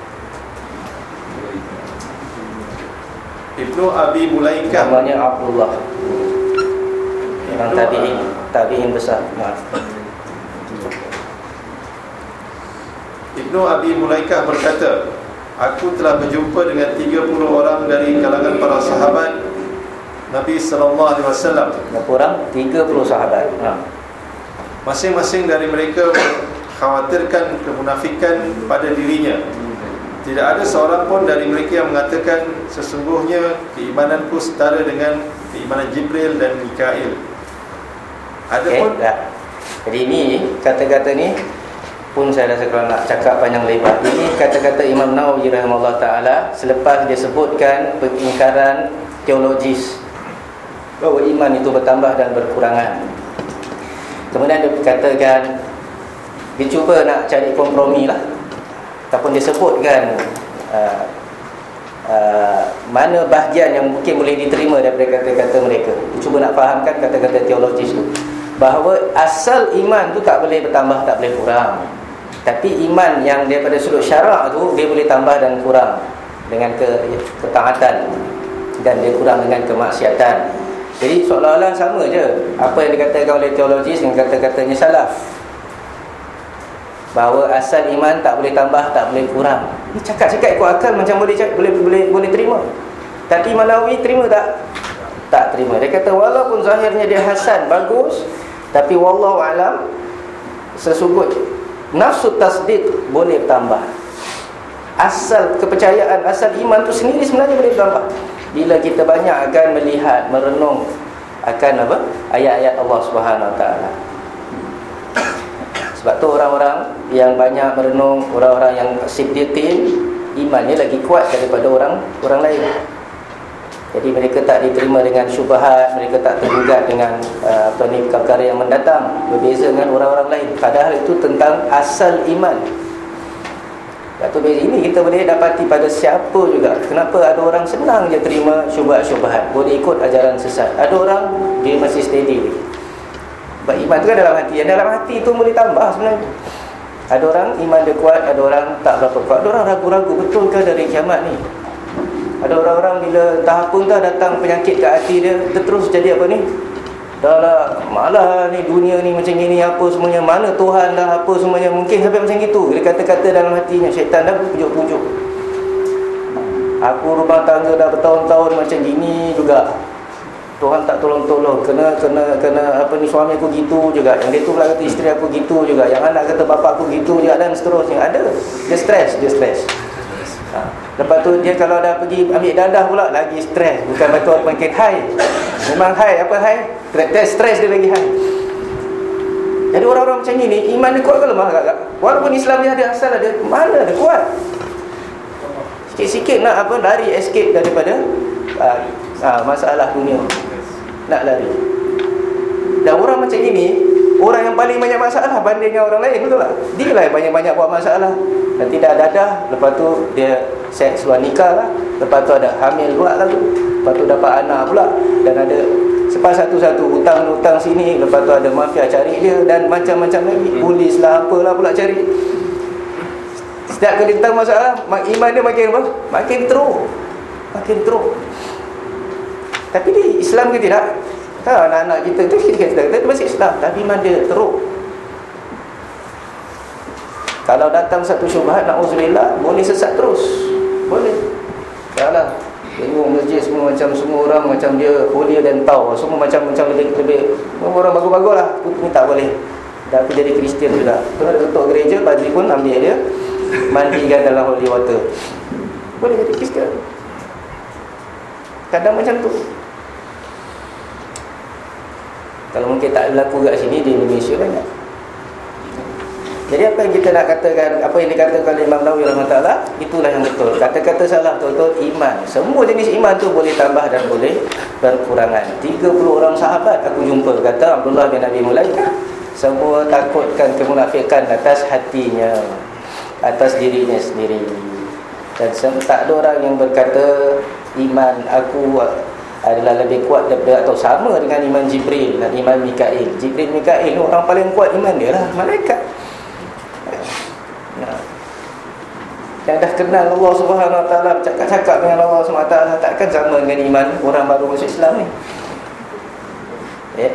Ibnu Abi Mulaikah namanya Abdullah, yang tabi'in, tabi'in besar. Maaf. Ibnu Abi Mulaikah berkata, aku telah berjumpa dengan tiga puluh orang dari kalangan para sahabat Nabi sallallahu alaihi wasallam. Berapa orang? tiga puluh sahabat. Ha. Masing-masing dari mereka mengkhawatirkan kemunafikan pada dirinya. Tidak ada seorang pun dari mereka yang mengatakan, sesungguhnya keimananku setara dengan keimanan Jibril dan Mikail. Adapun okay, jadi ini kata-kata ni pun saya rasa kalau nak cakap panjang lebar, ini kata-kata Imam Nawawi rahimahullah ta'ala selepas dia sebutkan pengingkaran teologis bahawa iman itu bertambah dan berkurangan. Kemudian dia katakan, dia cuba nak cari kompromi lah, ataupun dia sebutkan uh, uh, mana bahagian yang mungkin boleh diterima daripada kata-kata mereka. Dia cuba nak fahamkan kata-kata teologis tu, bahawa asal iman tu tak boleh bertambah, tak boleh kurang. Tapi iman yang daripada sudut syarak tu, dia boleh tambah dan kurang dengan ke, ketaatan, dan dia kurang dengan kemaksiatan. Jadi seolah-olah sama je apa yang dikatakan oleh teologis dengan kata-katanya salaf, bahawa asal iman tak boleh tambah, tak boleh kurang. Ini cakap-cakap ikut akal macam boleh boleh boleh boleh terima. Tapi Imam Nawawi terima tak? Tak terima. Dia kata walaupun zahirnya dia hasan, bagus, tapi wallahu alam, sesungguh nafsu tasdiq boleh tambah. Asal kepercayaan, asal iman tu sendiri sebenarnya boleh tambah bila kita banyak akan melihat, merenung akan apa? Ayat-ayat Allah Subhanahu Wa Taala. Sebab tu orang-orang yang banyak merenung, orang-orang yang siddiqin, imannya lagi kuat daripada orang orang lain. Jadi mereka tak diterima dengan syubhat, mereka tak tergugat dengan uh, apa ni perkara yang mendatang, berbeza dengan orang-orang lain. Padahal itu tentang asal iman. Satu beza ini kita boleh dapati pada siapa juga. Kenapa ada orang senang je terima syubhat-syubhat, boleh ikut ajaran sesat. Ada orang dia masih steady. Sebab iman tu kan dalam hati. Yang dalam hati tu boleh tambah sebenarnya. Ada orang iman dia kuat, ada orang tak berapa kuat. Ada orang ragu-ragu, betulkah dari kiamat ni? Ada orang-orang bila entah apa entah datang penyakit kat hati dia, dia terus jadi apa ni? Dah lah, malah ni dunia ni macam gini apa semuanya, mana Tuhan dah apa semuanya. Mungkin sampai macam gitu. Dia kata-kata dalam hatinya, syaitan dah pujuk-pujuk. Aku rumah tangga dah bertahun-tahun macam gini juga, Tuhan tak tolong-tolong. Kena kena kena apa ni, suami aku gitu juga. Yang dia tu pula kata isteri aku gitu juga. Yang anak kata bapa aku gitu juga, dan seterusnya. Ada. Dia stres, dia stres. Ha. Lepas tu dia kalau dah pergi ambil dadah pula lagi stres. Bukan betul makin high. Memang high, apa high? Stres, stres dia lagi high. Jadi orang-orang macam ni, iman dia kuat ke lemah agak-agak? Walaupun Islam dia ada asal, ada mana ada kuat. Sikit-sikit nak apa, lari escape daripada uh, uh, masalah dunia. Nak lari. Dan orang macam ini, orang yang paling banyak masalah banding dengan orang lain, betul tak? Dia lah yang banyak-banyak buat masalah. Dan tidak dadah, lepas tu dia seks luar nikah lah, lepas tu ada hamil pula lah tu, lepas tu dapat anak pula, dan ada sepas satu-satu hutang-hutang sini, lepas tu ada mafia cari dia, dan macam-macam lagi, polis lah apalah pula cari. Setiap kali tentang masalah, iman dia makin apa? Makin teruk, makin teruk. Tapi di Islam ke tidak? Ha, anak-anak kita tu kita kata kita masih Islam, tapi iman dia teruk. Kalau datang satu syubhat, na'udzubillah, boleh sesat terus. Boleh. Yalah, tengok masjid semua macam semua orang macam dia holier than thou. Semua macam-macam lebih-lebih. Orang bagus-bagus lah. Ini tak boleh. Dah aku jadi Kristian juga. Tu ada ketua gereja, Badri pun ambil dia, mandikan dalam holy water. Boleh jadi Kristian. Kadang macam tu. Kalau mungkin tak berlaku kat sini, di Indonesia banyak. Jadi apa yang kita nak katakan, apa yang dikatakan oleh Imam Nawawi rahimahullah, itulah yang betul. Kata-kata salah betul-betul iman. Semua jenis iman tu boleh tambah dan boleh berkurangan. tiga puluh orang sahabat aku jumpa, kata Abdullah bin Abi Mulay, semua takutkan kemunafikan atas hatinya, atas dirinya sendiri. Dan tak ada orang yang berkata iman aku adalah lebih kuat daripada atau sama dengan iman Jibril dan iman Mikail. Jibril, Mikail orang paling kuat iman dia lah, malaikat. Ya. Yang dah kenal Allah Subhanahu Wa Taala, cakap-cakap dengan Allah Subhanahu Wa Taala, takkan sama dengan iman orang baru masuk Islam ni. Ya.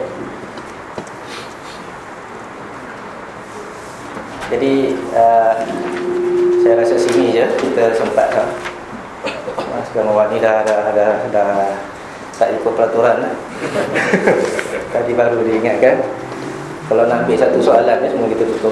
Jadi uh, saya rasa sini je kita sempat dah. Sekarang awak ni dah dah dah, dah tak ikut peraturan lah. Tadi baru diingatkan. Kalau nak ambil satu soalan ni, semua kita tutup.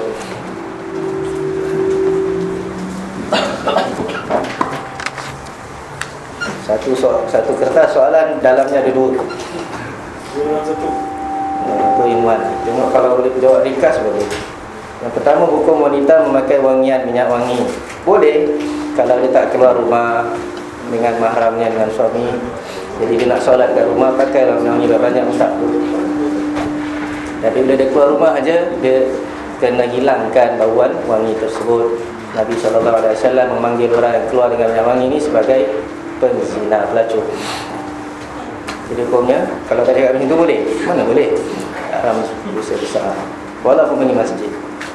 Satu so, satu kertas soalan, dalamnya ada dua. Dua satu. Itu ilmuwan. Cuma kalau boleh jawab ringkas boleh. Yang pertama, hukum wanita memakai wangian minyak wangi. Boleh kalau dia tak keluar rumah dengan mahramnya, dengan suami. Jadi dia nak solat kat rumah, pakailah minyak wangi banyak tak tu. Tapi bila dia keluar rumah aja, dia kena hilangkan bauan wangi tersebut. Nabi sallallahu alaihi wasallam memanggil orang yang keluar dengan minyak wangi ini sebagai penzina, pelacur. Jadi hukumnya, kalau tak cakap macam tu boleh? Mana boleh? Haram besar-besar, walaupun ini masjid.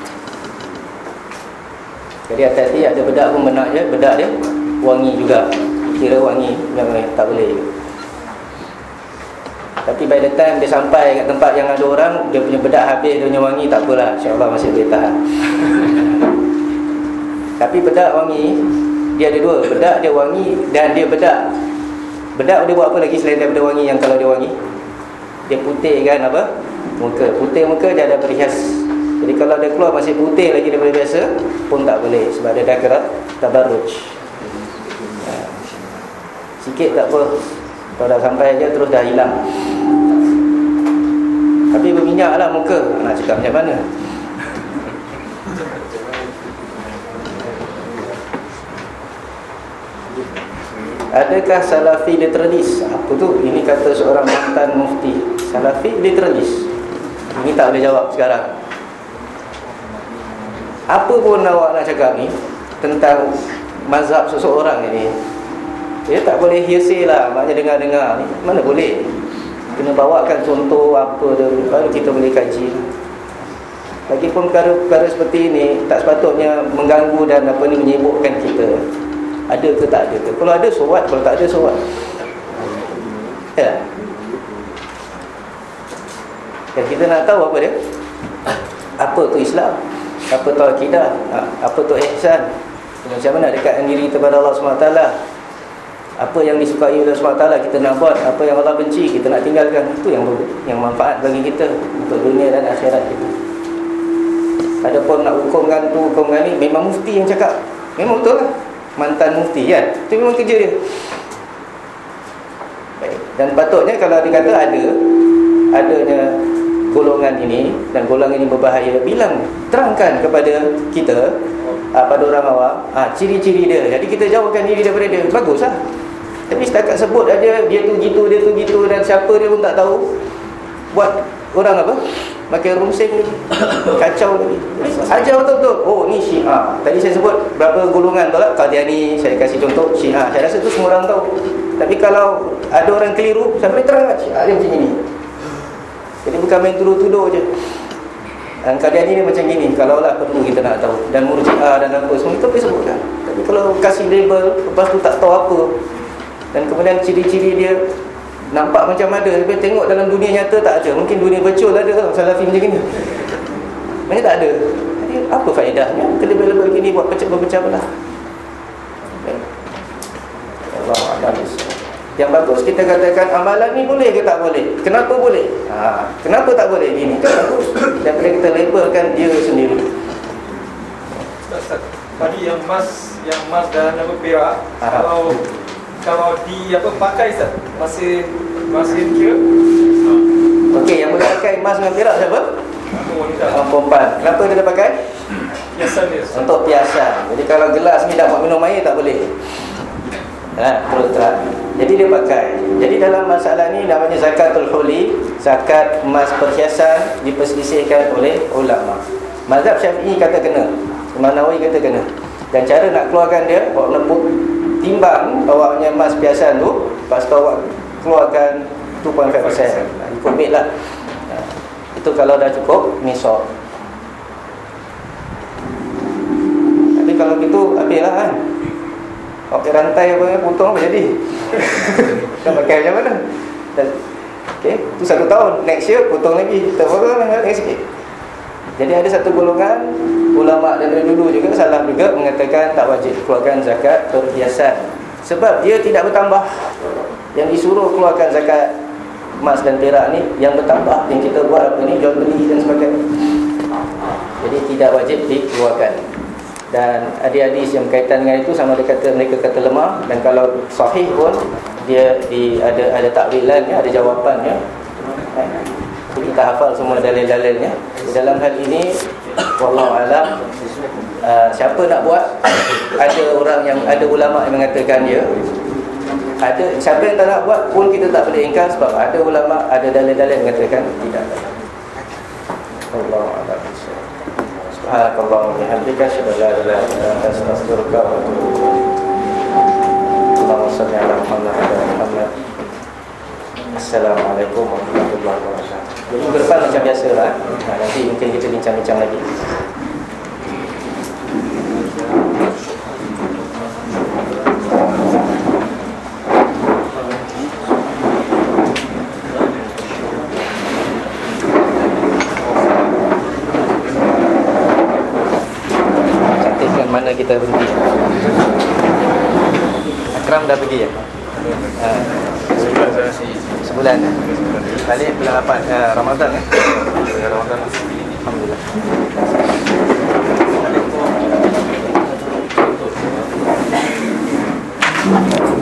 Jadi hati-hati, ada bedak pun benak je, bedak dia wangi juga. Kira wangi, memang tak boleh. Tapi by the time dia sampai kat tempat yang ada orang, dia punya bedak habis, dia punya wangi, tak apalah, insya-Allah masih boleh tahan. Tapi bedak wangi, dia ada dua. Bedak dia wangi dan dia bedak. Bedak dia buat apa lagi selain daripada wangi? Yang kalau dia wangi, dia putihkan apa? Muka. Putih muka, dia ada berhias Jadi kalau dia keluar masih putih lagi daripada biasa pun tak boleh, sebab dia dah kena tabarruj. Ha. Sikit tak apa, kalau dah sampai je terus dah hilang. Tapi berminyak lah muka, nak cakap macam mana? Adakah Salafi literalis? Apa tu? Ini kata seorang mantan mufti. Salafi literalis. Ini tak boleh jawab sekarang. Apa pun awak nak cakap ni tentang mazhab seseorang ini, dia tak boleh hearsay lah, maknanya dengar-dengar ni. Mana boleh? Kena bawakan contoh apa dia, baru kita boleh kaji. Lagipun perkara-perkara seperti ini tak sepatutnya mengganggu dan apa ni menyibukkan kita. Ada ke tak ada ke? Kalau ada, so what? Kalau tak ada, so what? Ya. Dan kita nak tahu apa dia? Apa tu Islam? Apa tu akidah? Apa tu ihsan? Macam mana dekatkan diri kita kepada Allah subhanahu wa taala? Apa yang disukai oleh Allah subhanahu wa taala kita nak buat, apa yang Allah benci kita nak tinggalkan. Itu yang yang manfaat bagi kita untuk dunia dan akhirat kita. Adapun nak hukumkan tu, hukumkan ni, memang mufti yang cakap. Memang betul lah. Mantan mufti kan. Itu memang kerja dia. Baik. Dan patutnya kalau dia kata ada adanya golongan ini dan golongan ini berbahaya, bilang, terangkan kepada kita, aa, pada orang awam, aa, ciri-ciri dia. Jadi kita jauhkan diri daripada dia. Baguslah. Tapi setakat sebut aja dia tu gitu, dia tu gitu, dan siapa dia pun tak tahu, buat orang apa? Makin rumsing lagi, kacau lagi. Ajar betul-betul. Oh, ni Syiah. Tadi saya sebut berapa golongan tu lah. Qadiani, saya kasih contoh Syiah. Saya rasa tu semua orang tahu. Tapi kalau ada orang keliru, sampai terang lah Syiah dia macam ini. Jadi bukan main tuduh-tuduh je. Dan Qadiani ni macam gini, kalaulah perlu kita nak tahu. Dan Murji'ah dan apa semua kita boleh sebutkan. Tapi kalau kasih label, lepas tu tak tahu apa, dan kemudian ciri-ciri dia nampak macam ada, tapi tengok dalam dunia nyata tak ada. Mungkin dunia virtual ada Salafi macam ni. Macam tak ada. Jadi apa faedahnya kelebih-lebih gini buat pecah-pecah belah? Allah Alam. Yang bagus kita katakan amalan ni boleh ke tak boleh? Kenapa boleh? Ha, kenapa tak boleh gini? Kan bagus. Daripada kita labelkan dia sendiri. Ustaz, tadi yang mas yang mas dan apa perak, kalau kalau di apa pakai Ustaz, masih masih kira? Okey, yang boleh pakai emas dengan perak siapa? Orang perempuan. Kenapa dia dah pakai? Piasan dia. Untuk piasan. Jadi kalau gelas ni dah buat minum air tak boleh. Ha, terus terang. Jadi dia pakai. Jadi dalam masalah ni namanya zakatul huli, zakat emas perhiasan, diperselisihkan oleh ulama. Mazhab Syafi'i kata kena, Imam Nawawi kata kena. Dan cara nak keluarkan dia, awak lepuk timbang awaknya emas perhiasan tu, lepas tu awak keluarkan dua perpuluhan lima peratus. Ikut bit lah. Ha, itu kalau dah cukup nisab. Tapi kalau gitu habis lah kan. Pakai rantai apa, potong apa jadi? Nak pakai macam mana? Okay, tu satu tahun. Next year potong lagi. Tak potong lagi sikit. Jadi ada satu golongan ulama dari dulu juga salah juga mengatakan tak wajib keluarkan zakat perhiasan, sebab dia tidak bertambah. Yang disuruh keluarkan zakat emas dan perak ni yang bertambah, yang kita buat apa ni, jual beli dan sebagainya. Jadi tidak wajib dikeluarkan. Dan ada hadis yang berkaitan dengan itu, sama ada kata mereka kata lemah, dan kalau sahih pun dia di ada ada takwilannya, ada jawapannya. Kita hafal semua dalil-dalilnya. Dalam hal ini wallahu alam, uh, siapa nak buat, ada orang yang ada ulama yang mengatakan dia ada, siapa yang tak nak buat pun kita tak boleh ingkar, sebab ada ulama, ada dalil-dalil yang mengatakan tidak. Wallahu alam. Subhanallah wa bihamdika, asyhadu an la ilaha illa anta, astaghfiruka wa atubu ilaik. Allahumma shalli ala Muhammad wa ala Muhammad. Assalamualaikum warahmatullahi wabarakatuh. Minggu depan macam biasa lah. Nah, nanti mungkin kita bincang-bincang lagi. Cantikkan mana kita berhenti. Akram dah pergi ya? Ha. Sebulan. Balik bulan lapan uh, Ramadan eh? Ramadan Alhamdulillah.